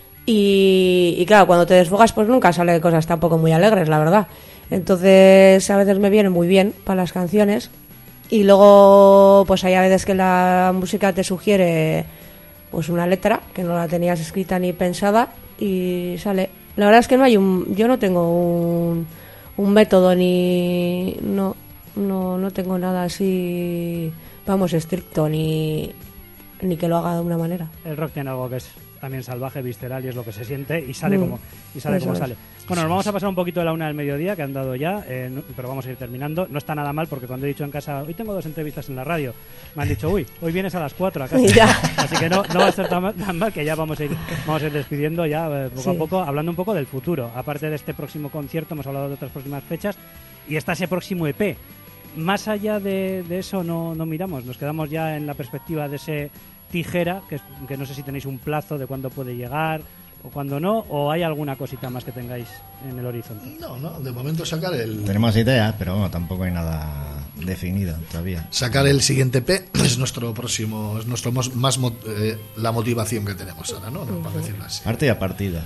Y claro, cuando te desfogas pues nunca sale cosas tampoco muy alegres, la verdad. Entonces a veces me viene muy bien para las canciones. Y luego pues hay a veces que la música te sugiere pues una letra que no la tenías escrita ni pensada y sale. La verdad es que yo no tengo un método ni no tengo nada así, vamos, estricto ni que lo haga de una manera. El rock tiene algo que es también salvaje, visceral, y es lo que se siente y sale como sale. Bueno, nos vamos a pasar un poquito de la 1 del mediodía, que han dado ya, pero vamos a ir terminando. No está nada mal, porque cuando he dicho en casa, hoy tengo 2 entrevistas en la radio, me han dicho, hoy vienes a las 4 a casa. Así que no va a ser tan mal, que ya vamos a ir despidiendo ya poco a poco, hablando un poco del futuro. Aparte de este próximo concierto, hemos hablado de otras próximas fechas, y está ese próximo EP. Más allá de eso no miramos, nos quedamos ya en la perspectiva de ese Tijera, que no sé si tenéis un plazo de cuándo puede llegar o cuándo no, o hay alguna cosita más que tengáis en el horizonte. No, de momento sacar el... Tenemos ideas, pero bueno, tampoco hay nada definido todavía. Sacar el siguiente P es nuestro próximo, es nuestro más la motivación que tenemos ahora, ¿no? Para decirlo así. Partida a partida.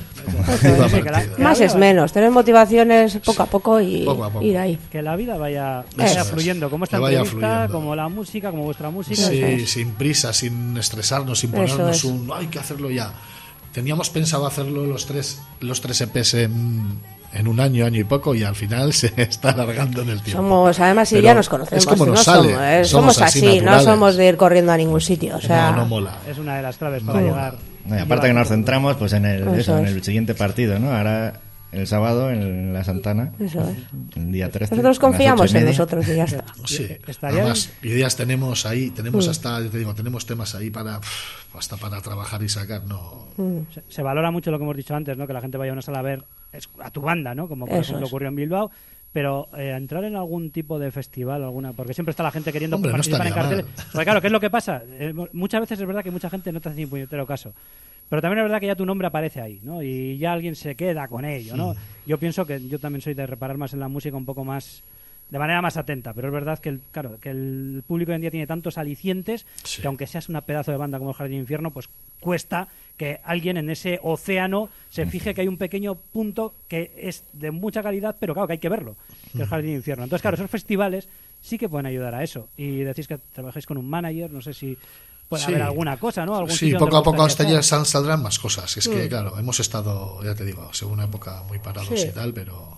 Más es menos, tener motivaciones poco a poco y ir ahí. Que la vida vaya fluyendo, como esta entrevista, como la música, como vuestra música. Sí, sin prisa, sin estresarnos, sin ponernos hay que hacerlo ya. Teníamos pensado hacerlo los tres EPs en un año y poco, y al final se está alargando en el tiempo. Además, si ya nos conocemos, es como nos sale. Somos así, no somos de ir corriendo a ningún sitio. O sea, no mola. Es una de las claves para llegar. No, y aparte que nos centramos pues en el siguiente partido, ¿no? Ahora el sábado en la Santana. Eso es. El día 13. Nosotros confiamos en nosotros y ya está. Sí. Además, ideas tenemos ahí, tenemos tenemos temas ahí hasta para trabajar y sacar, no. Se valora mucho lo que hemos dicho antes, ¿no? Que la gente vaya a una sala a ver a tu banda, ¿no? Como por ejemplo ocurrió en Bilbao. Pero entrar en algún tipo de festival, porque siempre está la gente queriendo participar en carteles. Porque claro, ¿qué es lo que pasa? Muchas veces es verdad que mucha gente no te hace ni puñetero caso. Pero también es verdad que ya tu nombre aparece ahí, ¿no? Y ya alguien se queda con ello, ¿no? Yo pienso que yo también soy de reparar más en la música un poco más, de manera más atenta, pero es verdad que el público hoy en día tiene tantos alicientes que aunque seas una pedazo de banda como el Jardín Infierno, pues cuesta que alguien en ese océano se fije que hay un pequeño punto que es de mucha calidad, pero claro que hay que verlo, que es el Jardín Infierno. Entonces, claro, esos festivales sí que pueden ayudar a eso. Y decís que trabajáis con un manager, no sé si puede haber alguna cosa, ¿no? Sí, poco a poco hasta ya saldrán más cosas. Es que, claro, hemos estado, ya te digo, según una época muy parados y tal, pero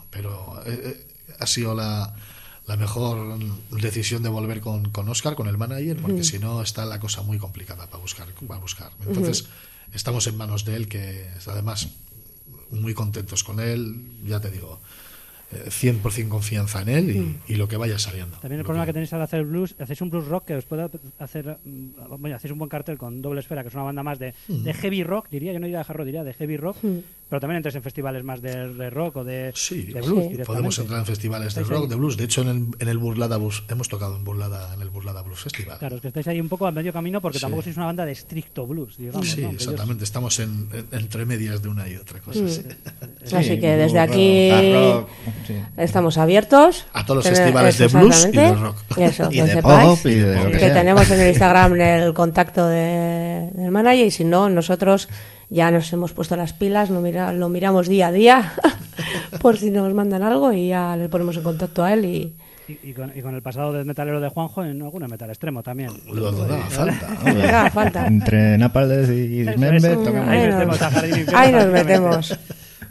ha sido la mejor decisión de volver con Óscar, con el manager, porque si no está la cosa muy complicada para buscar. Entonces, estamos en manos de él, que además muy contentos con él, ya te digo, 100% confianza en él y lo que vaya saliendo. También el problema que tenéis al hacer blues, hacéis un blues rock que os puede hacer, hacéis un buen cartel con Doble Esfera, que es una banda más de heavy rock, yo no diría de hard rock, diría de heavy rock, pero también entráis en festivales más de rock o de blues. Podemos entrar en festivales de rock, de blues. De hecho, en el Burlada Blues, hemos tocado en el Burlada Blues Festival. Claro, es que estáis ahí un poco a medio camino, porque tampoco sois una banda de estricto blues, digamos. Sí, ¿no? Exactamente, estamos entre medias de una y otra cosa. Así que desde aquí estamos abiertos a todos los festivales de blues y de rock. Eso, y de pop y de lo que tenemos en el Instagram el contacto del manager, y si no, nosotros ya nos hemos puesto las pilas, lo miramos día a día por si nos mandan algo y ya le ponemos en contacto a él y con el pasado del metalero de Juanjo en alguna metal extremo también. Falta. Entre Napalm y Dismember ahí nos metemos.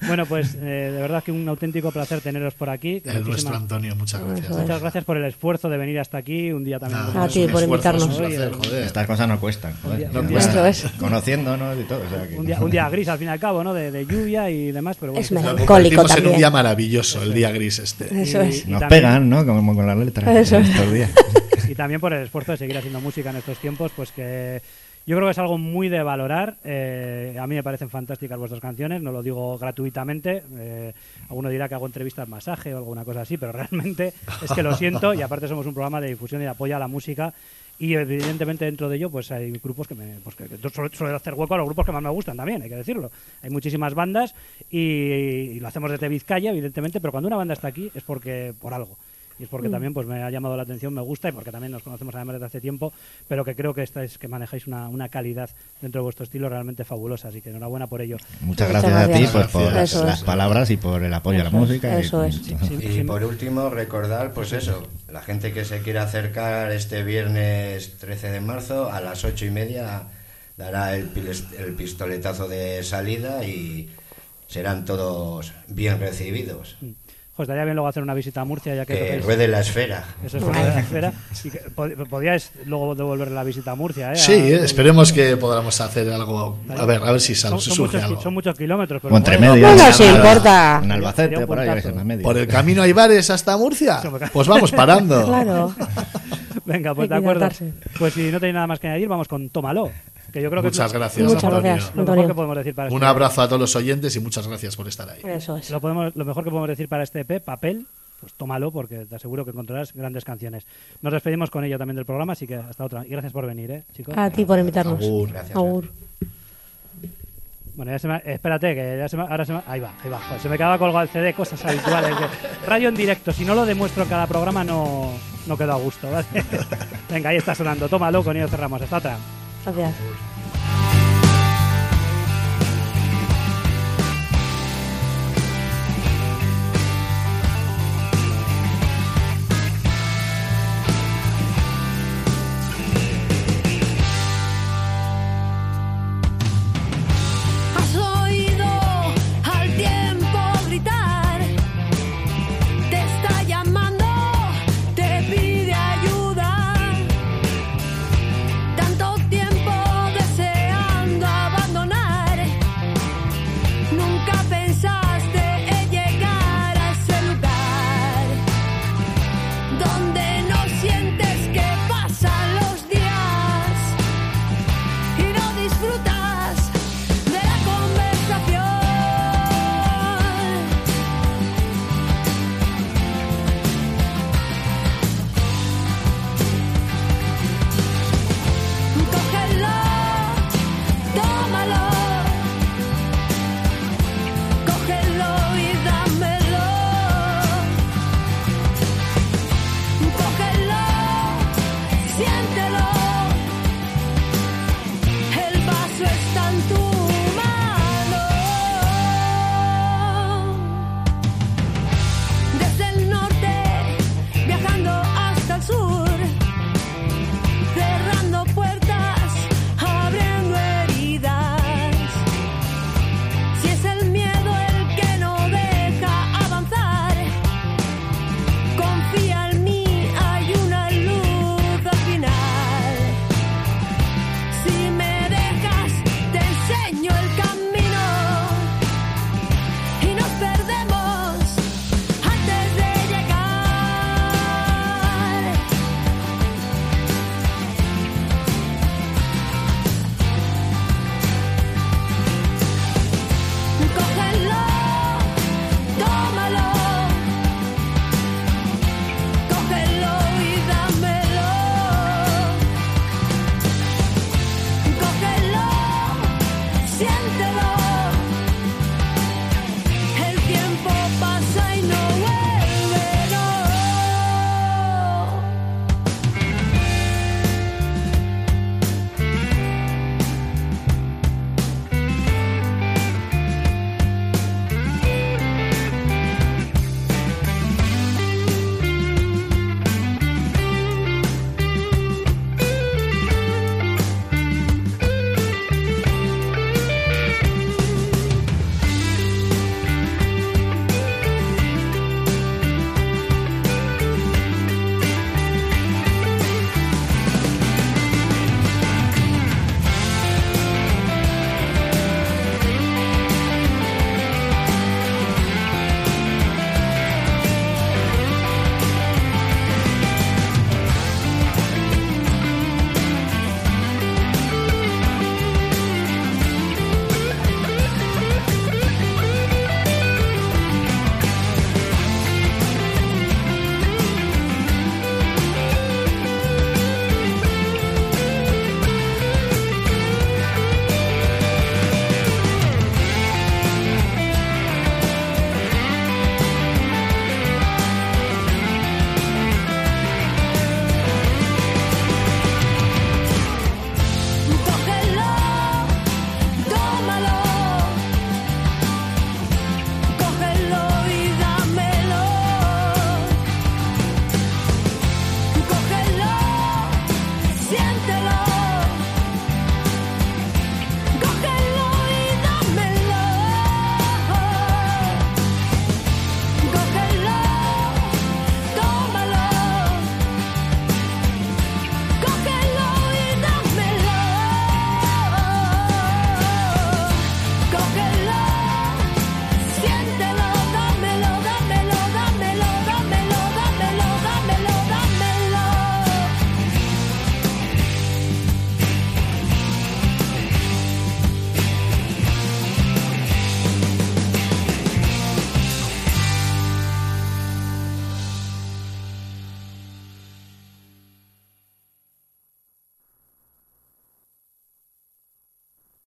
Bueno, pues de verdad que un auténtico placer teneros por aquí. El nuestro Antonio, muchas gracias. Muchas gracias por el esfuerzo de venir hasta aquí. Un día también. A ti por invitarnos. Es un placer, joder. Estas cosas no cuestan, joder. Un día- Cuestan. Eso es. Conociéndonos y todo. O sea que... Un día gris al fin y al cabo, ¿no? De lluvia y demás, pero bueno. Es que- Lo melancólico convertimos en un también. día maravilloso, el día gris este. Eso es. y Nos también- pegan, ¿no? Como con las letras. Eso es. Estos días. Y también por el esfuerzo de seguir haciendo música en estos tiempos, pues que yo creo que es algo muy de valorar. A mí me parecen fantásticas vuestras canciones, no lo digo gratuitamente. Alguno dirá que hago entrevistas masaje o alguna cosa así, pero realmente es que lo siento, y aparte somos un programa de difusión y de apoyo a la música. Y evidentemente dentro de ello pues hay grupos que suelo hacer hueco a los grupos que más me gustan también, hay que decirlo. Hay muchísimas bandas y lo hacemos desde Vizcaya, evidentemente, pero cuando una banda está aquí es porque por algo. Y es porque también pues me ha llamado la atención, me gusta, y porque también nos conocemos además desde hace tiempo, pero que creo que que manejáis una calidad dentro de vuestro estilo realmente fabulosa, así que enhorabuena por ello. Muchas Muchas gracias a ti gracias. pues, por Eso las es. palabras y por el apoyo a la música. Eso es. Y por último, recordar, pues eso, la gente que se quiera acercar este viernes 13 de marzo a las 8:30 dará el pistoletazo de salida y serán todos bien recibidos. Pues estaría bien luego hacer una visita a Murcia, ya que Que tocáis- ruede la esfera. Eso es ruede la esfera. Y que podríais luego devolver la visita a Murcia, ¿eh? Sí, esperemos que podamos hacer algo. A ver si son surge algo. son muchos kilómetros, pero O entre bueno, medio. No en nos Granada, importa. En Albacete, Sería un por ahí, puntazo. en la media. Por el camino hay bares hasta Murcia. Pues vamos parando. Claro. Venga, pues Hay de que acuerdo. hidratarse. Pues si no tenéis nada más que añadir, vamos con Tómalo. Que yo creo que Muchas es lo- gracias, Muchas Antonio. gracias. lo mejor Antonio. que podemos decir para Un este abrazo a todos los oyentes y muchas gracias por estar ahí. Eso es. lo mejor que podemos decir para este EP, Papel, pues tómalo, porque te aseguro que encontrarás grandes canciones. Nos despedimos con ello también del programa, así que hasta otra. Y gracias por venir, chicos. A ti por invitarnos. Agur. Gracias. Agur. Bueno, espérate, que ya ahí va. Joder, se me quedaba colgado el CD, cosas habituales. Radio en directo, si no lo demuestro en cada programa no quedo a gusto, ¿vale? Venga, ahí está sonando. Tómalo, con ello cerramos. Hasta otra. Gracias.